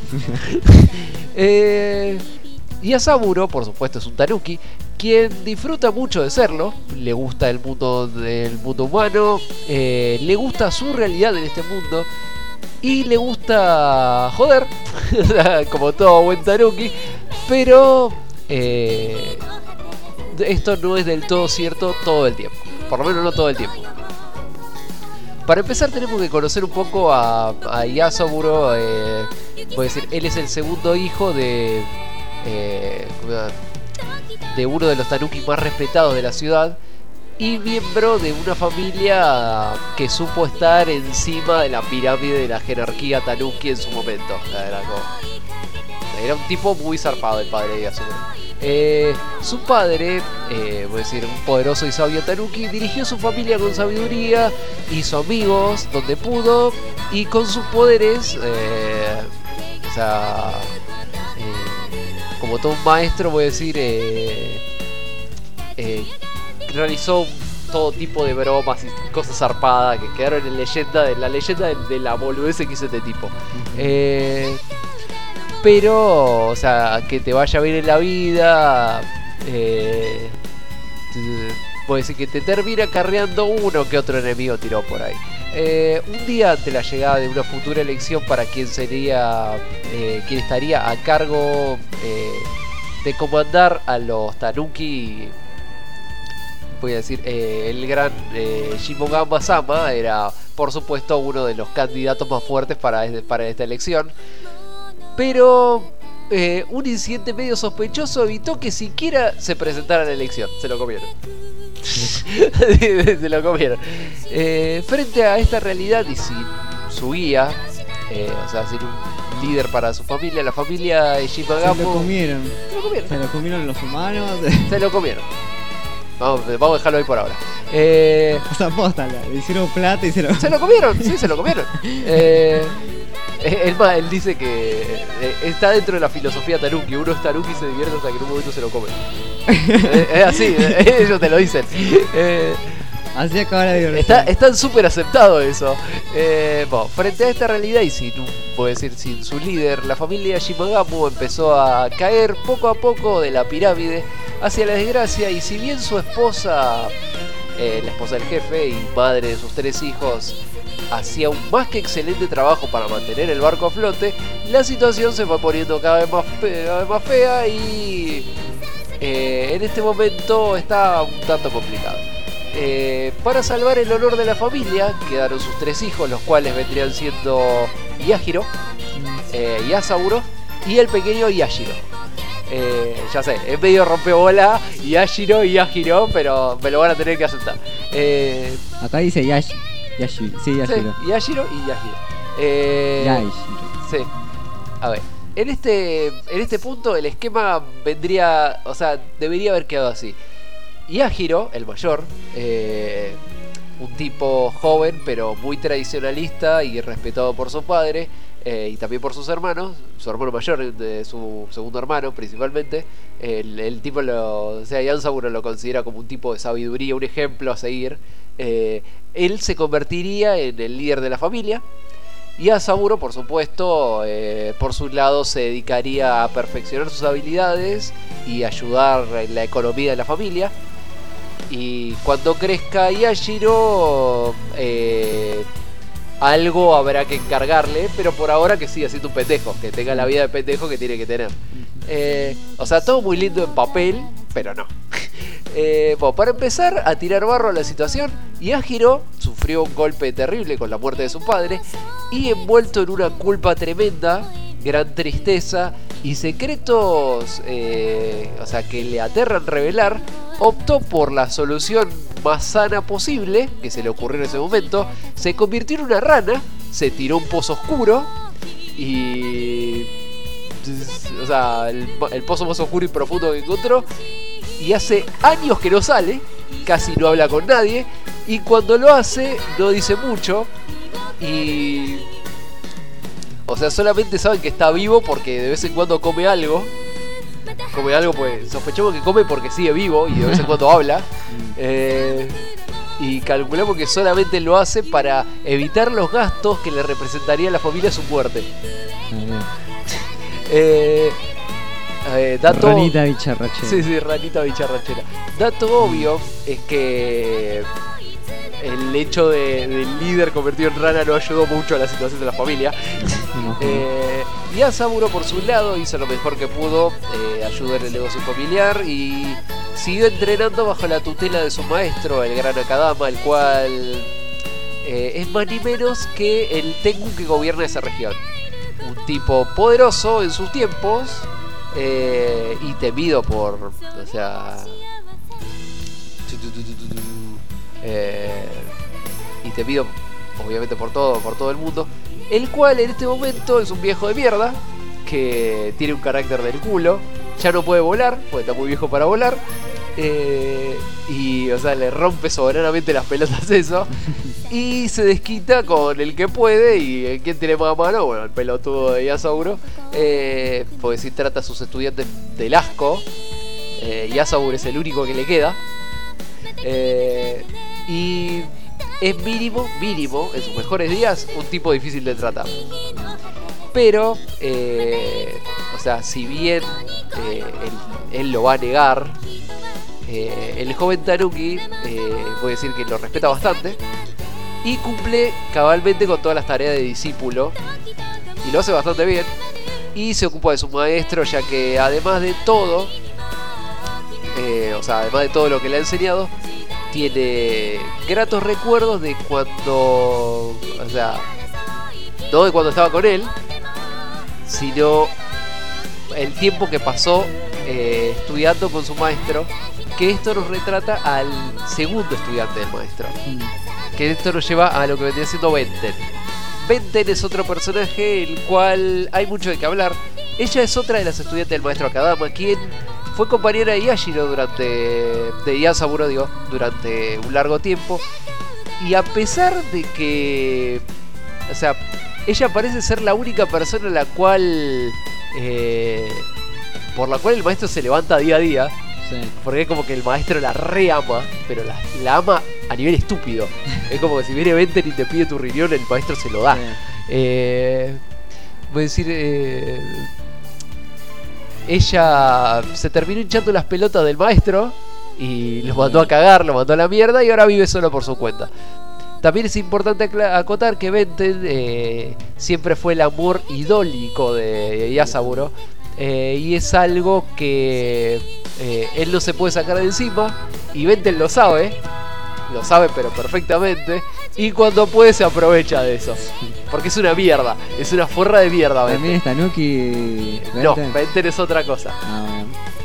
eh, y Asaburo, por supuesto, es un tanuki, quien disfruta mucho de serlo, le gusta el mundo del mundo humano, eh, le gusta su realidad en este mundo y le gusta joder, como todo buen tanuki, pero eh, esto no es del todo cierto todo el tiempo, por lo menos no todo el tiempo. Para empezar tenemos que conocer un poco a, a Yasaburo, eh, voy a decir, él es el segundo hijo de, eh, ¿cómo se llama? de uno de los tanuki más respetados de la ciudad y miembro de una familia que supo estar encima de la pirámide de la jerarquía tanuki en su momento. Era, como- era un tipo muy zarpado el padre de Yasaburo. Eh, su padre, eh, voy a decir, un poderoso y sabio tanuki, dirigió su familia con sabiduría, hizo amigos donde pudo y con sus poderes, eh, o sea, eh, como todo un maestro, voy a decir, eh, eh, realizó todo tipo de bromas y cosas zarpadas que quedaron en leyenda, de la leyenda de, de la boludez que hizo este tipo. Eh, pero, o sea, que te vaya bien en la vida, eh, te- puede decir que te termina carreando uno que otro enemigo tiró por ahí. Eh, un día ante la llegada de una futura elección para quien sería, eh, quien estaría a cargo eh, de comandar a los tanuki voy a decir, eh, el gran eh, Shimogamba Sama era, por supuesto, uno de los candidatos más fuertes para, este- para esta elección. Pero eh, un incidente medio sospechoso evitó que siquiera se presentara a la elección. Se lo comieron. Se lo comieron. Eh, frente a esta realidad y sin su guía, eh, o sea, sin un líder para su familia, la familia de Se Shimagamo lo comieron. se lo comieron. Se lo comieron los humanos. Se lo comieron. Vamos, vamos a dejarlo ahí por ahora. Eh, O sea, posta, le hicieron plata y se lo... se lo comieron, sí, se lo comieron. Eh, él, más, él dice que eh, está dentro de la filosofía Tanuki. Uno es Tanuki y se divierte hasta que en un momento se lo come. Eh, es así, eh, ellos te lo dicen. Eh, Así acaba la diversión. Está, están súper aceptado eso. Eh, bueno, frente a esta realidad y sin, un- puedo decir, sin su líder, la familia Shimagamu empezó a caer poco a poco de la pirámide hacia la desgracia. Y si bien su esposa, eh, la esposa del jefe y madre de sus tres hijos, hacía un más que excelente trabajo para mantener el barco a flote, la situación se fue poniendo cada vez más, fe- cada vez más fea y eh, en este momento está un tanto complicado. Eh, para salvar el honor de la familia quedaron sus tres hijos, los cuales vendrían siendo Yahiro, eh, Yasaburo y el pequeño Yashiro. Eh, ya sé, es medio rompebola Yashiro y Yahiro, pero me lo van a tener que aceptar. Eh, Acá dice Yashi. Yashi. Sí, sí, Yashiro. Yashiro y Yahiro. Eh, Yashiro. Sí. A ver, en este, en este punto el esquema vendría, o sea, debería haber quedado así. Yahiro, el mayor, eh, un tipo joven pero muy tradicionalista y respetado por su padre eh, y también por sus hermanos, su hermano mayor, de su segundo hermano principalmente. El, el tipo, lo, o sea, Yansaburo lo considera como un tipo de sabiduría, un ejemplo a seguir. Eh, él se convertiría en el líder de la familia. Y Asaburo, por supuesto, eh, por su lado se dedicaría a perfeccionar sus habilidades y ayudar en la economía de la familia. Y cuando crezca Yashiro, eh, algo habrá que encargarle, pero por ahora que siga siendo un pendejo, que tenga la vida de pendejo que tiene que tener. Eh, o sea, todo muy lindo en papel, pero no. Eh, bueno, para empezar a tirar barro a la situación, Yahiro sufrió un golpe terrible con la muerte de su padre y, envuelto en una culpa tremenda, gran tristeza y secretos, eh, o sea, que le aterran revelar, optó por la solución más sana posible que se le ocurrió en ese momento. Se convirtió en una rana, se tiró a un pozo oscuro y... o sea, el, el pozo más oscuro y profundo que encontró. Y hace años que no sale, casi no habla con nadie, y cuando lo hace no dice mucho. Y... o sea, solamente saben que está vivo porque de vez en cuando come algo. Come algo, pues sospechamos que come porque sigue vivo y de vez en cuando habla. Eh, y calculamos que solamente lo hace para evitar los gastos que le representaría a la familia su muerte. Eh, eh, dato... Ranita bicharrachera. Sí, sí, ranita bicharrachera. Dato obvio es que el hecho de, del líder convertido en rana no ayudó mucho a la situación de la familia. Eh, y Asaburo, por su lado, hizo lo mejor que pudo, eh, ayudó en el negocio familiar y siguió entrenando bajo la tutela de su maestro, el gran Akadama, el cual eh, es más ni menos que el Tengu que gobierna esa región. Un tipo poderoso en sus tiempos eh, y temido por, o sea, eh, y temido obviamente por todo, por todo el mundo. El cual en este momento es un viejo de mierda que tiene un carácter del culo. Ya no puede volar, porque está muy viejo para volar. Eh, y, o sea, le rompe soberanamente las pelotas eso. Y se desquita con el que puede. ¿Y en quién tiene más mano? Bueno, el pelotudo de Yasaburo. Eh, porque si trata a sus estudiantes del asco. Eh, Yasaburo es el único que le queda. Eh, y... es mínimo, mínimo, en sus mejores días, un tipo difícil de tratar. Pero, eh, o sea, si bien eh, él, él lo va a negar, eh, el joven Tanuki, eh, voy a decir que lo respeta bastante y cumple cabalmente con todas las tareas de discípulo y lo hace bastante bien. Y se ocupa de su maestro, ya que además de todo, eh, o sea, además de todo lo que le ha enseñado, tiene gratos recuerdos de cuando, o sea, no de cuando estaba con él, sino el tiempo que pasó eh, estudiando con su maestro, que esto nos retrata al segundo estudiante del maestro, mm. que esto nos lleva a lo que vendría siendo Benten. Benten es otro personaje el cual hay mucho de qué hablar. Ella es otra de las estudiantes del maestro Akadama, quien fue compañera de Yashiro durante de Yasaburo, digo, durante un largo tiempo. Y a pesar de que, o sea, ella parece ser la única persona a la cual eh, por la cual el maestro se levanta día a día. Sí. Porque es como que el maestro la re ama, pero la, la ama a nivel estúpido. Es como que si viene Benten y te pide tu riñón, el maestro se lo da. Sí. Eh, voy a decir, eh, ella se terminó hinchando las pelotas del maestro y los mandó a cagar, lo mandó a la mierda y ahora vive solo por su cuenta. También es importante acotar que Benten eh, siempre fue el amor idólico de Yasaburo. Eh, y es algo que eh, él no se puede sacar de encima. Y Benten lo sabe. Lo sabe pero perfectamente. Y cuando puede se aprovecha de eso. Porque es una mierda. Es una forra de mierda Benten. ¿También está Nuki? No, Benten es otra cosa. Ah, bueno.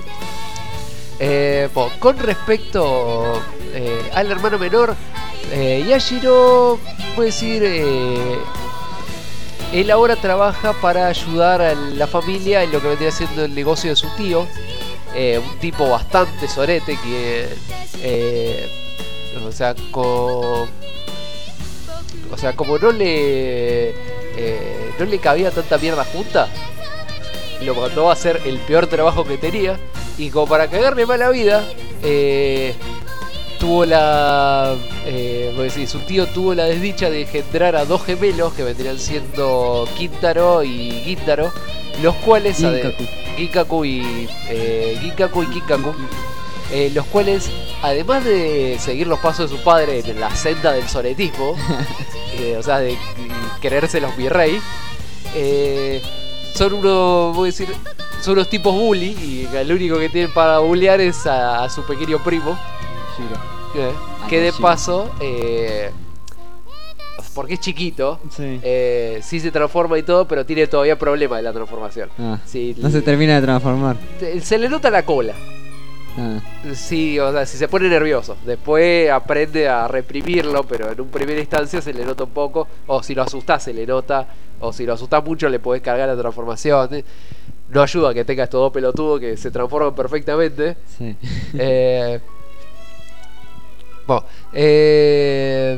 eh, bueno, Con respecto eh, al hermano menor, eh, Yashiro, puedo decir... Eh, Él ahora trabaja para ayudar a la familia en lo que vendría siendo el negocio de su tío. Eh, un tipo bastante sorete que... Eh, o sea, con, o sea, como no le... Eh, no le cabía tanta mierda junta, lo mandó a hacer el peor trabajo que tenía. Y como para cagarle mala vida... Eh, tuvo la... Eh, decir, su tío tuvo la desdicha de engendrar a dos gemelos que vendrían siendo Kintaro y Gintaro, los cuales... Ginkaku. Ginkaku y... Eh, Ginkaku y Kinkaku. Eh, los cuales, además de seguir los pasos de su padre en la senda del soretismo, eh, o sea, de quererse los virrey, eh, son unos, voy a decir, son unos tipos bully, y el único que tienen para bullear es a, a su pequeño primo. Shiro. Eh, que de paso, eh, porque es chiquito, sí. Eh, sí se transforma y todo, pero tiene todavía problemas de la transformación. Ah, sí, no se termina de transformar. Se le nota la cola. Ah. Sí, o sea, si se pone nervioso. Después aprende a reprimirlo, pero en un primera instancia se le nota un poco. O si lo asustás se le nota. O si lo asustás mucho le podés cargar la transformación. No ayuda que tenga estos dos pelotudos que se transforman perfectamente. Sí. Eh... Bueno, eh...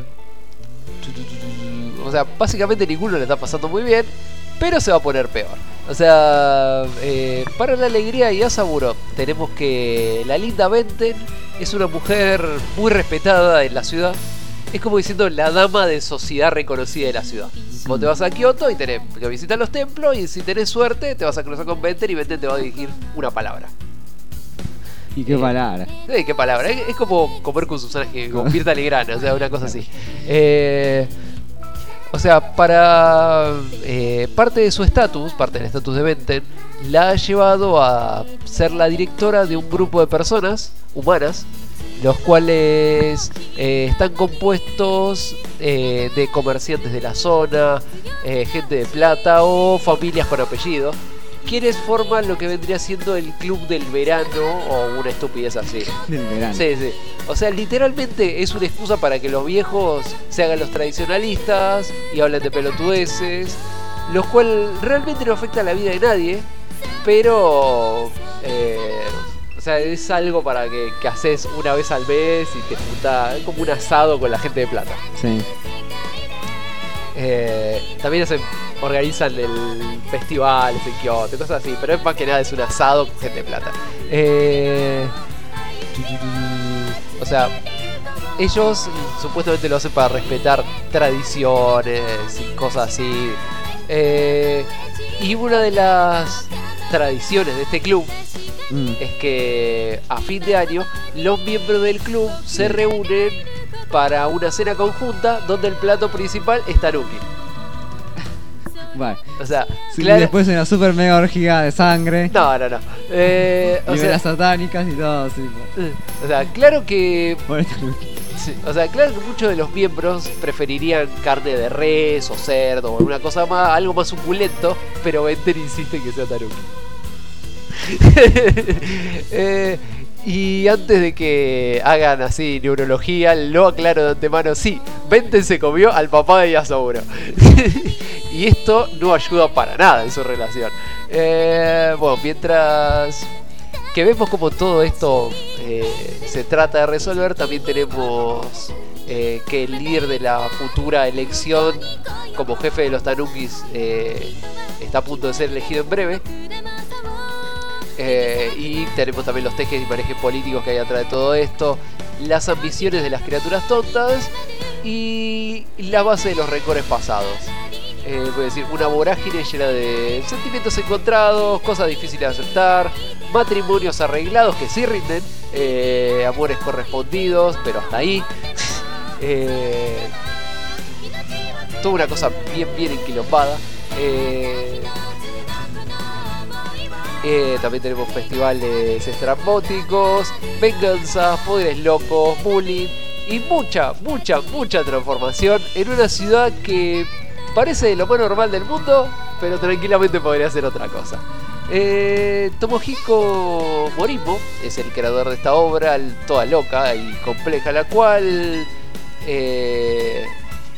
o sea, básicamente ninguno le está pasando muy bien, pero se va a poner peor. O sea, eh, para la alegría de Yasaburo tenemos que la linda Benten es una mujer muy respetada en la ciudad. Es como diciendo la dama de sociedad reconocida de la ciudad. Vos te vas a Kioto y tenés que visitar los templos, y si tenés suerte te vas a cruzar con Benten y Benten te va a dirigir una palabra. ¿Y qué palabra? Eh, ¿Qué palabra? Es, es como comer con Susana, que con Mirta Legrand, o sea, una cosa así. Eh, o sea, para eh, parte de su estatus, parte del estatus de Benten, la ha llevado a ser la directora de un grupo de personas humanas, los cuales eh, están compuestos eh, de comerciantes de la zona, eh, gente de plata o familias con apellido, quienes forman lo que vendría siendo el club del verano o una estupidez así. Del verano. Sí, sí. O sea, literalmente es una excusa para que los viejos se hagan los tradicionalistas y hablen de pelotudeces, los cuales realmente no afecta a la vida de nadie, pero... Eh, o sea, es algo para que, que haces una vez al mes y te juntás, es como un asado con la gente de plata. Sí. Eh, también hacen, organizan el festivales en Kioto, cosas así, pero es más que nada es un asado con gente de plata. Eh, o sea, ellos supuestamente lo hacen para respetar tradiciones y cosas así. Eh, y una de las tradiciones de este club mm. es que a fin de año los miembros del club se reúnen para una cena conjunta donde el plato principal es tanuki. Bueno, O sea, sí, claro- después una super mega orgía de sangre. No, no, no. Eh, o, Y sea, velas satánicas y todo así. pues. o sea, claro que. Por esta lucha. Sí, o sea, claro que muchos de los miembros preferirían carne de res o cerdo o alguna cosa más, algo más suculento, pero Bender insiste que sea Tanuki. eh, y antes de que hagan así neurología, lo aclaro de antemano, sí, Bender se comió al papá de Yasoguro. Y esto no ayuda para nada en su relación. Eh, bueno, mientras que vemos como todo esto eh, se trata de resolver, también tenemos eh, que el líder de la futura elección como jefe de los Tanukis eh, está a punto de ser elegido en breve. Eh, y tenemos también los tejes y manejes políticos que hay atrás de todo esto, las ambiciones de las criaturas tontas y la base de los rencores pasados. Eh, voy a decir, una vorágine llena de sentimientos encontrados, cosas difíciles de aceptar, matrimonios arreglados que sí rinden, eh, amores correspondidos, pero hasta ahí. eh, toda una cosa bien, bien enquilombada. Eh, eh, también tenemos festivales estrambóticos, venganzas, poderes locos, bullying y mucha, mucha, mucha transformación en una ciudad que parece lo más normal del mundo, pero tranquilamente podría ser otra cosa. Eh, Tomohiko Morimo es el creador de esta obra, toda loca y compleja, la cual, eh, eh,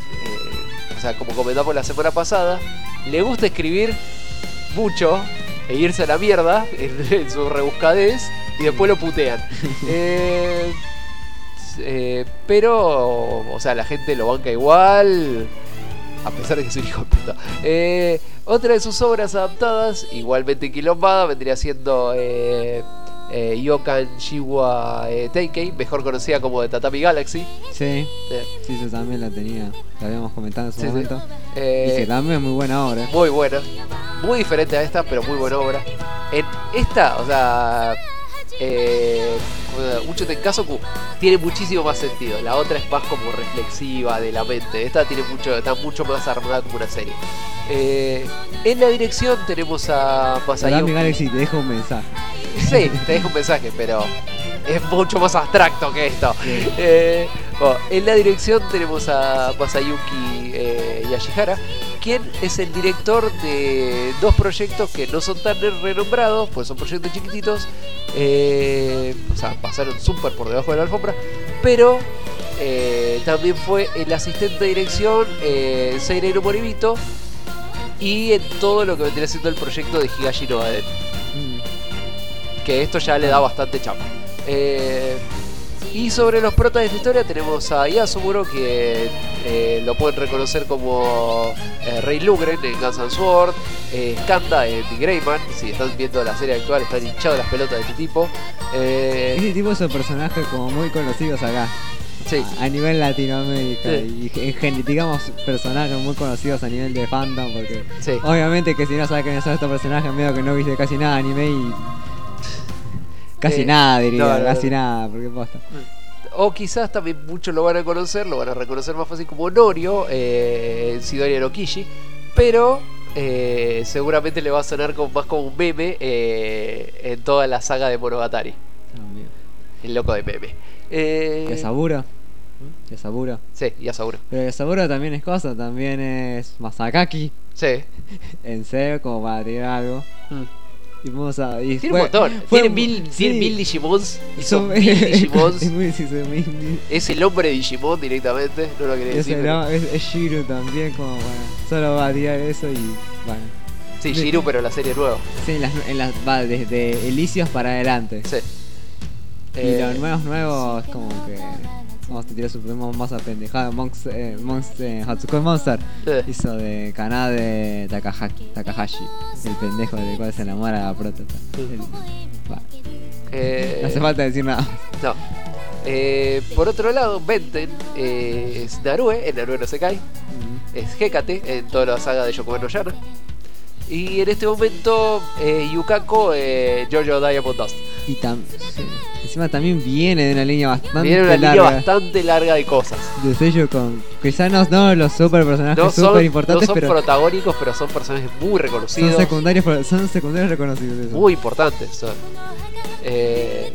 o sea, como comentamos la semana pasada, le gusta escribir mucho e irse a la mierda en, en su rebuscadez y después lo putean. Eh, eh, pero, o sea, la gente lo banca igual, a pesar de que es un hijo de puta. Eh, otra de sus obras adaptadas, igualmente quilombada, vendría siendo eh, eh, Yokan Shiwa eh, Teikei, mejor conocida como de Tatami Galaxy. Sí, Eh, sí, yo también la tenía. La habíamos comentado en su Sí, sí. momento. eh, Y que también es muy buena obra. Muy buena, muy diferente a esta, pero muy buena obra. En esta, o sea, eh, Ucho Tenkazoku tiene muchísimo más sentido. La otra es más como reflexiva de la mente. Esta tiene mucho, está mucho más armada como una serie. Eh, en la dirección tenemos a Tatami Masayuki. Galaxy te deja un mensaje. Sí, te dejo un mensaje, pero es mucho más abstracto que esto. Eh, bueno, en la dirección tenemos a Masayuki eh, Yashihara, quien es el director de dos proyectos que no son tan renombrados, pues son proyectos chiquititos, eh, o sea, pasaron súper por debajo de la alfombra, pero eh, también fue el asistente de dirección eh, en Seirei no Moribito y en todo lo que vendría siendo el proyecto de Higashi no Aden, Mm. que esto ya le da bastante chapa. Eh, y sobre los protas de esta historia tenemos a Yasumuro, que eh, lo pueden reconocer como eh, Rey Lugren en Guns N' Sword, eh, Skanda en The Greyman. Si están viendo la serie actual, están hinchados las pelotas de este tipo. Eh, Ese tipo de personajes como muy conocidos acá. sí, A, a nivel Latinoamérica. Sí. Y en gen- digamos personajes muy conocidos a nivel de fandom. Porque sí. obviamente que si no sabes quiénes son estos personajes, medio que no viste casi nada de anime y. Casi Eh, nada diría, no, no, casi no. nada, porque posta. O quizás también muchos lo van a conocer, lo van a reconocer más fácil como Norio eh, en Sidori no Kishi, pero eh, seguramente le va a sonar como, más como un meme eh, en toda la saga de Monogatari, También. el loco de meme. Eh, Yasaburo. Yasaburo. sí, Yasaburo. Pero Yasaburo también es cosa, también es Masakaki Sí. en serio, como para tirar algo. Mm. Y vamos a. Y Tiene fue- un montón. fue- Tiene mil, sí. tiene mil Digimons. Y son Son- mil Digimons. es muy, sí, son mil- Es el hombre de Digimon directamente. No lo quería Es, decir. el- pero- es, es Shiro también, como para. Solo va a tirar eso y. Bueno. Sí, Shiru, pero la serie nueva. Sí, en las, en las va desde Elisios para adelante. Sí. Y Eh, los nuevos nuevos como que. Vamos a tirar su más a pendejada. Monks, eh, Monks, eh, Hatsukoi Monster eh, hizo de Kanade Takaha- Takahashi, el pendejo del cual se enamora la prota. El- va, eh, no hace falta decir nada. No. Eh, por otro lado, Benten eh, es Narue, en Narue no se cae. Mm. Es Hecate en toda la saga de Yokohama no Yana. Y en este momento, eh, Yukako, eh, Jojo Diamond Dust. Y tam sí, encima también viene de una línea bastante Viene una larga. línea bastante larga de cosas. De sello con. Quizás no, no los super personajes No son, super no importantes, son pero protagónicos, pero son personajes muy reconocidos. son secundarios, pero son secundarios reconocidos. Eso. Muy importantes son. Eh,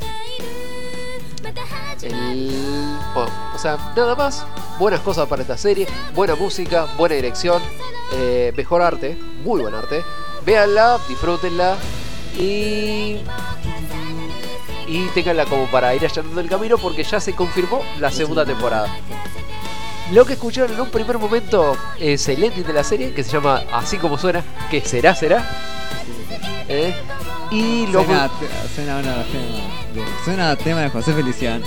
el- bueno, o sea, nada más. Buenas cosas para esta serie. Buena música, buena dirección, eh, mejor arte, muy buen arte. Véanla, disfrútenla y y ténganla como para ir allanando el camino, porque ya se confirmó la segunda temporada. Lo que escucharon en un primer momento es el ending de la serie, que se llama Así Como Suena, que será, será. ¿Eh? Y lo Suena, te- suena, una tema de, suena a tema de José Feliciano.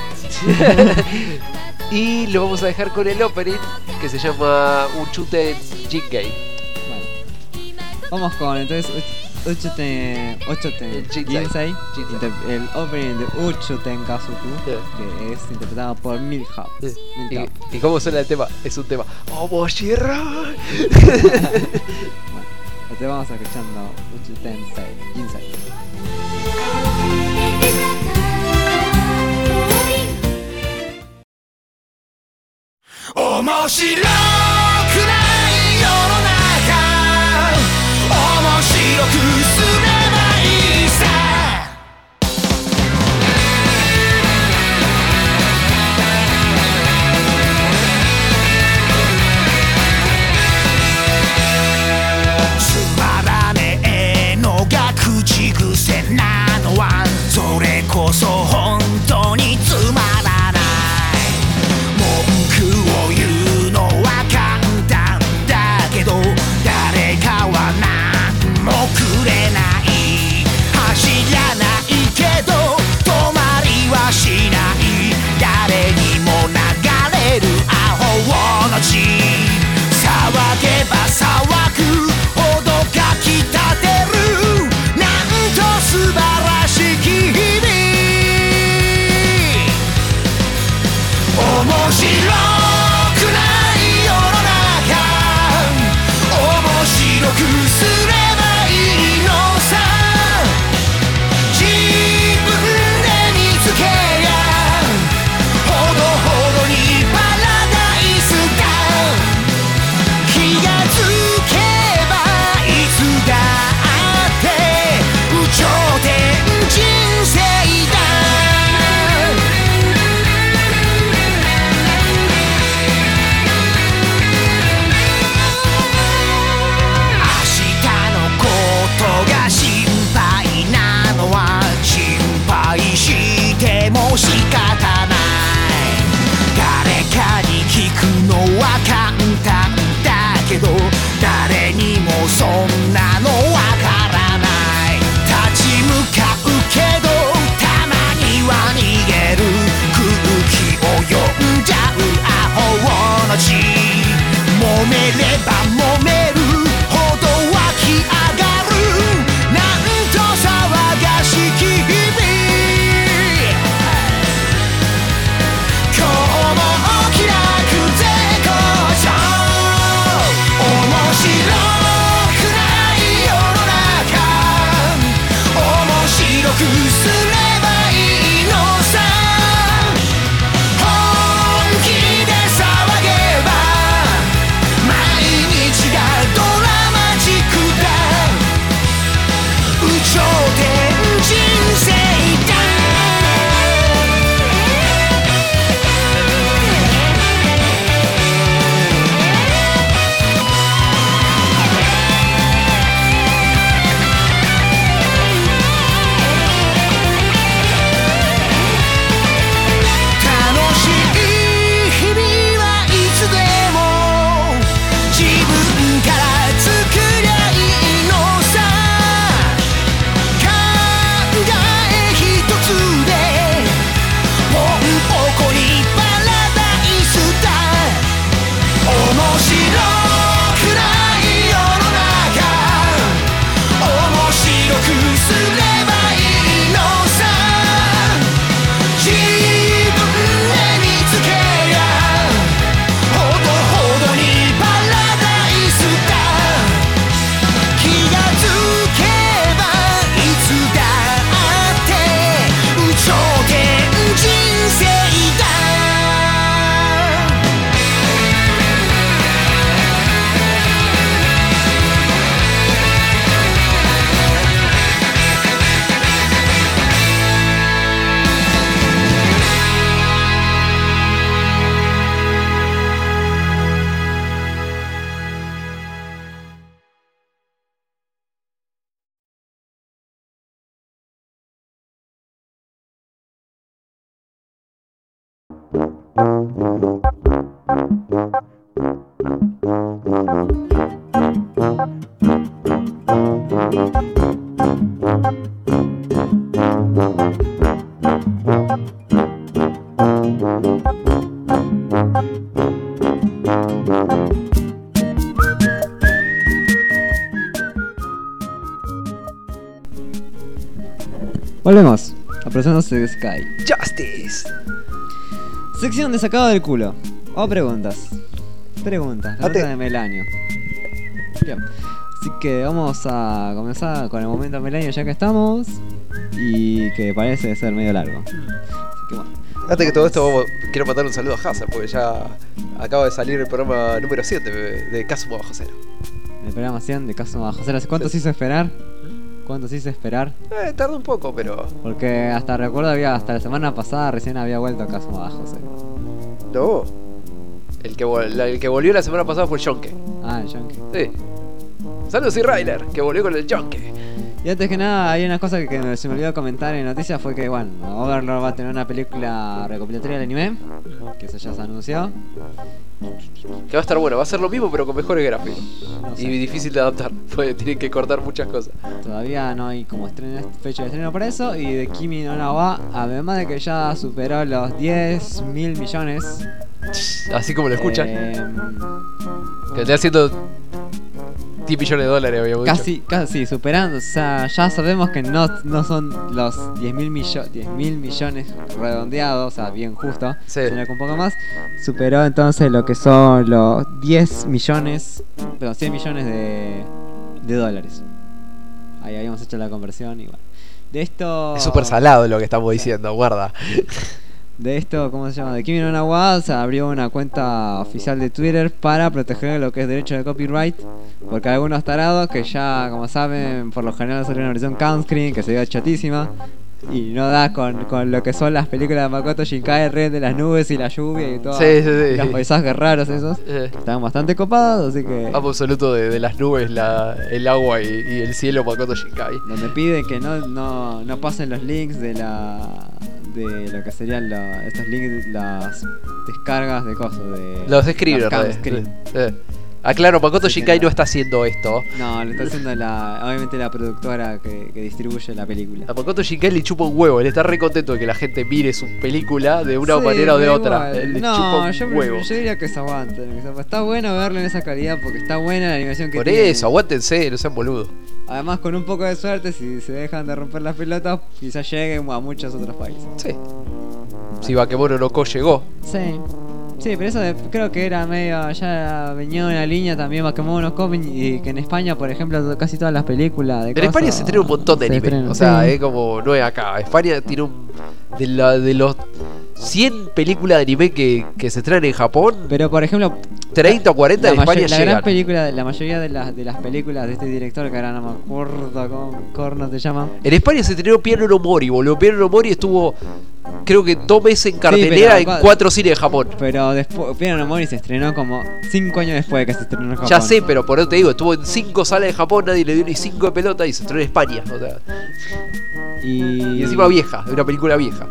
y lo vamos a dejar con el opening, que se llama Un chute Jingay. Bueno. Vamos con entonces Uchuten Uchuten Jinsei. Jinsei, Jinsei. inter- el opening de Uchuten Kazoku, Sí. que es interpretado por Milhouse. Milhouse. ¿Y, y cómo suena el tema? Es un tema. ¡Omoshira! Bueno, te vamos escuchando Uchuten Jinsei. 面白くない世の中面白くすればいいさつまらねえのが口癖なのはそれこそ本当につまらない文句を言うのは簡単だけど誰かは何もくれない走らないけど止まりはしない誰にも流れるアホの血騒げば騒ぐほどかきたてるなんと素晴らしき日々面白くない世の中面白くすればいいのさ自分で見つけやほどほどにパラダイスだ気がつけばいつだって有頂天人生だ明日のことが心配なのは心配しても仕方ない誰かに聞くのは簡単だけど誰にもそんなのわからない立ち向かうけどたまには逃げる空気を読んじゃうアホの血揉めれば揉めるほど湧き上がるなんと騒がしき日々今日も気楽絶好調面白くない世の中面白くすればいいのさ本気で騒げば毎日 Volvemos a Personas de Sky. Justice. Sección de sacado del culo. O preguntas. Preguntas. Ate. Preguntas de Melanio. Bien. Así que vamos a comenzar con el momento Melanio ya que estamos. Y que parece ser medio largo. Así que bueno. Antes que todo esto, vamos- quiero mandar un saludo a Hazard, porque ya acaba de salir el programa número siete de Caso Bajo Cero. En el programa cien de Caso Bajo Cero. ¿Cuánto se hizo esperar? ¿Cuánto se hizo esperar? Eh, tarda un poco, pero. Porque hasta recuerdo había hasta la semana pasada recién había vuelto a Caso Bajo Cero. No. El que, vol- la- el que volvió la semana pasada fue el Jonke. Ah, el Yankee. Sí. Saludos y Ryler, que volvió con el Jonke. Y antes que nada, hay una cosa que, que se me olvidó comentar en noticias, fue que, bueno, Overlord va a tener una película recopilatoria del anime, que eso ya se anunció. Que va a estar bueno, va a ser lo mismo pero con mejores gráficos. No sé. Y difícil de adaptar, porque tienen que cortar muchas cosas. Todavía no hay como estreno, fecha de estreno para eso. Y de Kimi no Na wa, además de que ya superó los diez mil millones. Así como lo escuchan. eh, Que está haciendo diez millones de dólares, habíamos dicho. Casi, casi superando, o sea, ya sabemos que no, no son los diez mil millones redondeados, o sea, bien justo, Sí. sino que un poco más. Superó entonces lo que son los diez millones, perdón, cien millones de, de dólares. Ahí habíamos hecho la conversión y bueno. De esto... Es súper salado lo que estamos diciendo, guarda. De esto, ¿cómo se llama? De Kimi no Na wa se abrió una cuenta oficial de Twitter para proteger lo que es derecho de copyright. Porque hay algunos tarados que ya, como saben, por lo general salió una versión count-screen que se ve chatísima. Y no da con, con lo que son las películas de Makoto Shinkai, Red de las nubes y la lluvia y todo. Sí, sí, sí. Y los paisajes raros esos. Eh, Estaban bastante copados, así que... amo absoluto de, de las nubes, la, el agua y, y el cielo Makoto Shinkai. Donde piden que no, no, no pasen los links de la... de lo que serían la- estos links, las descargas de cosas de... Los escriben, las eh. count-screen. Eh. Aclaro, Makoto Así que Shinkai nada. no está haciendo esto. No, lo está haciendo la, obviamente la productora que, que distribuye la película. A Makoto Shinkai le chupa un huevo, él está re contento de que la gente mire su película de una Sí, manera o de pero otra. igual. Él le No, chupa yo, un huevo. yo diría que se aguanten. Está bueno verlo en esa calidad porque está buena la animación que Por tiene. eso, aguántense, no sean boludos. Además, con un poco de suerte, si se dejan de romper las pelotas, quizás lleguen a muchos otros países. Sí. Si Bakemono no Ko llegó. Sí. Sí, pero eso de- creo que era medio, ya venía una línea también Bakemono Coven y que en España, por ejemplo, casi todas las películas de En cosas España se estrena un montón de se anime. estrenan, O sea, sí. es como, no es acá. España tiene un. De, la, de los cien películas de anime que, que se estrenan en Japón, Pero por ejemplo, treinta o cuarenta de la, España mayo- la llegan. gran película, la mayoría de las, de las películas de este director, que ahora no me acuerdo cómo corno se llama. En España se estrenó Piano no Mori, boludo. Piano no Mori estuvo, creo que dos meses en cartelera pero- en cuatro cines de Japón. Pero después, Piano no Mori se estrenó como cinco años después de que se estrenó en Japón. Ya sé, pero por eso te digo, estuvo en cinco salas de Japón, nadie le dio ni cinco de pelota y se estrenó en España. O sea, Y, y encima vieja, es una película vieja.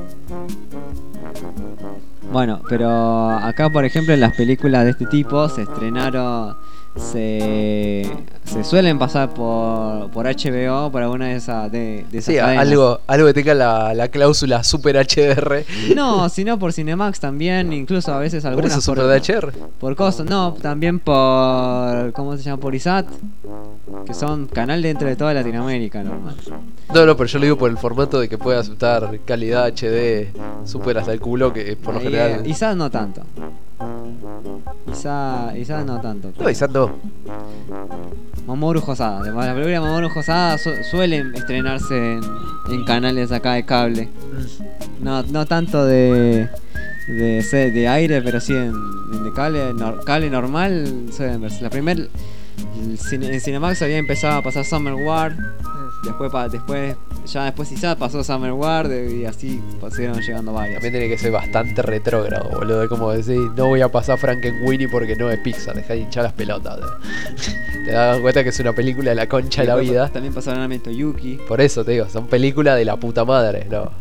Bueno, pero acá, por ejemplo, en las películas de este tipo se estrenaron, se, se suelen pasar por, por H B O, por alguna de esas de, de esas Sí, cadenas. algo, algo que tenga la, la cláusula Super H D R. No, sino por Cinemax también, incluso a veces ¿Por algunas eso Super D H R? por cosas, no, también por, ¿cómo se llama? Por I S A T, que son canal dentro de toda Latinoamérica, normal. No, no, pero yo lo digo por el formato de que puede aceptar calidad H D super hasta el culo, que por lo Ahí, general. I S A T no tanto. I S A T, I S A T no tanto. No, Isaac no. Mamoru Hosoda, de- las películas de Mamoru Hosoda su- suelen estrenarse en, en canales acá de cable. No, no tanto de de, se- de aire, pero sí en, en de cable, nor- cable normal suelen verse. La primer el cine- en Cinemax había empezado a pasar Summer War, después pa- después ya después quizás pasó Summer War de- y así siguieron llegando varias. También tiene que ser bastante retrógrado, boludo. Es como decir, no voy a pasar Frankenweenie porque no es Pixar, dejá de hinchar las pelotas. Te das cuenta que es una película de la concha de la Después vida. También pasaron a Toyuki. Por eso te digo, son películas de la puta madre, ¿no?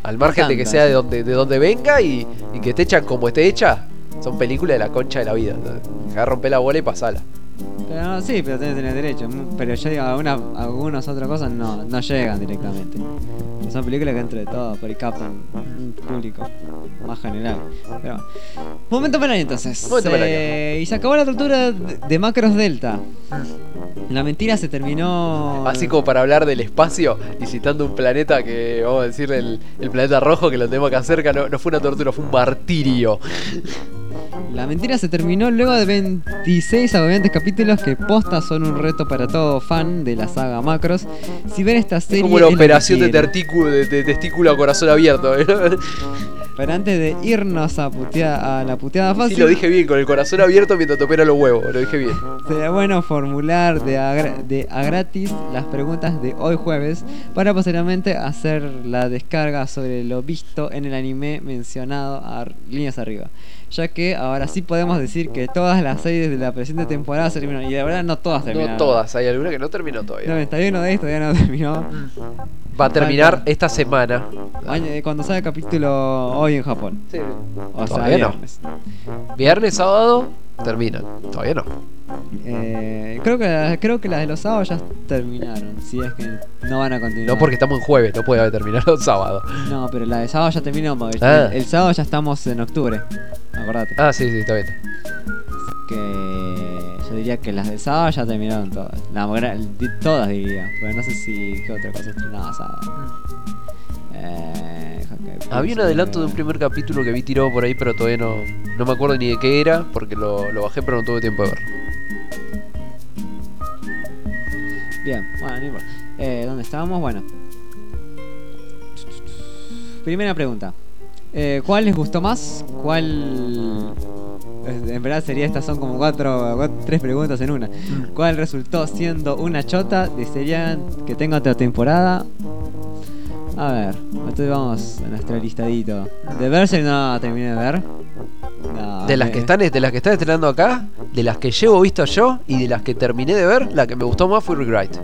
al margen de que tantas. sea de donde, de donde venga y, y que esté hecha como esté hecha, son películas de la concha de la vida. Dejá de romper la bola y pasala. Pero no, sí, pero tenés que tener derecho. Pero yo digo, algunas, algunas otras cosas no, no llegan directamente. Son películas que entre de todo, por ahí captan un público más general. Pero bueno. Momento penal entonces. Momento penal. Eh, y se acabó la tortura de, de Macros Delta. La mentira se terminó. Así como para hablar del espacio y citando un planeta que, vamos a decir, el, el planeta rojo, que lo tenemos acá cerca, no, no fue una tortura, fue un martirio. La mentira se terminó luego de veintiséis agobiantes capítulos que posta son un reto para todo fan de la saga Macros. Si ver esta serie. Es como una es lo que operación de, quieren. tertículo, de, de testículo a corazón abierto. ¿eh? Pero antes de irnos a, putea- a la puteada fácil, Sí, lo dije bien, con el corazón abierto mientras te opera los huevos, lo dije bien. sería bueno formular de a, gra- de a gratis las preguntas de hoy jueves para posteriormente hacer la descarga sobre lo visto en el anime mencionado a r- líneas arriba. Ya que ahora sí podemos decir que todas las series de la presente temporada se terminaron. Y la verdad no todas terminaron. No todas, hay alguna que no terminó todavía. noventa y uno de estos todavía no terminó. Va a terminar Falta. esta semana. Año- eh, Cuando sale el capítulo hoy en Japón. Sí. O sea, Todavía no. viernes. Viernes, sábado, terminan. Todavía no. Eh, creo, que, creo que las de los sábados ya terminaron. Si es que no van a continuar. No porque estamos en jueves, no puede haber terminado el sábado. No, pero la de sábado ya terminó. Porque Ah. el, el sábado ya estamos en octubre. Acordate. Ah, sí, sí, está bien. Que yo diría que las de sábado ya terminaron todas. La, gra- di- todas diría. Porque no sé si qué otra cosa estrenaba sábado. Eh, deja que Había un piense. adelanto de un primer capítulo que vi tirado por ahí, pero todavía no, no me acuerdo ni de qué era, porque lo, lo bajé, pero no tuve tiempo de ver. Bien, bueno, no importa. Eh, ¿Dónde estábamos? Bueno. Primera pregunta. Eh, ¿Cuál les gustó más? ¿Cuál... eh, En verdad sería estas son como cuatro, cuatro tres preguntas en una. ¿Cuál resultó siendo una chota? ¿Desearían que tenga otra temporada? A ver, entonces vamos a nuestro listadito. ¿De Berserk no terminé de ver? No, De las me- que están, de las que están estrenando acá, de las que llevo visto yo y de las que terminé de ver, la que me gustó más fue Rewrite.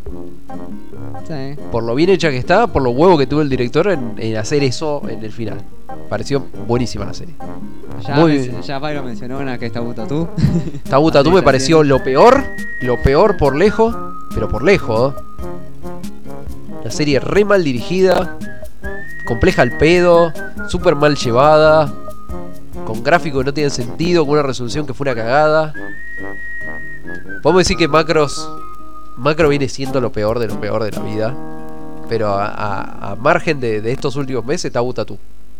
Sí. Por lo bien hecha que está, por lo huevo que tuvo el director en, en hacer eso en el final. Pareció buenísima la serie. Ya, Muy men- bien. ya Pyro mencionó una que está Butatú. Tabu Tatu Así me está pareció haciendo. lo peor, lo peor por lejos, pero por lejos. ¿eh? La serie re mal dirigida, compleja al pedo, súper mal llevada, con gráficos que no tienen sentido, con una resolución que fue una cagada. Podemos decir que Macros, Macro viene siendo lo peor de lo peor de la vida, pero a, a- a margen de, de estos últimos meses, Tabu Tatu.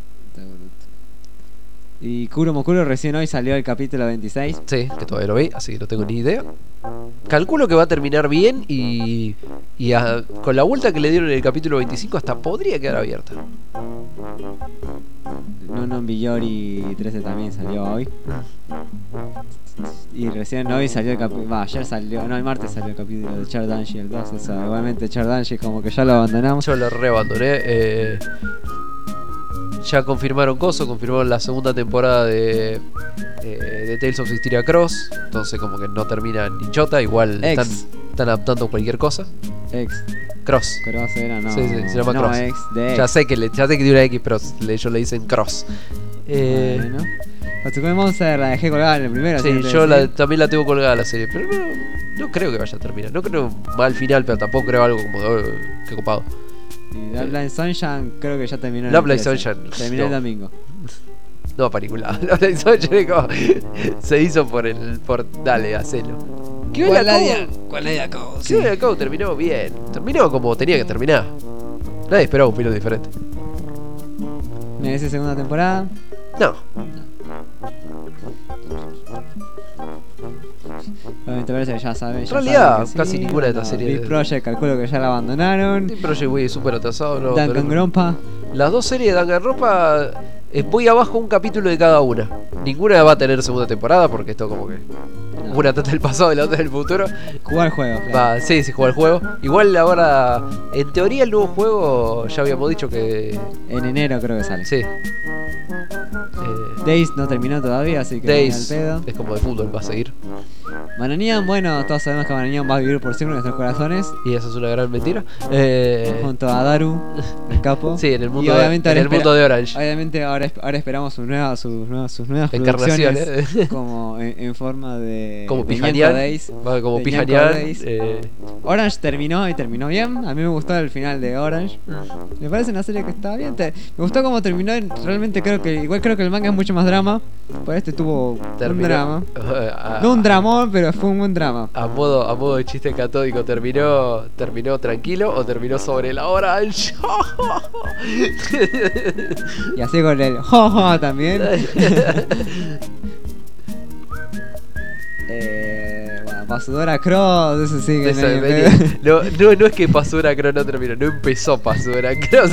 Y Kuro Mokuro recién hoy salió el capítulo veintiséis. Sí, que todavía lo vi, así que no tengo ni idea. Calculo que va a terminar bien y, y a- con la vuelta que le dieron en el capítulo veinticinco hasta podría quedar abierta. No Non Biyori trece también salió hoy. Y recién hoy salió el capítulo. Va, ayer salió. No, el martes salió el capítulo de Chardanshi el dos. O sea, igualmente Chardanshi como que ya lo abandonamos. Yo lo reabandoné. Eh, ya confirmaron Coso, confirmaron la segunda temporada de, eh, de Tales of Systeria Cross. Entonces como que no termina ni chota, igual Ex. están, están adaptando cualquier cosa. Ex. Cross. Cross era, no. Sí, sí, se llama no, Cross. ex, de ex. Ya sé que le, ya sé que tiene una X, pero le- ellos le dicen Cross. Eh, Bueno. Patsukoi Monster la dejé colgada en el primero. Sí, siempre, yo ¿sí? la- también la tengo colgada la serie, pero no, no creo que vaya a terminar. No creo mal final, pero tampoco creo algo como oh, qué copado. Y Love Line Sunshine creo que ya terminó. en Love el Line trece. Sunshine, Terminó el no. domingo. No va para ningún lado. Love Line Sunshine como- se hizo por el por dale, hacelo. ¿Qué ¿Cuál onda, la Cabo? dia- ¿Cuál la dia, Cabo? Sí, el Cabo terminó bien. Terminó como tenía que terminar. Nadie esperaba un final diferente. ¿Merece segunda temporada? No. Obviamente parece que ya saben. En realidad, casi ninguna de estas series- Big Project calculo que ya la abandonaron. Team Project Way súper atrasado. No, Duncan pero- Grompa. Las dos series de Danganronpa eh, voy abajo un capítulo de cada una. Ninguna va a tener segunda temporada porque esto como que una trata del pasado y la otra del futuro. Jugar el juego. claro. Va, sí, sí, juega el juego. Igual ahora, en teoría el nuevo juego ya habíamos dicho que En enero creo que sale. sí. Eh, Days no terminó todavía, así que Days ni al pedo. es como de fútbol, va a seguir. Bananian, bueno, todos sabemos que Bananian va a vivir por siempre en nuestros corazones. Y eso es una gran mentira. Eh, Junto a Daru, el capo. sí, en el Y mundo, de, obviamente en ahora el espera- mundo de Orange. Obviamente ahora, esp- ahora esperamos sus nuevas, sus nuevas, sus nuevas Encarnaciones. producciones como en, en forma de Como de Pijanian. Ñenco Days. Va como de Pijanian. Ñenco Days. Eh, Orange terminó y terminó bien. A mí me gustó el final de Orange. Me parece una serie que está bien. Te- me gustó cómo terminó. Realmente creo que igual creo que el manga es mucho más drama. Por este tuvo terminó- un drama. a, No un dramón, pero fue un buen drama. a modo, a modo de chiste catódico, ¿terminó, terminó tranquilo o terminó sobre la Orange? Y así con el jojo también. eh, bueno, Pasudora Cross, eso sí que Eso, medio vení. pedo. no, no, no es que Pasura Cross no terminó, no empezó Pasura Cross.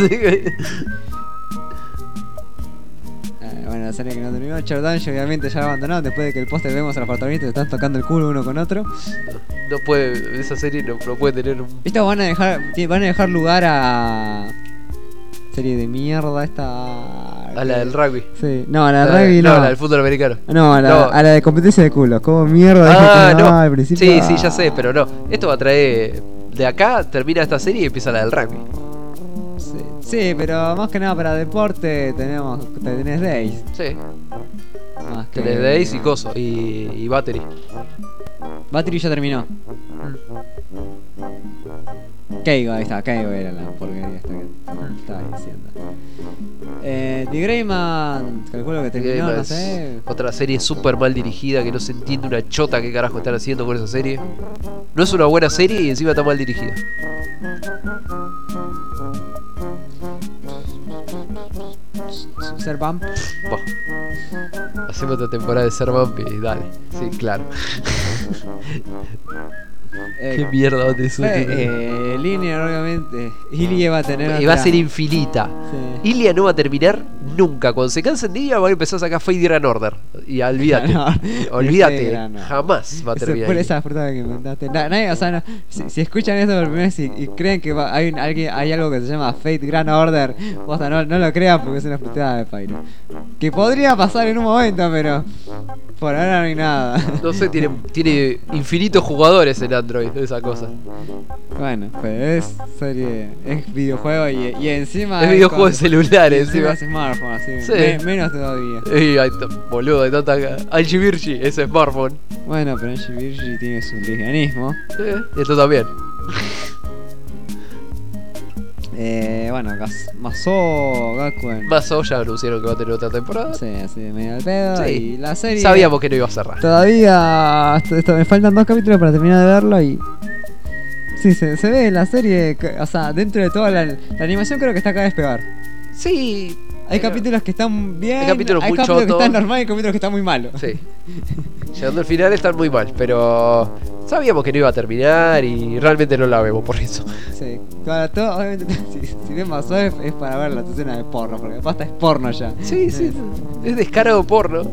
Eh, bueno, la serie que no terminó. Chordange obviamente ya la abandonaron después de que el póster vemos a los protagonistas que están tocando el culo uno con otro. No puede, esa serie no, no puede tener un. Esta van a dejar, ti- van a dejar lugar a serie de mierda esta. A la del rugby. Sí, no, a la La- de rugby no. no, la del fútbol americano. No, a la, No. a la de competencia de culo. ¿Cómo mierda dije Ah, que no. al principio? Sí, sí, ya sé, pero no. Esto va a traer. De acá termina esta serie y empieza la del rugby. Sí, sí, pero más que nada para deporte tenemos tenés Days. Sí. Más que Tenés Days y Coso. Y, y Battery. Battery ya terminó. Keigo, ahí está, Keigo era la porquería esta que estaba diciendo. Eh, The Greyman, calculo que terminó, Game no es sé. Otra serie súper mal dirigida que no se entiende una chota qué carajo están haciendo con esa serie. No es una buena serie y encima está mal dirigida. Ser Bump. Bah. Hacemos otra temporada de ser Bumpy y dale. Sí, claro. Eh, Qué mierda va a tener. eh, eh, Linear, obviamente. Ilie va a tener. Y va a otra- ser infinita. Sí. Ilia no va a terminar nunca. Cuando se cansen de Ilia van a empezar a sacar Fate Grand Order. Y olvídate. No, olvídate. ese era, no. Jamás va a Esa terminar. fue ahí. esa fruta que inventaste. Na- nadie, o sea, no, si, si escuchan esto por primera vez y, y creen que va- hay, un- alguien, hay algo que se llama Fate Grand Order, posta, no, no lo crean porque es una frutada de Pyro. Que podría pasar en un momento, pero por ahora no hay nada. No sé, tiene, tiene infinitos jugadores en Android, esa cosa. Bueno, pero es serie, es videojuego y, y encima. Es videojuego de con- celular y encima. es smartphone, así. Sí. me- menos todavía. Ey, hay t- boludo, hay tanta. Angie Virgi, ese smartphone. Bueno, pero Angie Virgi tiene su lesbianismo. Eh, esto también. Eh, bueno, Gas- Masó Gakuen. Más o ya anunciaron que va a tener otra temporada. Sí, así de medio al pedo. Sí. Y la serie. Sabíamos que no iba a cerrar. Todavía. Esto, esto- me faltan dos capítulos para terminar de verlo y. Sí, se, se ve la serie. que- O sea, dentro de toda la, la animación, creo que está cada vez peor. Sí. Hay pero- capítulos que están bien. Hay capítulos muy capítulos que chotos. están normales y capítulos que están muy malos. Sí. Llegando al final están muy mal, pero sabíamos que no iba a terminar y realmente no la vemos por eso. Sí. Para todo, obviamente, si, si ven Masó es, es para ver las escenas de porno, porque pasta es porno ya. Sí, sí. Es descarado porno.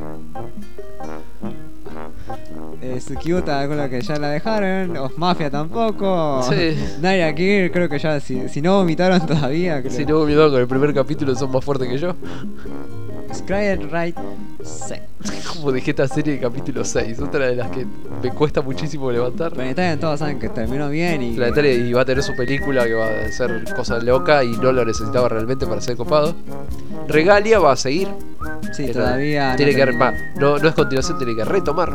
Eh, Tsukiuta con lo que ya la dejaron, Os Mafia tampoco. Sí. Nadia Gear creo que ya si, si no vomitaron todavía, creo. Si no me olvidó con el primer capítulo son más fuertes que yo. Scryer Right sí. Como dejé esta serie de capítulo seis, otra de las que me cuesta muchísimo levantar. Planetaria todos saben que terminó bien y. Planetaria y va a tener su película que va a ser cosa loca y no lo necesitaba realmente para ser copado. Regalia va a seguir. Sí, Esta- todavía. no Tiene que terminó. armar. No, no es continuación, tiene que retomar.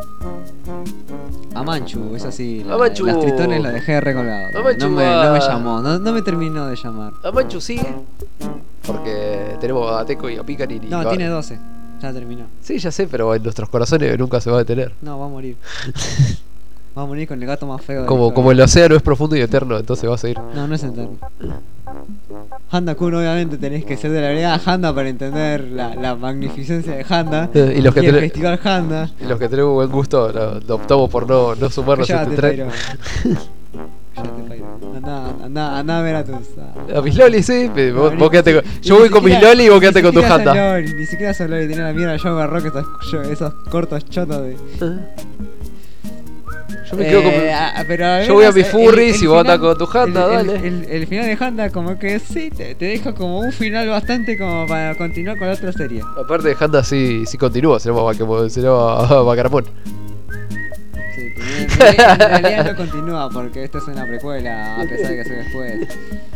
Amanchu, es así. la- Amanchu. Las tritones la dejé recolgado. Amanchu no, me, va- no me llamó, no, no me terminó de llamar. Amanchu sigue. Porque tenemos a Teco y a Picarin. y No, va- tiene doce. Ya terminó. Sí, ya sé, pero en nuestros corazones nunca se va a detener. No, va a morir. Va a morir con el gato más feo de Como, la como el historia. océano es profundo y eterno, entonces va a seguir. No, no es eterno. Handa-kun, obviamente tenés que ser de la vereda Handa para entender la, la magnificencia de Handa. Eh, y los que el tenés- festival Handa. Y los que tenemos buen gusto lo, lo optamos por no, no sumarnos a este Cállate, tren. Pairo. Cállate, Pairo. Andá, andá, andá a ver a tus. a- A mis loli, sí. me- No, vos, ni- vos quedate con- ni yo voy con mis siquiera- loli y vos ni quedate con tu siquiera son Handa. loli, Ni siquiera son loli, tenés la mierda yo agarró que esos, yo- esos cortos chotos de. Yo me quedo con. Eh, ah, pero al Yo voy a menos mis el- furries el y vos final- andás con tu Handa, el- dale. El, el- el final de Handa como que sí, te, te deja como un final bastante como para continuar con la otra serie. Aparte de Handa sí, sí continúa, se llama Baca- se llama Bacaramón. Sí, pero en, en realidad no continúa porque esto es una precuela a pesar de que se después.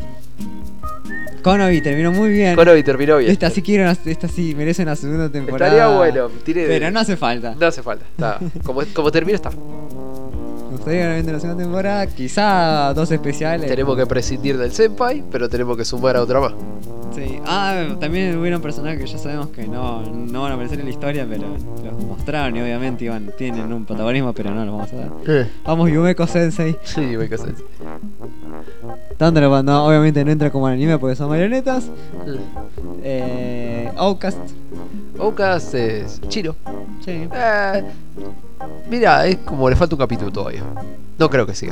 Konobi terminó muy bien. Konobi terminó bien. Esta sí quiero, una- esta sí merece una segunda temporada. Estaría bueno, tiene- Pero no hace falta. No hace falta, está. Como, como termina está. Me gustaría ver la segunda temporada, quizá dos especiales. Tenemos que prescindir del Senpai, pero tenemos que sumar a otra más. Sí. Ah, también hubieron personajes que ya sabemos que no, no van a aparecer en la historia, pero los mostraron y obviamente iban, tienen un protagonismo, pero no los vamos a dar. Eh. Vamos, Yumeko Sensei. Sí, voy a hacer. Dándole cuando obviamente no entra como anime porque son marionetas. Eh, Outcast. Oukas es chino. Sí. Eh, mira, es como le falta un capítulo todavía. No creo que siga.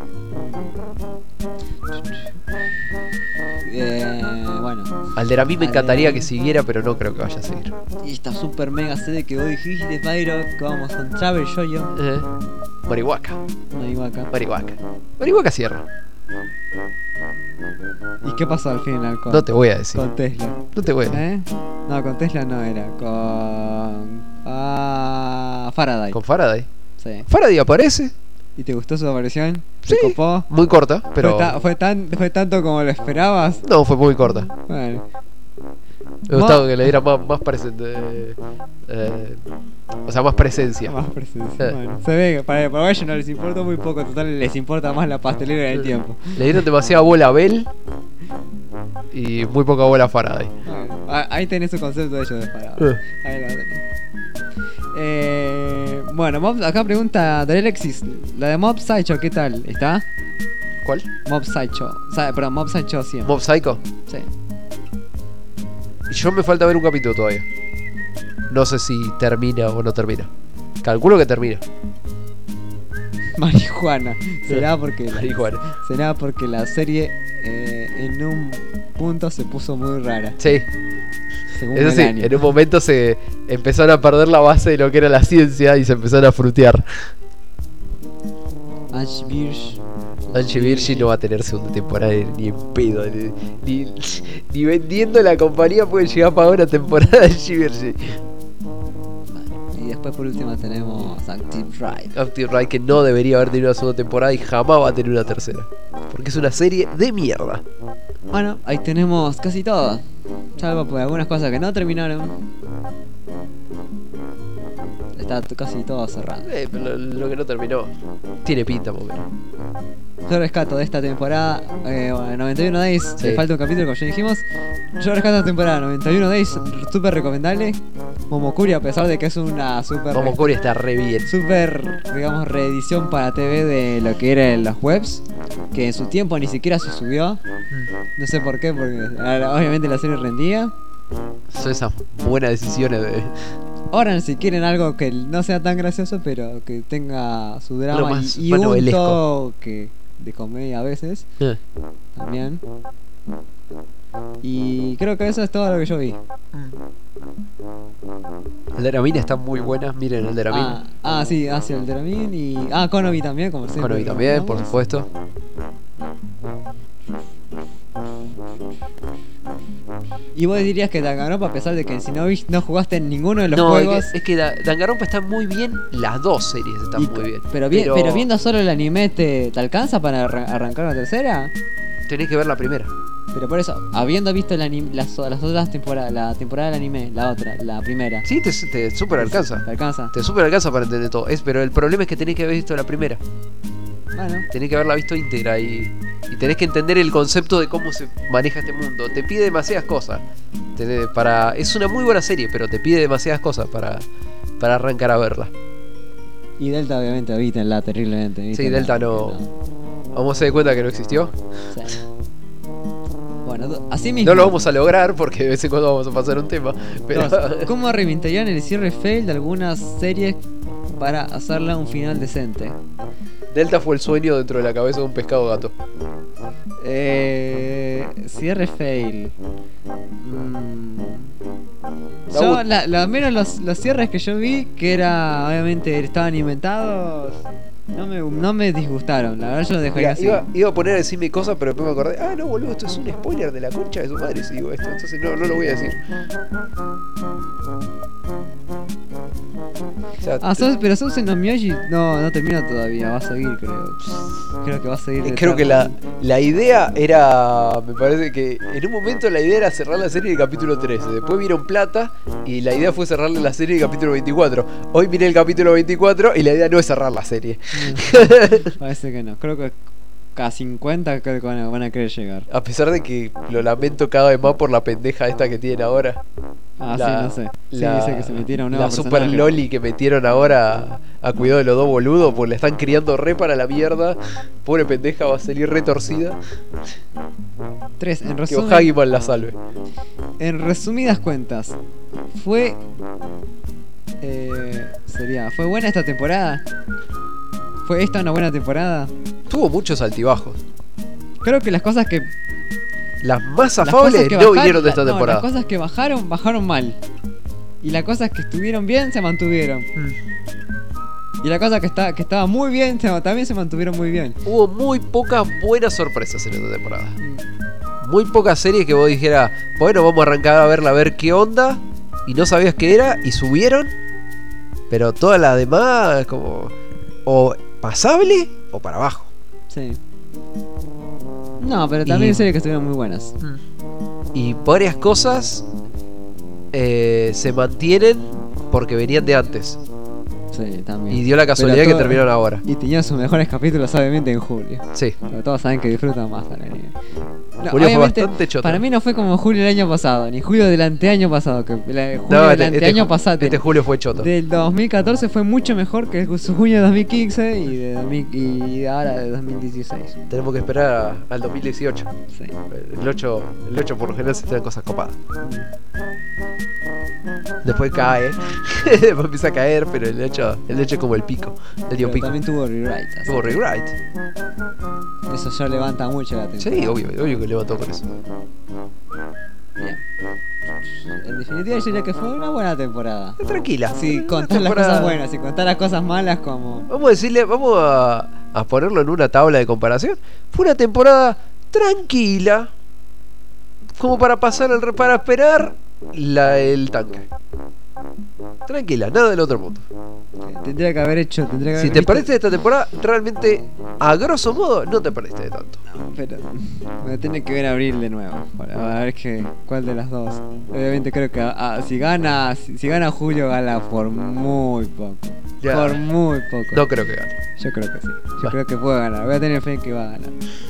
Eh, bueno. Al de a mí me Al encantaría de- que siguiera, pero no creo que vaya a seguir. Y esta super mega serie que vos dijiste, Pyro, que vamos con Travel Yoyo. Eh. Marihuaca. No digo acá. Marihuaca. Marihuaca cierra. ¿Y qué pasó al final con, No te voy a decir. con Tesla? No te voy a decir. ¿Eh? No, con Tesla no era, con... Ah, Faraday. Con Faraday. Sí. Faraday aparece. ¿Y te gustó su aparición? Sí. ¿Te copó? Muy corta, pero. ¿Fue, ta- fue, tan, ¿Fue tanto como lo esperabas? No, fue muy corta. Bueno. Me gustaba que le diera más, más presente. Eh, o sea, más presencia. Más presencia. Eh. Bueno, se ve que para, para ellos no les importa muy poco, total les importa más la pastelera del tiempo. Le dieron demasiada bola a Bell y muy poca bola a Faraday. Bueno, ah, ahí tenés su concepto de ellos de Faraday. Eh. Ahí lo tenés. Eh, bueno, Mob- acá pregunta Alexis, la de Mob Psycho, ¿qué tal? ¿Está? ¿Cuál? Mob Psycho, Sa- perdón, Mob Psycho cien. Mob Psycho. Sí. Y yo me falta ver un capítulo todavía. No sé si termina o no termina. Calculo que termina. Marihuana. Será porque la, Marihuana. será porque la serie eh, en un punto se puso muy rara. Sí. Según Eso sí, Melania. en un momento se empezaron a perder la base de lo que era la ciencia y se empezaron a frutear. Ash Birch. Angie Virgin no va a tener segunda temporada ni en pedo. Ni, ni, ni vendiendo la compañía puede llegar a pagar una temporada de Angie Virgin. Y después por último tenemos Active Ride. Active Ride, que no debería haber tenido una segunda temporada y jamás va a tener una tercera. Porque es una serie de mierda. Bueno, ahí tenemos casi todo. Salvo por algunas cosas que no terminaron. Está t- casi todo cerrado. Eh, pero lo, lo que no terminó tiene pinta, más o menos. Yo rescato de esta temporada eh, bueno, noventa y uno Days. Sí. Le falta un capítulo, como ya dijimos. Yo rescato esta temporada noventa y uno Days. Súper recomendable. Momokuri, a pesar de que es una super. Momokuri está re bien. Super, digamos, reedición para T V de lo que eran las webs. Que en su tiempo ni siquiera se subió. No sé por qué, porque ah, obviamente la serie rendía. Son esas buenas decisiones de. Ahora si quieren algo que no sea tan gracioso, pero que tenga su Lo drama más y, y un novelesco. toque de comedia a veces Eh. también. Y creo que eso es todo lo que yo vi. El de Ramin está muy buena. Miren el de Ramin. Ah, ah, sí, hacia el Dramin y. Ah, Konobi también, como siempre. Konobi también, por ¿no? supuesto. Y vos dirías que Danganronpa, a pesar de que si no, vis- no jugaste en ninguno de los No, es juegos. que, es que Da- Danganronpa está muy bien. Las dos series están y- muy bien. Pero, bien, pero viendo solo el anime, ¿te, te alcanza para arran- arrancar la tercera? Tenés que ver la primera. Pero por eso, habiendo visto el anim- las, o- las otras temporadas, la temporada del anime, la otra, la primera, Sí, te, te super alcanza. ¿te alcanza? Te super alcanza para entender todo. Es, pero el problema es que tenés que haber visto la primera. Bueno, Tenés que haberla visto íntegra y, y tenés que entender el concepto de cómo se maneja este mundo. Te pide demasiadas cosas. Tenés- para, es una muy buena serie, pero te pide demasiadas cosas para, para arrancar a verla. y Delta obviamente evítenla terriblemente. Sí, evítenla, Delta no. Vamos a dar cuenta que no existió. Sí. Bueno, do- así mismo. No lo vamos a lograr porque de vez en cuando vamos a pasar un tema. Pero Dos, ¿Cómo reinventarían el cierre fail de algunas series para hacerla un final decente? Delta fue el sueño dentro de la cabeza de un pescado gato. Eh, cierre fail. Mm. Da Yo, un- la, la- al menos los, los cierres que yo vi, que era, obviamente, estaban inventados. No me, no me disgustaron, la verdad yo lo dejaría Mira, así. iba, iba a poner a decirme cosas, pero después me acordé. Ah, no, boludo, esto es un spoiler de la concha de su madre si digo esto. Entonces no, no lo voy a decir. O sea, Ah, sos, pero Sousen no Myoji no, no termina todavía, va a seguir creo. Creo que va a seguir. Eh, de Creo que trama. la, la idea era, me parece que en un momento la idea era cerrar la serie del capítulo trece, después vieron plata y la idea fue cerrarle la serie del capítulo veinticuatro. Hoy miré el capítulo veinticuatro y la idea no es cerrar la serie. Parece que no, creo que a cincuenta creo que van a, van a querer llegar. A pesar de que lo lamento cada vez más por la pendeja esta que tienen ahora. Ah, La- sí, no sé. Sí, la- dice que se metieron un nuevo La super personaje. loli que metieron ahora a, a cuidado de los dos boludos, pues la están criando re para la mierda. Pobre pendeja, va a salir retorcida. Tres, en Que resumen, Ohagiman la salve. en resumidas cuentas, fue eh, sería, ¿fue buena esta temporada? ¿Fue esta una buena temporada? Tuvo muchos altibajos. Creo que las cosas que Las más las afables cosas que no bajaron- vinieron de esta no, temporada. las cosas que bajaron, bajaron mal. Y las cosas que estuvieron bien se mantuvieron. Y las cosas que está, que estaban muy bien se- también se mantuvieron muy bien. Hubo muy pocas buenas sorpresas en esta temporada. Muy pocas series que vos dijeras, bueno, vamos a arrancar a verla a ver qué onda. Y no sabías qué era y subieron. Pero todas las demás, como. O pasable o para abajo. Sí. No, pero también Y- hay series que estuvieron muy buenas. Y varias cosas eh, se mantienen porque venían de antes. Sí, también. Y dio la casualidad Pero que todo- terminaron ahora. Y tenían sus mejores capítulos, obviamente, en julio. Sí. Pero todos saben que disfrutan más al anime. No, Julio fue obviamente, bastante choto. para mí no fue como julio del año pasado, ni julio del anteaño pasado. Que la, julio No, del este, este anteaño ju- pasado. este julio fue choto. Del dos mil catorce fue mucho mejor que su junio de dos mil quince y de dos mil y ahora de dos mil dieciséis. Tenemos que esperar a- al dos mil dieciocho. Sí. El ocho, el ocho por lo general se traen cosas copadas. Después cae. Después empieza a caer, pero el ocho, el ocho es como el pico. El dio Pero pico. también tuvo rewrite. así Tuvo que rewrite. Eso ya levanta mucho la atención. Sí, obvio, obvio que levantó con eso. Bien. En definitiva, yo diría que fue una buena temporada. Tranquila. Si Una contar las temporada- cosas buenas y contar las cosas malas como... Vamos a decirle, vamos a, a ponerlo en una tabla de comparación. Fue una temporada tranquila. Como para pasar el re- para esperar la, el tanque. Tranquila, nada del otro mundo. Tendría que haber hecho... Tendría que Si haber te visto- perdiste de esta temporada, realmente, a grosso modo, no te perdiste de tanto. Pero me tiene que ver abril de nuevo para ver que, cuál de las dos. Obviamente creo que ah, si gana si, si gana Julio gana por muy poco. Ya. Por muy poco. No creo que gane. Yo creo que sí. Yo Va. creo que puede ganar. Voy a tener fe en que va a ganar.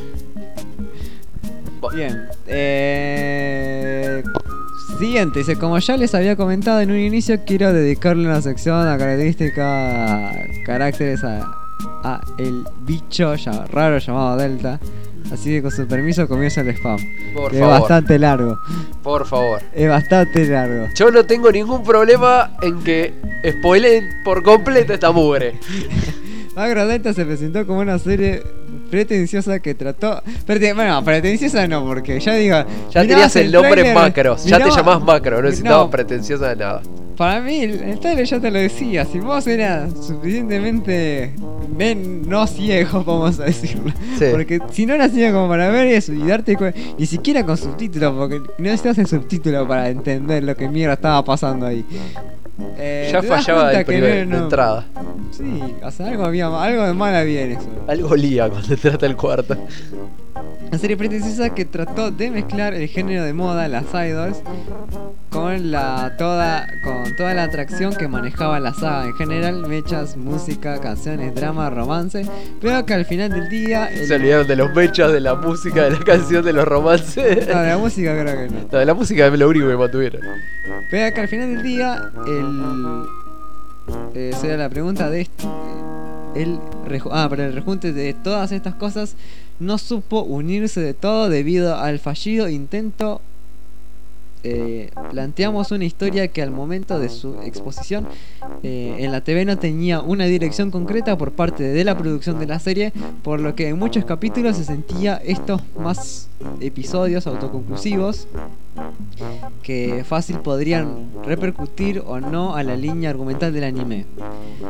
Va. Bien. Eh... Siguiente, dice, como ya les había comentado en un inicio, quiero dedicarle una sección a características, caracteres a, a el bicho ya, raro llamado Delta. Así que con su permiso comienza el spam. Por que favor. es bastante largo. Por favor. Es bastante largo. Yo no tengo ningún problema en que spoileen por completo esta mugre. Macro Delta se presentó como una serie pretenciosa que trató... Prete- bueno, pretenciosa no, porque ya digo... Ya mirabas tenías el nombre tráiler, Macros. Ya te miraba- llamás Macro. No necesitabas No, pretenciosa de nada. Para mí, el, el trailer ya te lo decía. Si vos eras suficientemente ven, no ciego, vamos a decirlo. Sí. Porque si no eras ciego como para ver eso y darte cuenta, ni siquiera con subtítulos, porque no necesitas el subtítulo para entender lo que mierda estaba pasando ahí. Eh, Ya te das fallaba cuenta el que primer, no- de entrada. Sí, o sea, algo, había, algo de mal había en eso. Algo lía cuando trata el cuarto. Una serie pretenciosa que trató de mezclar el género de moda, las idols, con la toda con toda la atracción que manejaba la saga en general, mechas, música, canciones, drama, romance, pero que al final del día el- Se olvidaron de los mechas, de la música, de la canción, de los romances. no, de la música creo que no. No, de la música es lo único que mantuvieron. Pero que al final del día el eh, sería la pregunta de esto. El reju- ah, pero el rejunte de todas estas cosas no supo unirse de todo debido al fallido intento. Eh, planteamos una historia que al momento de su exposición eh, en la T V no tenía una dirección concreta por parte de la producción de la serie, por lo que en muchos capítulos se sentía estos más episodios autoconclusivos que fácil podrían repercutir o no a la línea argumental del anime.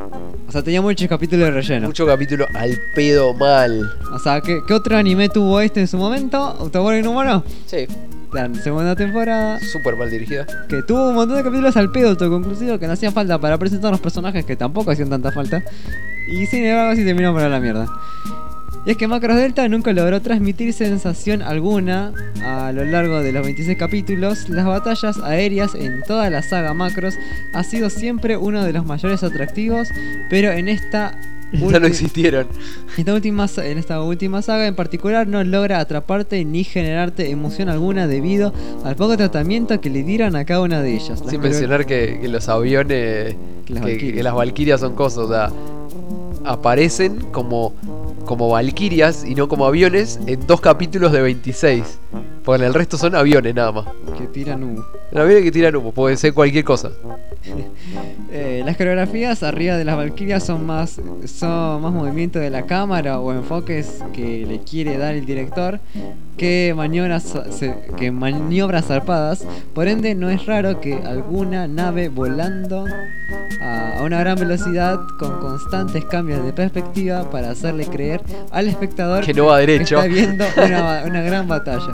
O sea, tenía muchos capítulos de relleno. Mucho capítulo al pedo mal. O sea, ¿qué, qué otro anime tuvo este en su momento? ¿Octobor Inhumano? Sí, La segunda temporada, súper mal dirigida. que tuvo un montón de capítulos al pedo autoconclusivo que no hacían falta para presentar los personajes que tampoco hacían tanta falta. Y sin embargo así terminó para la mierda. Y es que Macross Delta nunca logró transmitir sensación alguna a lo largo de los veintiséis capítulos. Las batallas aéreas en toda la saga Macross ha sido siempre uno de los mayores atractivos, pero en esta Ya no existieron. Esta última, sa- en esta última saga en particular no logra atraparte ni generarte emoción alguna debido al poco tratamiento que le dieron a cada una de ellas. Las Sin coreo- mencionar que, que los aviones, Que las que, valquirias. que las valquirias son cosas, o sea, aparecen como, como valquirias y no como aviones en dos capítulos de veintiséis. Porque en el resto son aviones nada más. que tiran humo. Aviones que tiran humo, puede ser cualquier cosa. Eh, las coreografías arriba de las valquirias son más son más movimiento de la cámara o enfoques que le quiere dar el director que maniobras se- que maniobras zarpadas. Por ende no es raro que alguna nave volando a, a una gran velocidad con constantes cambios de perspectiva para hacerle creer al espectador Que no va derecho. está viendo una, ba- una gran batalla.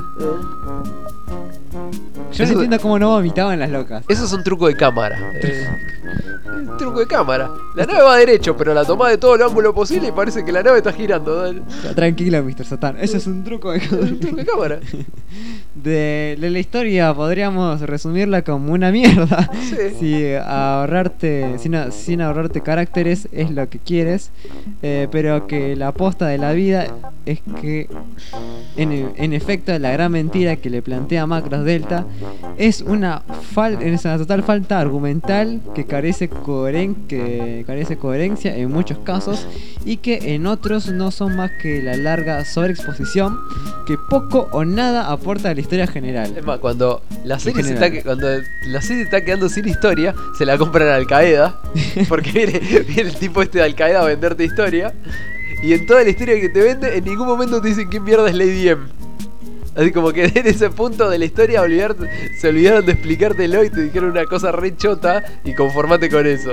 Yo no Eso- entiendo cómo no vomitaban las locas. Eso es un truco de cámara. Eh, un truco de cámara. La nave va derecho, pero la tomás de todo el ángulo posible y parece que la nave está girando. Dale. Tranquilo, mister Satan. Eso es un truco de Un truco de cámara. De, de la historia podríamos resumirla como una mierda. Sí. Si ahorrarte, sin, a- sin ahorrarte caracteres es lo que quieres, eh, pero que la aposta de la vida es que, en, en efecto, la gran mentira que le plantea Macross Delta es una, fal- es una total falta argumental que carece, coheren- que carece coherencia en muchos casos y que en otros no son más que la larga sobreexposición que poco o nada aporta a la historia general. Es más, cuando la serie se está, general. que- cuando la serie está quedando sin historia, se la compran a Al Qaeda. Porque viene, viene el tipo este de Al Qaeda a venderte historia. Y en toda la historia que te vende, en ningún momento te dicen quién mierda es Lady M. Así como que en ese punto de la historia olvidar- se olvidaron de explicártelo y te dijeron una cosa re chota y conformate con eso.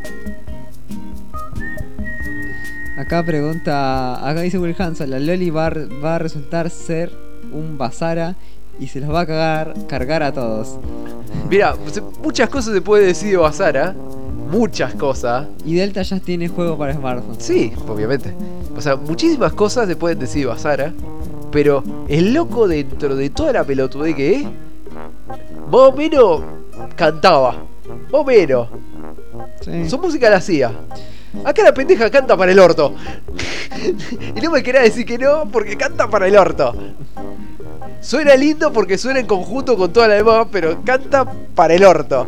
Acá pregunta, acá dice Will Hanson, la Loli va, a re- va a resultar ser un Basara y se los va a cagar, cargar a todos. Mira, se- muchas cosas se puede decir de Basara. Muchas cosas. Y Delta ya tiene juego para smartphones. Sí, obviamente. O sea, muchísimas cosas se pueden decir de Basara. Pero el loco dentro de toda la pelotudez que es, más o menos cantaba. Más o menos. Sí. Su música la hacía. Acá la pendeja canta para el orto. Y no me quería decir que no, porque canta para el orto. Suena lindo porque suena en conjunto con toda la demás, pero canta para el orto.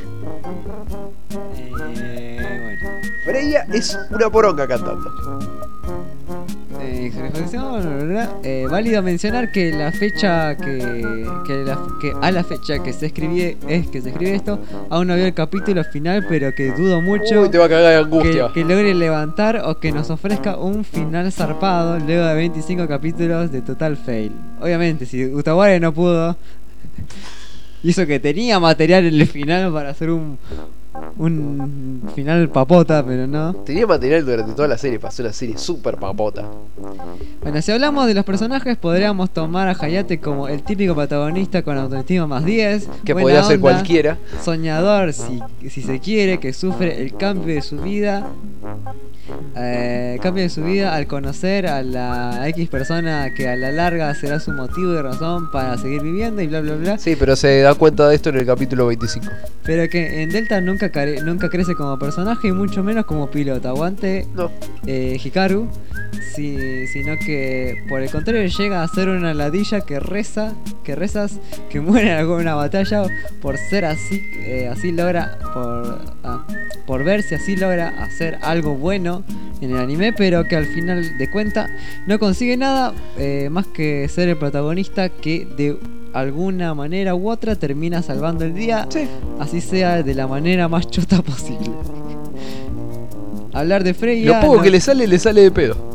Eh, bueno. Freya es una poronga cantando. Eh, eh, válido mencionar que la fecha que, que, la- que a la fecha que se escribie es que se escribe esto aún no vio el capítulo final, pero que dudo mucho Uy, te va a cagar de que, angustia. que logre levantar o que nos ofrezca un final zarpado luego de veinticinco capítulos de total fail. Obviamente, si Utaware no pudo, hizo que tenía material en el final para hacer un un final papota, pero no. Tenía material durante toda la serie, pasó una serie super papota. Bueno, si hablamos de los personajes, podríamos tomar a Hayate como el típico protagonista con autoestima más diez. Que buena podía ser onda, cualquiera. Soñador, si, si se quiere, que sufre el cambio de su vida. Eh, cambio de su vida al conocer a la X persona que a la larga será su motivo y razón para seguir viviendo y bla bla bla. Sí, pero se da cuenta de esto en el capítulo veinticinco. Pero que en Delta nunca, care- nunca crece como personaje y mucho menos como piloto. Aguante No. eh, Hikaru, si- sino que por el contrario llega a ser una ladilla que reza, que rezas, que muere en alguna batalla por ser así, eh, así logra, por, ah, por ver si así logra hacer algo bueno en el anime, pero que al final de cuenta no consigue nada eh, más que ser el protagonista que de alguna manera u otra termina salvando el día, Sí. así sea de la manera más chota posible. Hablar de Freya Lo poco no- que le sale, le sale de pedo.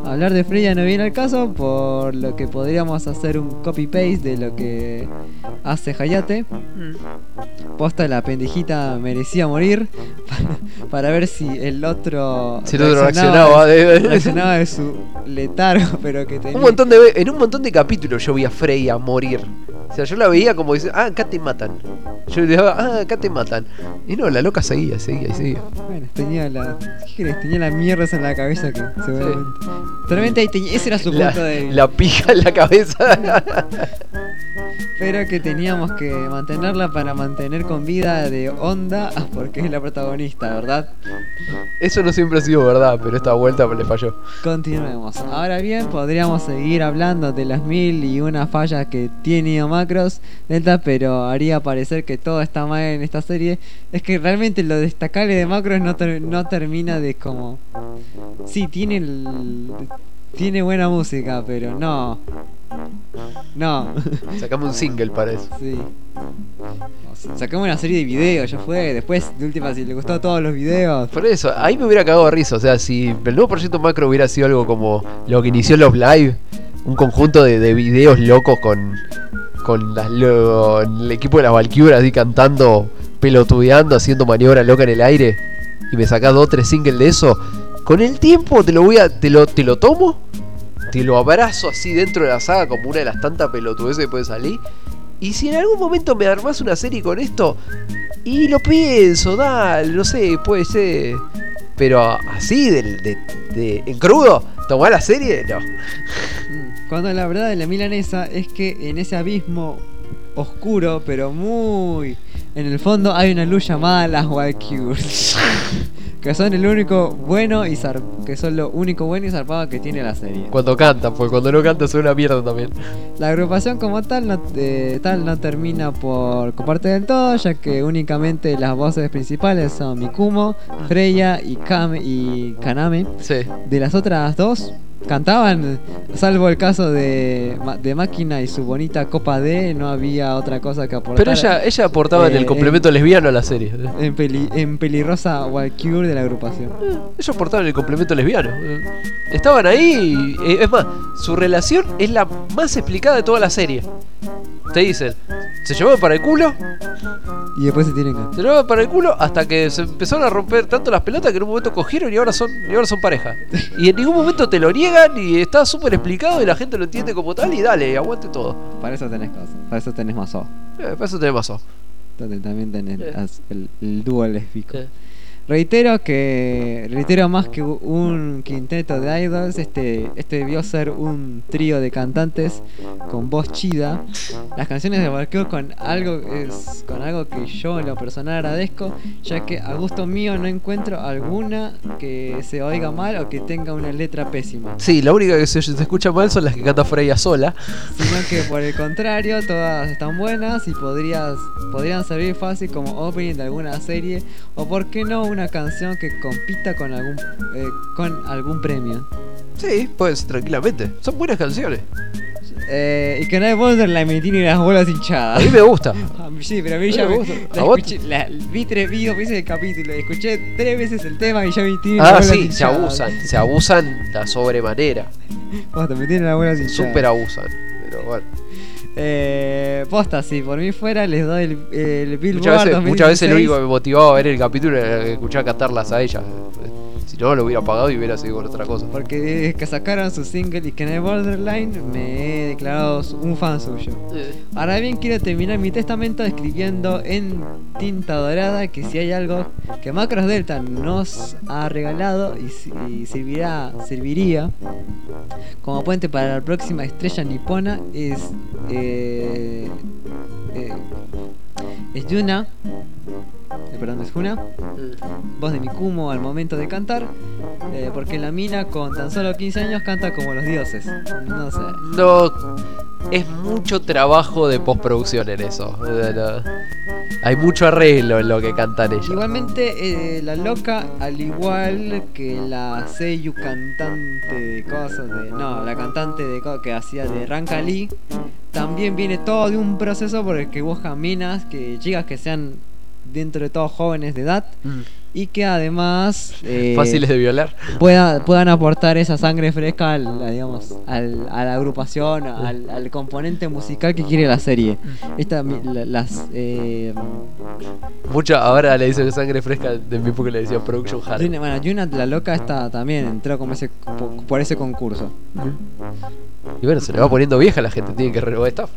hablar de Freya no viene al caso, por lo que podríamos hacer un copy-paste de lo que hace Hayate. Posta, la pendejita merecía morir para, para ver si el otro Si el otro reaccionaba de- reaccionaba de su letargo, pero que tenía... Un montón de ve- en un montón de capítulos yo vi a Freya morir. O sea, yo la veía como dice, ah, acá te matan. Yo le daba, ah, acá te matan. Y no, la loca seguía, seguía y seguía. Bueno, tenía la... ¿Qué querés? Tenía la mierda esa en la cabeza que seguramente... Seguramente ahí tenía- ese era su La, punto de... la pija en la cabeza. Pero que teníamos que mantenerla para mantener con vida de Onda, porque es la protagonista, ¿verdad? Eso no siempre ha sido verdad, pero esta vuelta le falló. Continuemos. Ahora bien, podríamos seguir hablando de las mil y una fallas que tiene Macros Delta, pero haría parecer que todo está mal en esta serie. Es que realmente lo destacable de Macros no, ter- no termina de como... Sí, tiene el... Tiene buena música, pero no. No. Sacamos un single para eso. Sí. O sea, sacamos una serie de videos, ya fue. Después, de última, si le gustó todos los videos. Por eso, ahí me hubiera cagado de risa. O sea, si el nuevo proyecto Macro hubiera sido algo como lo que inició Love Live, un conjunto de, de videos locos con, con las, lo- el equipo de las Valkyras ahí cantando, pelotudeando, haciendo maniobra loca en el aire, y me sacás dos o tres singles de eso, con el tiempo te lo voy a. te lo, te lo tomo, te lo abrazo así dentro de la saga como una de las tantas pelotudeces que puede salir. Y si en algún momento me armás una serie con esto, y lo pienso, dale, no sé, puede ser. Pero así, de, de, de- en crudo, tomar la serie, no. Cuando la verdad de la milanesa es que en ese abismo oscuro, pero muy en el fondo, hay una luz llamada las Valkyries. Que son el único bueno y zar- que son lo único bueno y zarpado que tiene la serie. Cuando cantan, porque cuando no cantan son una mierda también. La agrupación como tal no, eh, tal no termina por coparte del todo, ya que únicamente las voces principales son Mikumo, Freya y, Kame, y Kaname. Sí. De las otras dos cantaban, salvo el caso de, Ma- de Máquina y su bonita Copa D, no había otra cosa que aportar. Pero ella, ella aportaba en Eh, el complemento lesbiano a la serie. En, peli, en pelirrosa Valkyrie de la agrupación. Ellos aportaban el complemento lesbiano. Eh, Estaban ahí y, eh, es más, su relación es la más explicada de toda la serie. Te dicen, se llevaban para el culo, Y después se tienen que... se llevaban para el culo hasta que se empezaron a romper tanto las pelotas que en un momento cogieron y ahora son, y ahora son pareja. Y en ningún momento te lo niegan y está súper explicado y la gente lo entiende como tal y dale, aguante todo. Para eso tenés cosas, para eso tenés Mazo. Eh, para eso te pasó. Donde también tenés Eh. las- el, el dúo lésbico. Eh. Reitero que reitero más que un quinteto de idols, este este debió ser un trío de cantantes con voz chida. Las canciones de Valkyrie con algo es con algo que yo en lo personal agradezco, ya que a gusto mío no encuentro alguna que se oiga mal o que tenga una letra pésima, Sí, la única que se, se escucha mal son las que canta Freya sola. sino que por el contrario todas están buenas y podrías podrían servir fácil como opening de alguna serie o por qué no una canción que compita con algún eh, con algún premio. Sí, pues tranquilamente. Son buenas canciones. Eh, y que no hay Borderline me tiene las bolas A hinchadas. mí me gusta. A mí sí, pero a mí A ya mí me me, gusta. la ¿A vos? escuché, la- vi tres vi dos veces el capítulo, escuché tres veces el tema y ya me tiene las Ah, bolas sí, se hinchadas. abusan. Se abusan a sobremanera. Posta, me tiene las bolas hinchadas. Súper abusan. Pero bueno. Eh, posta, si por mí fuera les doy el, el Billboard Muchas veces, muchas veces lo único que dos mil dieciséis. me motivaba a ver el capítulo era escuchar cantarlas a ella. Si no, lo hubiera apagado y hubiera seguido con otra cosa. Porque desde que sacaron su single y que no hay Borderline me he declarado un fan suyo. Ahora bien, quiero terminar mi testamento escribiendo en tinta dorada que si hay algo que Macros Delta nos ha regalado y, si- y servirá, serviría como puente para la próxima estrella nipona es eh, eh, es Yuna, eh, perdón, es Juna, voz de Mikumo al momento de cantar, eh, porque la mina con tan solo quince años canta como los dioses. No sé. No, es mucho trabajo de postproducción en eso. Eh, no. Hay mucho arreglo en lo que cantan ellos. Igualmente, eh, la loca, al igual que la Seiyu cantante de cosas de. No, la cantante de co- que hacía de Ranka Lee, también viene todo de un proceso por el que buscan minas, que chicas que sean dentro de todos jóvenes de edad, Mm. y que además eh, Fáciles de violar. pueda, puedan aportar esa sangre fresca al, a, digamos, al, a la agrupación, al, al componente musical que quiere la serie. Esta, mi- la- las eh, Mucho, ahora le dicen sangre fresca del mismo que le decían Production Hard. Yuna, bueno, Yuna la loca esta también entró como ese, por, por ese concurso. Y bueno, se le va poniendo vieja la gente, tiene que renovar staff.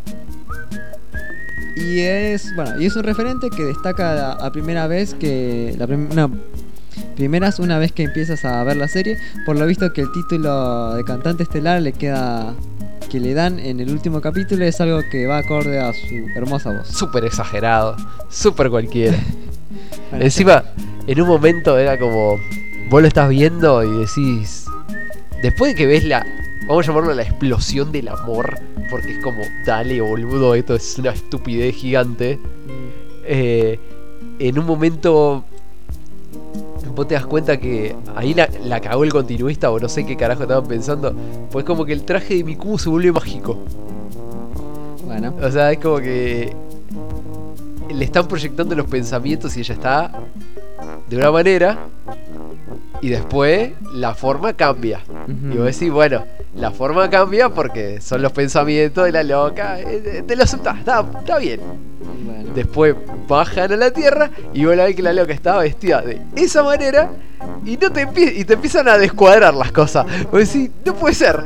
Y es, bueno, y es un referente que destaca a, a primera vez que la prim- no, primera es una vez que empiezas a ver la serie, por lo visto que el título de cantante estelar le queda que le dan en el último capítulo es algo que va acorde a su hermosa voz. Súper exagerado, súper cualquiera. Bueno, Encima, en un momento era como, vos lo estás viendo y decís, después de que ves la, vamos a llamarlo la explosión del amor, porque es como, dale boludo, esto es una estupidez gigante. Eh, en un momento vos te das cuenta que ahí la, la cagó el continuista o no sé qué carajo estaban pensando, pues como que el traje de Mikumo se vuelve mágico. bueno, O sea, es como que le están proyectando los pensamientos y ella está de una manera y después la forma cambia. Ujú. Y vos decís, bueno, la forma cambia porque son los pensamientos de la loca. eh, Te lo aceptás, está, está bien. bueno. Después bajan a la tierra y vos la ves que la loca estaba vestida de esa manera y no te empie- y te empiezan a descuadrar las cosas. Vos decís, no puede ser.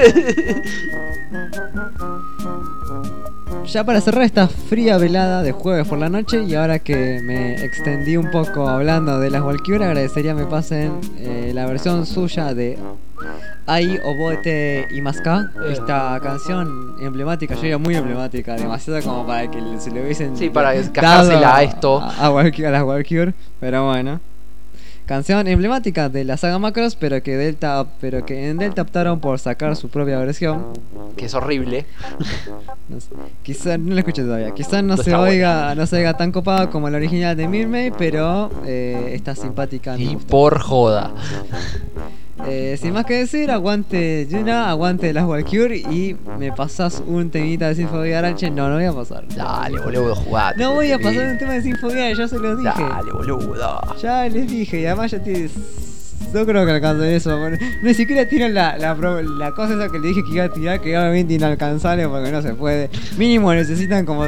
Ya para cerrar esta fría velada de jueves por la noche y ahora que me extendí un poco hablando de las Valkyrie, agradecería me pasen eh, la versión suya de Ai Oboete Imaska, esta canción emblemática, yo diría muy emblemática, demasiado como para que se le hubiesen Sí, para dado encajársela a esto. a, a Valky- a las Valkyrie, pero bueno. Canción emblemática de la saga Macross, pero que Delta, pero que en Delta optaron por sacar su propia versión. Que es horrible. No sé, quizá no lo escuché todavía. Quizás no, No se está oiga, no se oiga tan copado como el original de Mirmay, pero eh, está simpática. a mi Y gusto. por joda. Eh, sin más que decir, aguante Yuna, aguante las Valkyrie y me pasas un temita de Sinfonía de Aranche. No, no voy a pasar. Dale, boludo, jugate. No voy a pasar un tema de Sinfonía, ya se los dije. Dale, boludo. Ya les dije, y además ya tienes. No creo que alcance eso. Bueno, ni siquiera tiran la, la, pro- la cosa esa que le dije que iba a tirar, que obviamente inalcanzable porque no se puede. Mínimo necesitan como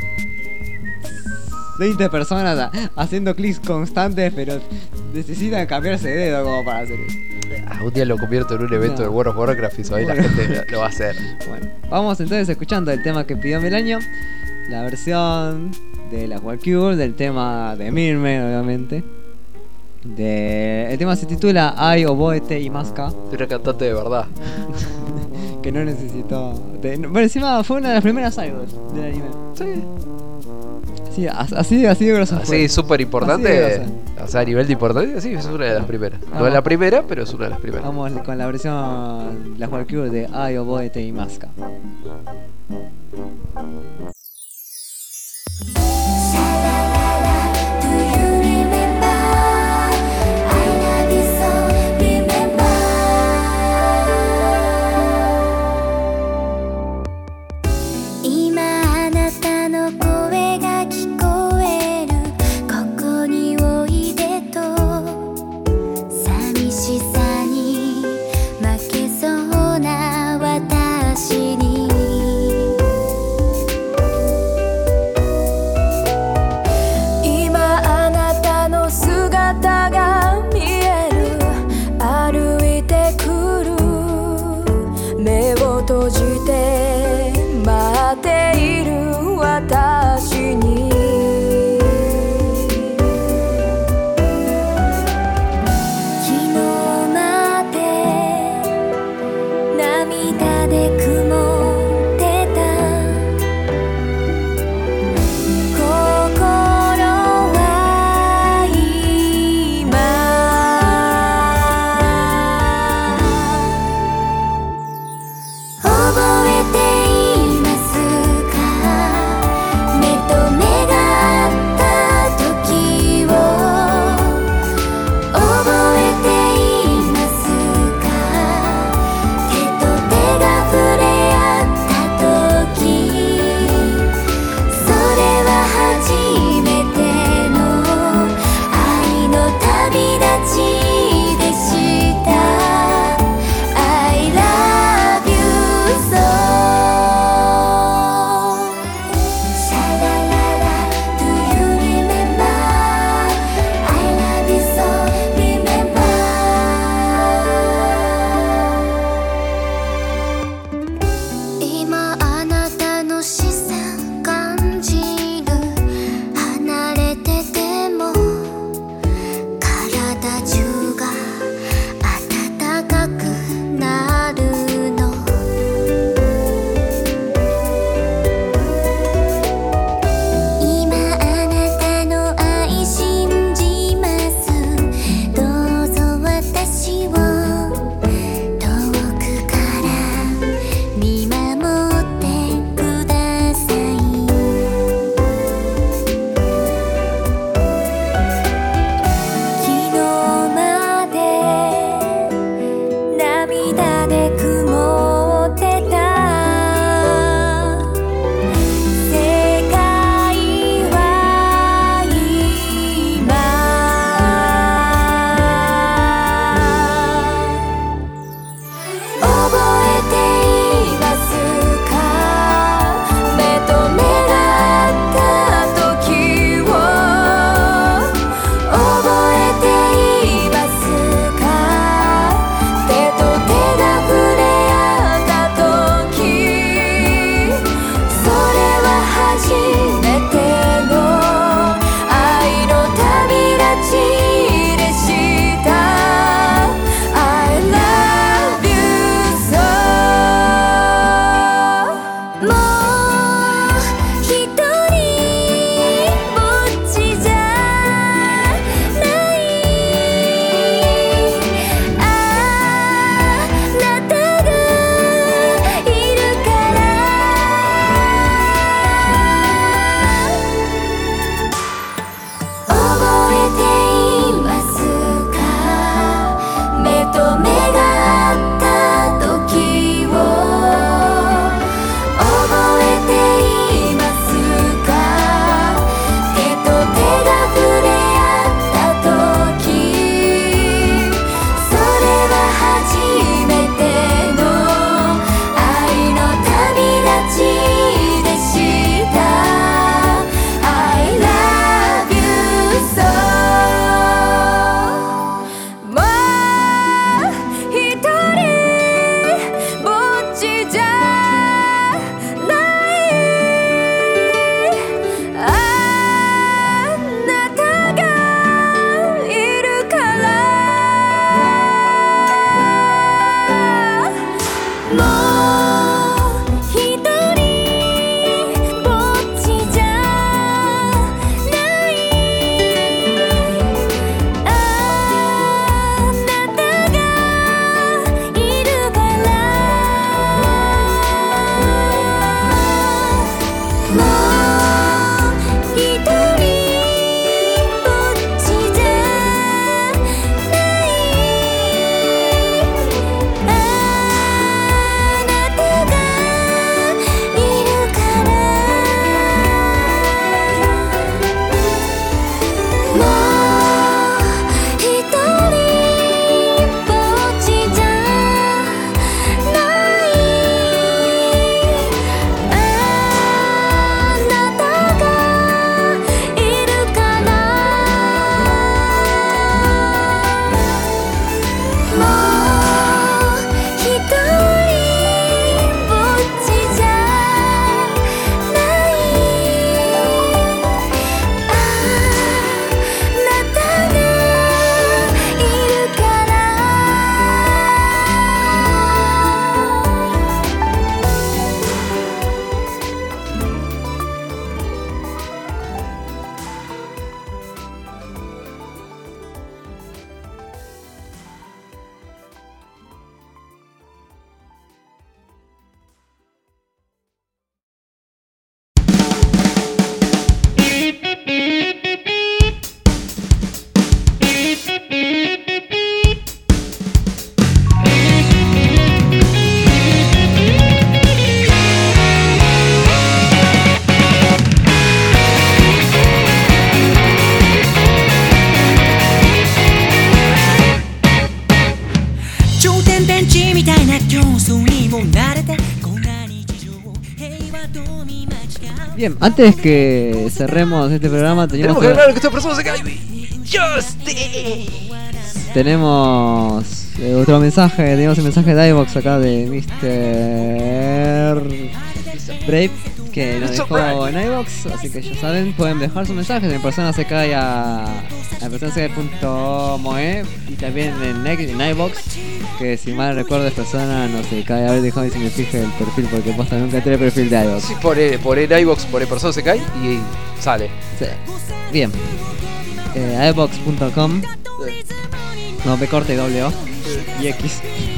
veinte personas a- haciendo clics constantes, pero necesitan cambiarse de dedo como para hacer eso. Un día lo convierto en un evento No. de World of Warcraft y ahí la Bueno. gente lo, lo va a hacer. Bueno, vamos entonces escuchando el tema que pidió Melaño, la versión de la Valkyrie, del tema de Mirme, obviamente. De... El tema se titula Ai Oboete Imaska, Soy una cantante de verdad. que no necesitó. de- Bueno, encima fue una de las primeras idols del anime. Sí. Sí, as- así, así de grosso fue. Así, súper Así de importante. grosa. O sea, a nivel de importancia, sí, es una de las primeras. No Vamos. es la primera, pero es una de las primeras. Vamos con la versión la Valkyrie de Ai Oboete Imaska. Do you remember? I love you so, remember. 今あなたの声が聞こえるここにおいでと寂しさに負けそうな私に競争にも慣れてこんな日常を平和と見間違う Bien, antes que cerremos este programa, teníamos Tenemos que hablar que esta persona se cae. Justice. tenemos eh, otro mensaje. Tenemos el mensaje de iVox acá de mister Brave, que nos mister dejó Brave. en iVox. Así que ya saben, pueden dejar sus mensajes en persona se cae a, a persona se cae punto moe y también en, en iVox. Que si mal recuerdo es persona no se cae. A ver, déjame si me fije el perfil porque posta nunca entré el perfil de iVox. Sí, pone, pone en iVox, pone persona se cae y sale. Sí. Bien. Eh, iVox punto com. No, me corte W O y X.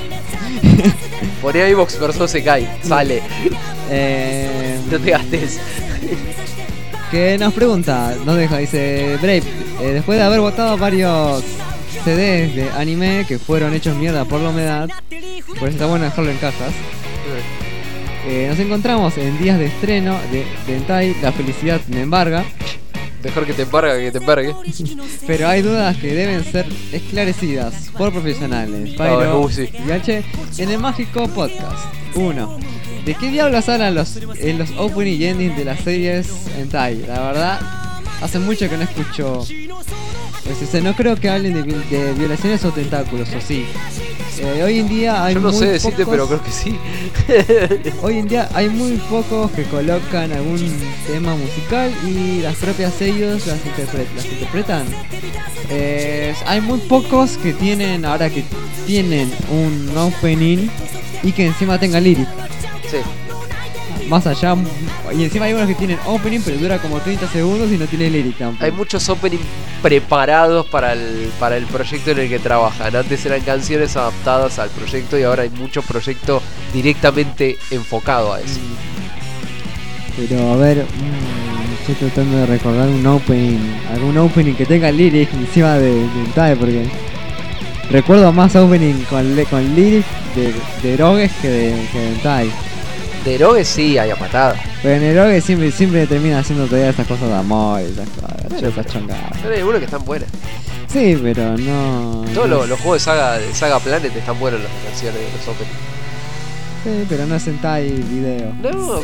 Pone iVox, persona se cae, sale. Eh, No te gastes. que nos pregunta, nos deja, dice Brave, eh, después de haber votado varios C Ds de anime que fueron hechos mierda por la humedad, por eso está bueno dejarlo en cajas. Eh, nos encontramos en días de estreno de Dentai, la felicidad me embarga, Mejor que te embarga que te embargue. pero hay dudas que deben ser esclarecidas por profesionales. Pyro uy, sí. y H en el mágico podcast. uno. ¿De qué diablos hablan los, en los opening y ending de las series Hentai? La verdad, hace mucho que no escucho. Pues, o sea, no creo que hablen de, vi- de violaciones o tentáculos, o sí. Eh, hoy en día hay Yo no muy sé decirte, pocos- pero creo que sí. Hoy en día hay muy pocos que colocan algún tema musical y las propias sellos las, interpre- las interpretan. Eh, hay muy pocos que tienen, ahora que tienen un opening y que encima tenga lyric. Sí. Más allá, y encima hay unos que tienen opening pero dura como treinta segundos y no tiene lyric tampoco. Hay muchos opening preparados para el, para el proyecto en el que trabajan. Antes eran canciones adaptadas al proyecto y ahora hay mucho proyecto directamente enfocado a eso. Pero a ver, mm, estoy tratando de recordar un opening, algún opening que tenga lyric encima de, de Hentai, porque recuerdo más opening con, le- con lyric de, de Erogues que de, que de Hentai. De Eroge sí, hay a patada. Pero en Erogues siempre, siempre termina haciendo todavía esas cosas de amor y esas cosas, esas chongadas. Pero hay algunos que están buenas. Sí, pero no... Todos no los, es- los juegos de Saga, de Saga Planet están buenos las canciones de los openings. Sí, pero no es Hentai video. No,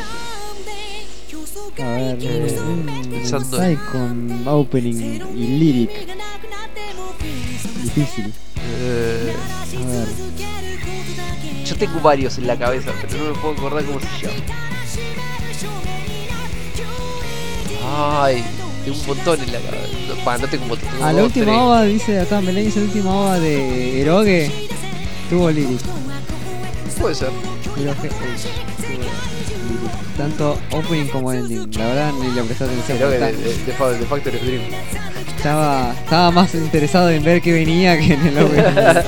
A ver, Eh, un pensando Hentai con opening y lyric. Difícil. eh, A ver. yo tengo varios en la cabeza, pero no me puedo acordar cómo se llama. Ay, tengo un montón en la cabeza. No, pa, no tengo un montón. Tengo Ah, la dos, última tres. ova, dice acá Melén, dice la última ova de Eroge tuvo lyric. Puede ser. Eroge Age tuvo lyric. Tanto opening como ending. La verdad ni le presté atención. Creo que porque de, de, de, Fa- de Factory of Dream. estaba, estaba más interesado en ver qué venía que en el opening.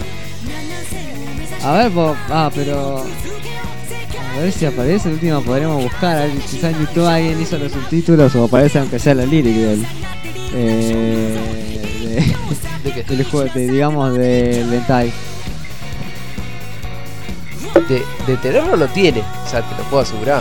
A ver, po- ah, pero... A ver si aparece, el último podremos buscar, a ver, quizás en YouTube alguien hizo los subtítulos o aparece aunque sea la lyric del... Eh, ¿De qué? de, del juego, de, digamos, del Hentai. De, de tenerlo lo tiene, o sea, te lo puedo asegurar.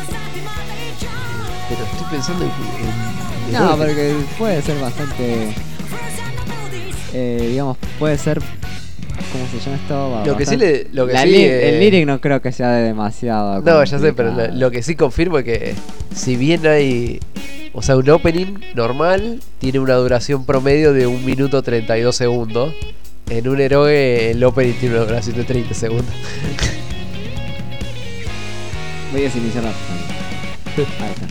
Pero estoy pensando en. en- en No, Eroge. porque puede ser bastante... Eh, digamos, puede ser... ¿Cómo se llama esto? Lo que sí Bastante- le- lo que la sí, li- eh, El lyric no creo que sea de demasiado. No, ya sé, pero lo, complicado. lo que sí confirmo es que si bien hay. O sea, un opening normal tiene una duración promedio de un minuto treinta y dos segundos. En un Eroge el opening tiene una duración de treinta segundos. Voy a desiniciar la Ahí está.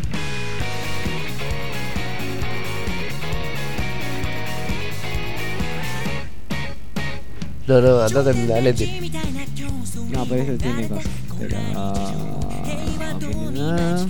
No, no, andate en la lente. No, pero eso tiene cosas. Pero... ok, nada.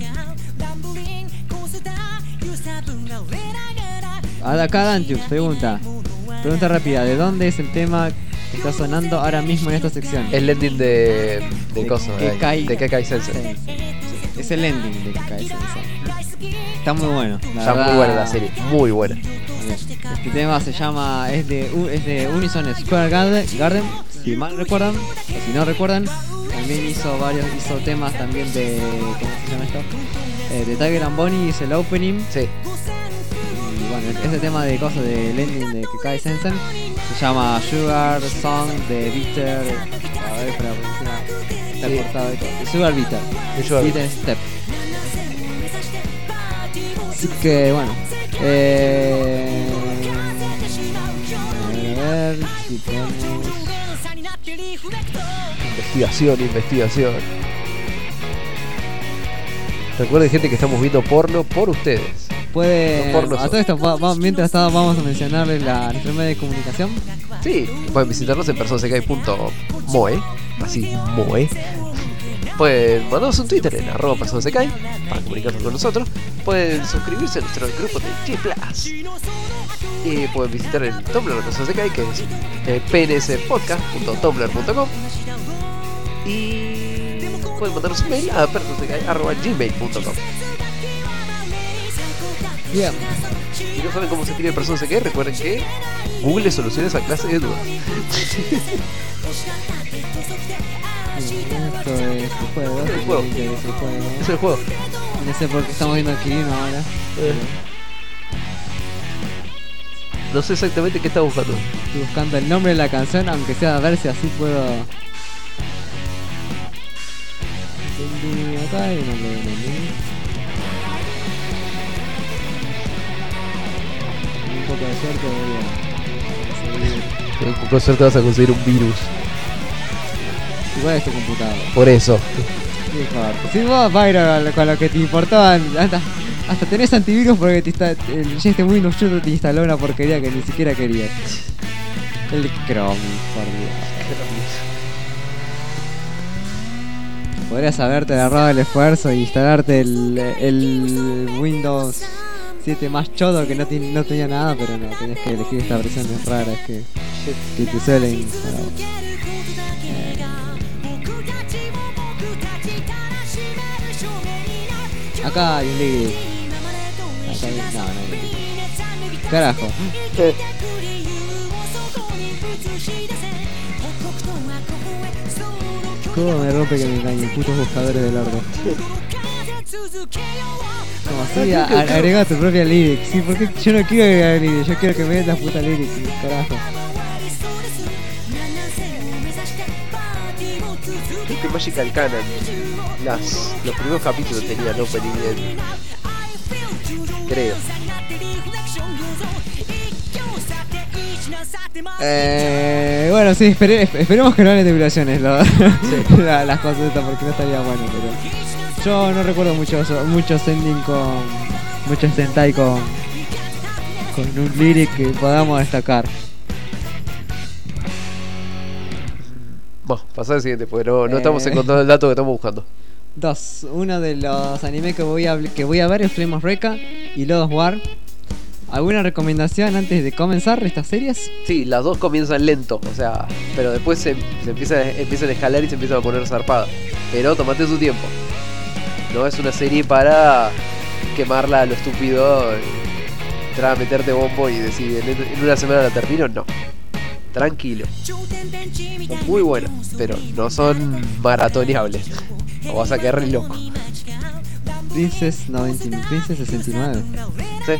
Ahora acá Dantiux pregunta. Pregunta rápida. ¿De dónde es el tema que está sonando ahora mismo en esta sección? El ending de. de De cosas, Kekai. de Kekai Sensei. Sí, sí, sí. Es el ending de Kekai Sensei. Está muy bueno. La Está verdad. muy buena la serie, muy buena. Este tema se llama, es de, U- es de Unison Square Garden, Garden, si mal recuerdan, o si no recuerdan, también hizo varios, hizo temas también de, ¿cómo se llama esto? Eh, de Tiger and Bonnie hizo el opening, Sí. y bueno, ese tema de cosas del ending de Kekai Sensen se llama Sugar Song de Bitter, a ver, para está Sí. cortado y todo. De Sugar Bitter. De Sugar Bitter Step. Así que bueno. Eh... A ver, si tenemos... Investigación, investigación. Recuerden, gente, que estamos viendo porno por ustedes. Puede... No por nosotros. A todo esto, va- va- mientras tanto vamos a mencionarles la nuestro medio de comunicación. Sí, pueden visitarnos en personasecai punto moe. Así, moe. Pueden mandarnos un Twitter en arroba personasecai para comunicarse con nosotros. Pueden suscribirse a nuestro grupo de G Plus. Y pueden visitar el Tumblr de Personasecai, que es eh, p n s podcast punto tumblr punto com. Y pueden mandarnos un mail a personasecai arroba gmail punto com. Bien. Si no saben cómo se escribe Personasecai, recuerden que Google soluciona esa clase de dudas. Esto es el juego. Es el juego. Es el juego. Es el juego. No sé por qué estamos viendo a Kirino ahora. No sé exactamente qué está buscando. Estoy buscando el nombre de la canción, aunque sea a ver si así puedo. Entendí acá y no lo entendí. Con un poco de suerte voy a seguir. Con un poco de suerte vas a conseguir un virus. Igual este computador. Por eso. ¿Qué importa? Si vos, Byron, con lo que te importaban, hasta, hasta tenés antivirus porque te insta- el este Windows ocho te instaló una porquería que ni siquiera querías. El Chrome, por Dios. Podrías haberte agarrado el esfuerzo e instalarte el, el Windows siete más chodo que no, ti- no tenía nada, pero no, tenías que elegir estas versiones raras que, que te suelen instalar. Acá hay un lyric. Acá hay... No, no hay lyric. Carajo. ¿Cómo me rompe que me engañen? Putos buscadores del orden. Como así, a- a- agrega tu propia lyric. Sí, porque yo no quiero agregar lyric, yo quiero que me den la puta lyric. Carajo. Creo que Magical Canon, las, los primeros capítulos tenían opening en... Creo. Eh, bueno, sí, espere- esperemos que no haya depilaciones lo- la- las cosas estas porque no estaría bueno, pero yo no recuerdo mucho mucho sending con mucho sentai con con un lyric que podamos destacar. Bueno, pasá al siguiente, porque no, no Eh. estamos encontrando el dato que estamos buscando. Dos, uno de los animes que voy a habl- que voy a ver es Flame of Recca y Lord of War. ¿Alguna recomendación antes de comenzar estas series? Sí, las dos comienzan lento, o sea, pero después se, se empieza, empiezan a escalar y se empiezan a poner zarpadas. Pero tomate su tiempo. No es una serie para quemarla a lo estúpido, eh, entrar a meterte bombo y decir en, en una semana la termino, no. Tranquilo. Son muy buenas, pero no son maratoneables. O vas a quedar re loco. Princess noventa y nueve, Princess sesenta y nueve. ¿Sí?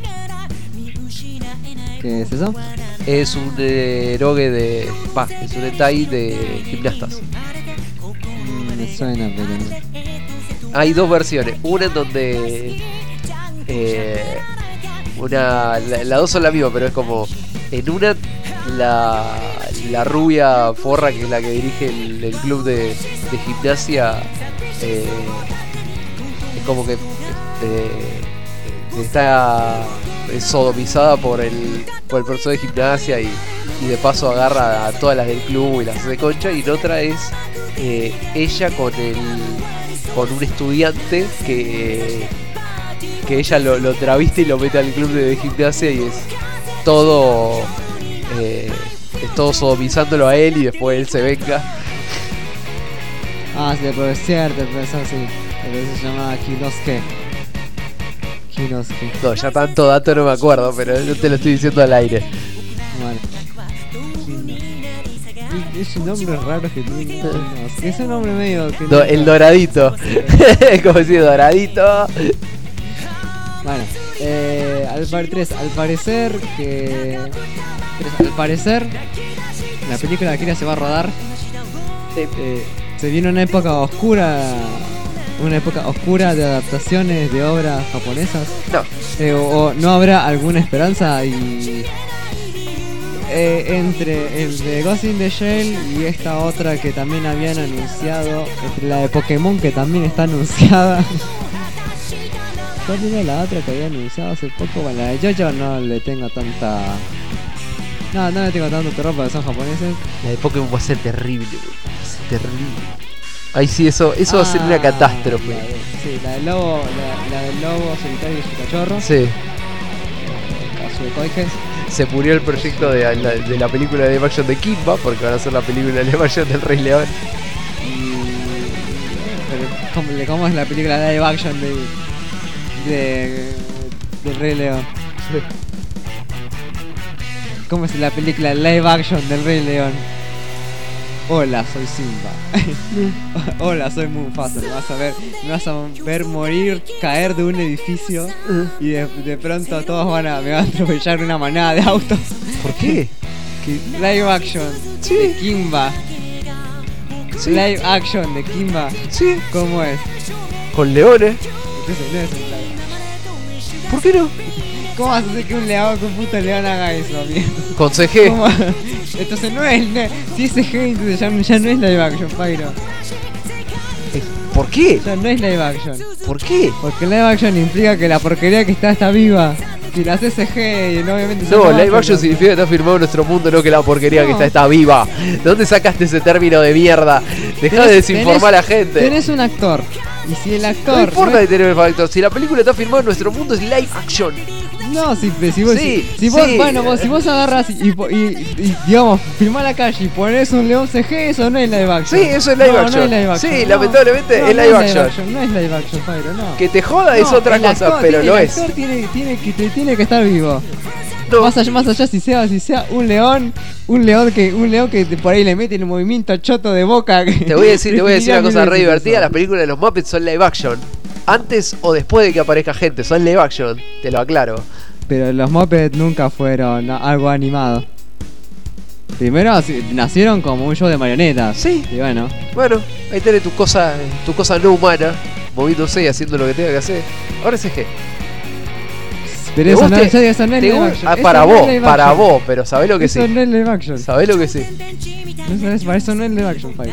¿Qué es eso? Es un eh, eroge de... Va, es un hentai de gimnastas. Mm, me suena, pero no. Hay dos versiones. Una en donde... Eh, una... La, las dos son la misma, pero es como... En una... La, la rubia forra, que es la que dirige el, el club de, de gimnasia, eh, es como que eh, está sodomizada por el, por el profesor de gimnasia y, y de paso agarra a todas las del club y las hace concha. Y la otra es eh, ella con el con un estudiante que que ella lo, lo traviste y lo mete al club de, de gimnasia y es todo eh, es todo sodomizándolo a él y después él se venga. Ah, sí, el profesor, el profesor, sí. El profesor se llamaba Kinosuke. Kinosuke. No, ya tanto dato no me acuerdo, pero yo te lo estoy diciendo al aire. Vale. Kino- Es un nombre raro que tiene. Kinosuke. Es un nombre medio que. Do- el doradito. Como decir doradito. Bueno, eh, al, par- tres, al parecer que. tres, al parecer, la película de Akira se va a rodar. Eh, se viene una época oscura, una época oscura de adaptaciones de obras japonesas. No. Eh, o, o no habrá alguna esperanza y eh, entre el de Ghost in the Shell y esta otra que también habían anunciado, entre la de Pokémon que también está anunciada. ¿Cuál era la otra que había anunciado hace poco? Bueno, la de Jojo no le tengo tanta... No, no le tengo tanto terror porque son japoneses. La de Pokémon va a ser terrible, güey. Va a ser terrible. Ahí sí, eso, eso va a ser una Ah, catástrofe. La de, sí, la del lobo, la, la del lobo solitario y su cachorro. Sí. Kazuo Koike. Se murió el proyecto de la, de la película de live action de Kimba, porque van a hacer la película de live action del Rey León. Y... Pero, ¿cómo, ¿cómo es la película de live action de... de... del Rey León? ¿Cómo es la película live action del Rey León? Hola, soy Simba. Hola, soy Mufasa. Me vas a ver, me vas a ver morir, caer de un edificio y de, de pronto todos van a, me van a atropellar una manada de autos. ¿Por qué? Que- Live action Sí. de Kimba. Sí. Live action de Kimba. Sí. ¿Cómo es? Con leones. Entonces no es un live. ¿Por qué no? ¿Cómo vas a hacer que un león, que un puto león haga eso, amigo? Con C G. ¿Cómo? Entonces no es, no, si es C G, entonces ya, ya no es live action, Pyro. ¿Por qué? Ya no es live action. ¿Por qué? Porque live action implica que la porquería que está está viva. Si la haces C G, y no, obviamente... No, va a live ser action lo- significa que está firmado en nuestro mundo, no que la porquería No. que está está viva. ¿De dónde sacaste ese término de mierda? Deja Tenés- de desinformar a la tenés- gente. Tenés un actor. Y si el actor... No importa no de es- tener el factor. Si la película está firmada en nuestro mundo es live action. No, si, si vos, Sí, si, si vos, sí. bueno, vos, si vos agarras y, y, y- y, digamos, filmás la calle y ponés un león C G, eso no es live action. Sí, eso es live No, action. No es live action. Sí, no. lamentablemente No, es no live action. No es live action, Pyro, no. Que te joda es No, otra el cosa, actor pero tiene- lo el es. actor tiene, tiene, que, te- tiene que estar vivo. No. Más allá, más allá si sea, si sea un león, un león que, un león que te- por ahí le mete el movimiento choto de boca. que- Te voy a decir, te voy a decir una cosa definiría re mil veces divertida. eso. Las películas de los Muppets son live action. Antes o después de que aparezca gente, son live action. Te lo aclaro. Pero los Muppets nunca fueron a- algo animado. Primero si- nacieron como un show de marionetas. Sí. Y bueno. Bueno, ahí tenés tu cosa, tu cosa no humana, moviéndose y haciendo lo que tenga que hacer. Ahora es C G. Pero ¿Te eso no, guste? eso- eso no es ¿Te live gu- action. ah, Eso para no es vos, live para action. vos, pero sabés lo que Eso sí. no es live action. Sabés lo que sí. Eso, es, para eso no es live action, Pai.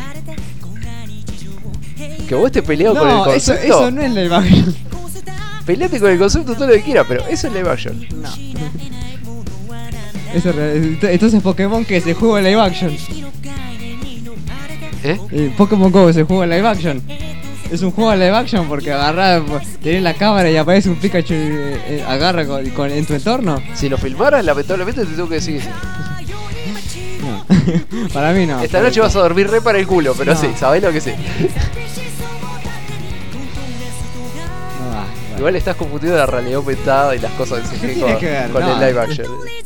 Que vos estés peleado con el No, eso, concepto. eso no es live action. Peleate con el concepto todo lo que quieras, pero eso es live action. Eso es re- entonces Pokémon que se juega live action. ¿Eh? Eh, Pokémon Go se juega live action. Es un juego de live action porque agarra, tenés la cámara y aparece un Pikachu eh, eh, agarra con, con- en tu entorno. Si lo filmaras, lamentablemente te tengo que decir que sí. No. Para mí no. Esta noche vas a dormir re para el culo, pero No. sí, sabés lo que sí. No va, bueno. Igual estás confundiendo la realidad aumentada y las cosas de C G ¿Qué tiene con, que ver? con No. el live action.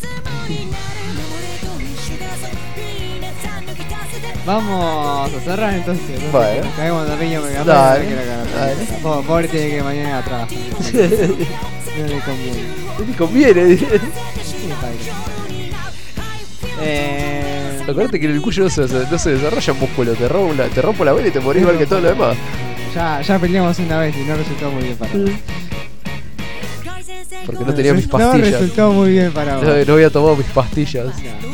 Vamos a cerrar entonces. entonces Bueno. Nos caemos de riño Mega Man, Dale, no quiero que- dale. Po- Pobre tiene que mañana trabajar. No le conviene. No te conviene. Sí, padre. Eh, Acuérdate que en el cuello no se, no se desarrolla músculo, te rompo la, te rompo la vela y te morís igual que todo lo demás. ya, ya peleamos una vez y no resultó muy bien para vos. Porque no tenía mis No pastillas. resultó muy bien para vos. No, no había tomado mis pastillas.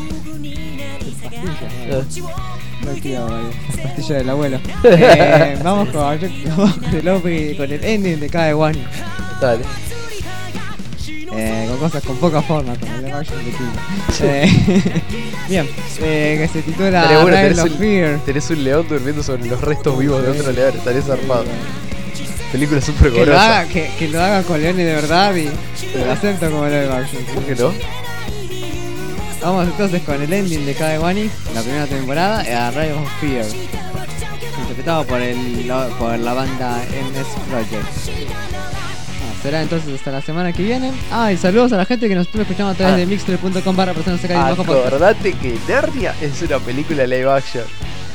Pastillas. No, tío, vale. Pastilla del abuelo. Eh, vamos con, vamos con el opening, con el ending de cada one. Dale. Eh, con cosas con poca forma, como el action de Kilo. Eh, bien, eh, que se titula Estaría bueno, Ride tenés of un, Fear. tenés un león durmiendo sobre los restos vivos de otro león. Estaría zarpado. Película súper Que lo, gorosa. haga, que, que lo haga con leones de verdad y lo acepto como live action. ¿Por qué no? Vamos entonces con el ending de Kade Wani, la primera temporada, a Ride of Fear. Interpretado por, el, la- por la banda M S Project. Ah, será entonces hasta la semana que viene. Ah, y saludos a la gente que nos estuvo escuchando a través Ah. de mixler punto com barra personas acá y bajo podcast. Acordate que Narnia es una película live action.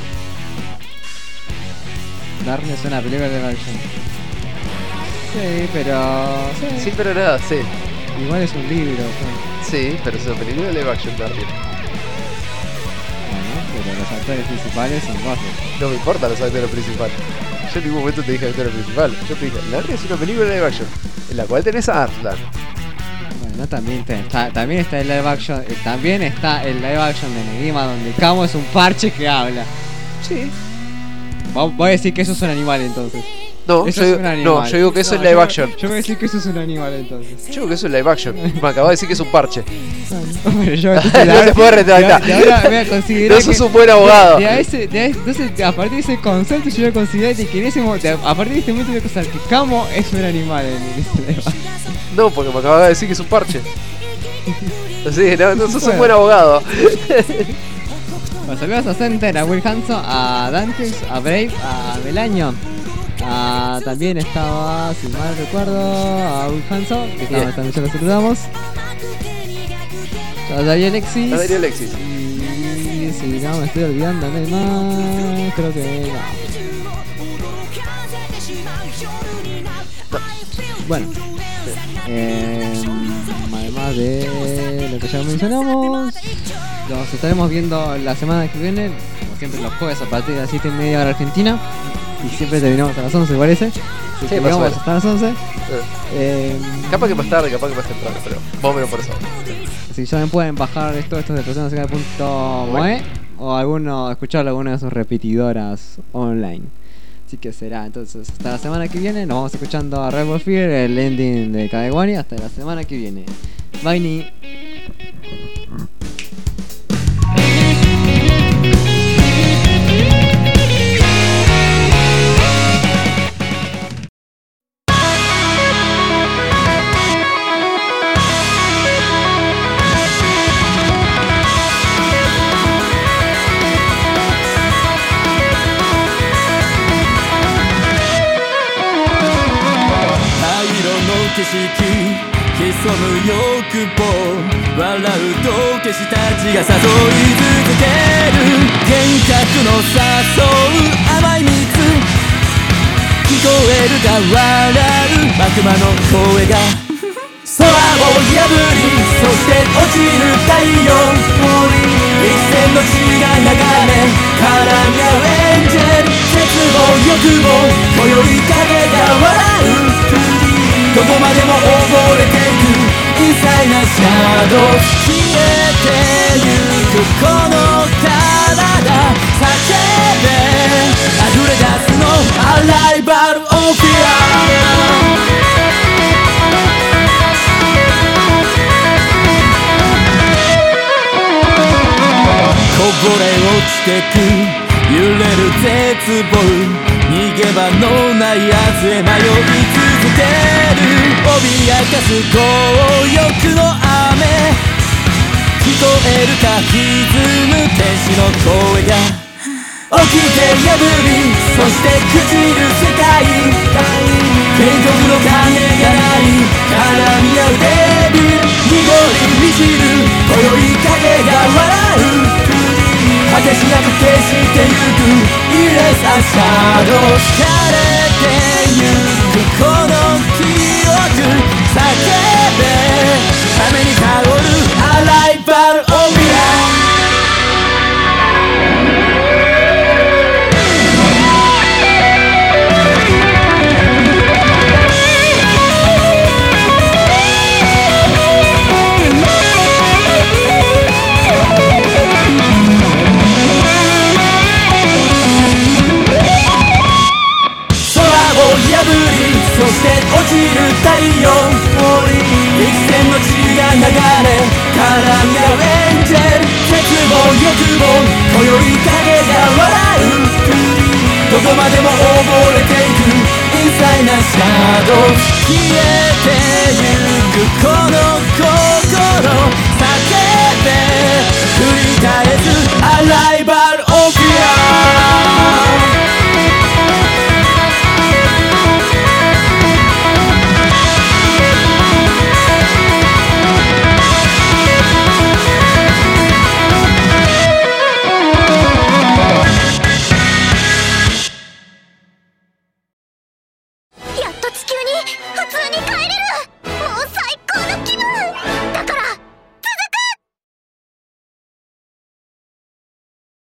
Narnia es una película de live action. Sí, pero... Sí, Sí, pero nada, sí. igual es un libro. ¿no? Sí, pero es una película live action Narnia. Bueno, pero los actores principales son Ghostbusters. No me importan los actores principales. Yo en ningún momento te dije actores principales. Yo te dije, la es una película de live action en la cual tenés a Arslan. Bueno, también está, también está el live action, eh, también está el live action de Negima donde Kamo es un parche que habla. Sí. Voy a decir que eso es un animal entonces. No, Eso yo, es digo- un no, animal. yo digo que eso No, es live yo- action. Yo voy a decir que eso es un animal entonces. Yo digo que eso es live action. Me acabas de decir que es un parche. Pero yo, No entonces, de se ahora- puede retractar. de ahora voy a considerar No sos que- un buen abogado. De, de a ese, de a ese- entonces, a partir de ese concepto, yo voy a considerar de que en ese momento, a partir de este momento, voy a considerar que Kamo es un animal en ese live action. No, porque me acabas de decir que es un parche. Así, no, no sos un buen abogado. Bueno, saludos a Center, a Will Hanson, a Dantes, a Brave, a Belaño. A, también estaba, si mal recuerdo, a Will Hanson, que estaba, Bien. también ya lo saludamos. A Darío Alexis. A Darío Alexis. Y si no me estoy olvidando, no hay más. Creo que no. Bueno, eh, además de lo que ya mencionamos, los estaremos viendo la semana que viene, como siempre los jueves a partir de las siete y media hora Argentina, y siempre terminamos a las once, parece. Así que Sí, más o vamos menos. hasta las once. Eh, Eh, Capaz que más tarde, capaz que más temprano, pero más o menos por eso. si ya pueden bajar esto, esto de persona nacional punto moe o alguno, escucharlo alguna de sus repetidoras online. Así que será entonces hasta la semana que viene. Nos vamos escuchando a Red Bull Fear, el ending de Kadewani. Hasta la semana que viene. Bye ni. 景色潜む欲望笑う道化師たちが誘い続ける幻覚の誘う甘い蜜聞こえるか笑う悪魔の声が空を破りそして落ちる太陽一線の血が流れ絡み合うエンジェル絶望欲望今宵影が笑うどこまでも溺れていくインサイナシャドウ消えてゆくこの体叫べ溢れ出すのアライバルオフィアこぼれ落ちてく揺れる絶望逃げ場のない明日へ迷い続ける脅かす強欲の雨聞こえるか歪む天使の声が起きて破りそして朽ちる世界天国の鐘が鳴り絡み合うデビル濁り満ちる今宵影が笑う果てしなく消してゆくイレサシャドウ枯れてゆくこの記憶叫べ雨に香るアライバルオビア破りそして落ちる太陽一線の血が流れ絡み合うエンジェル絶望欲望今宵影が笑うどこまでも溺れていくインサイナシャドウ消えてゆくこの心叫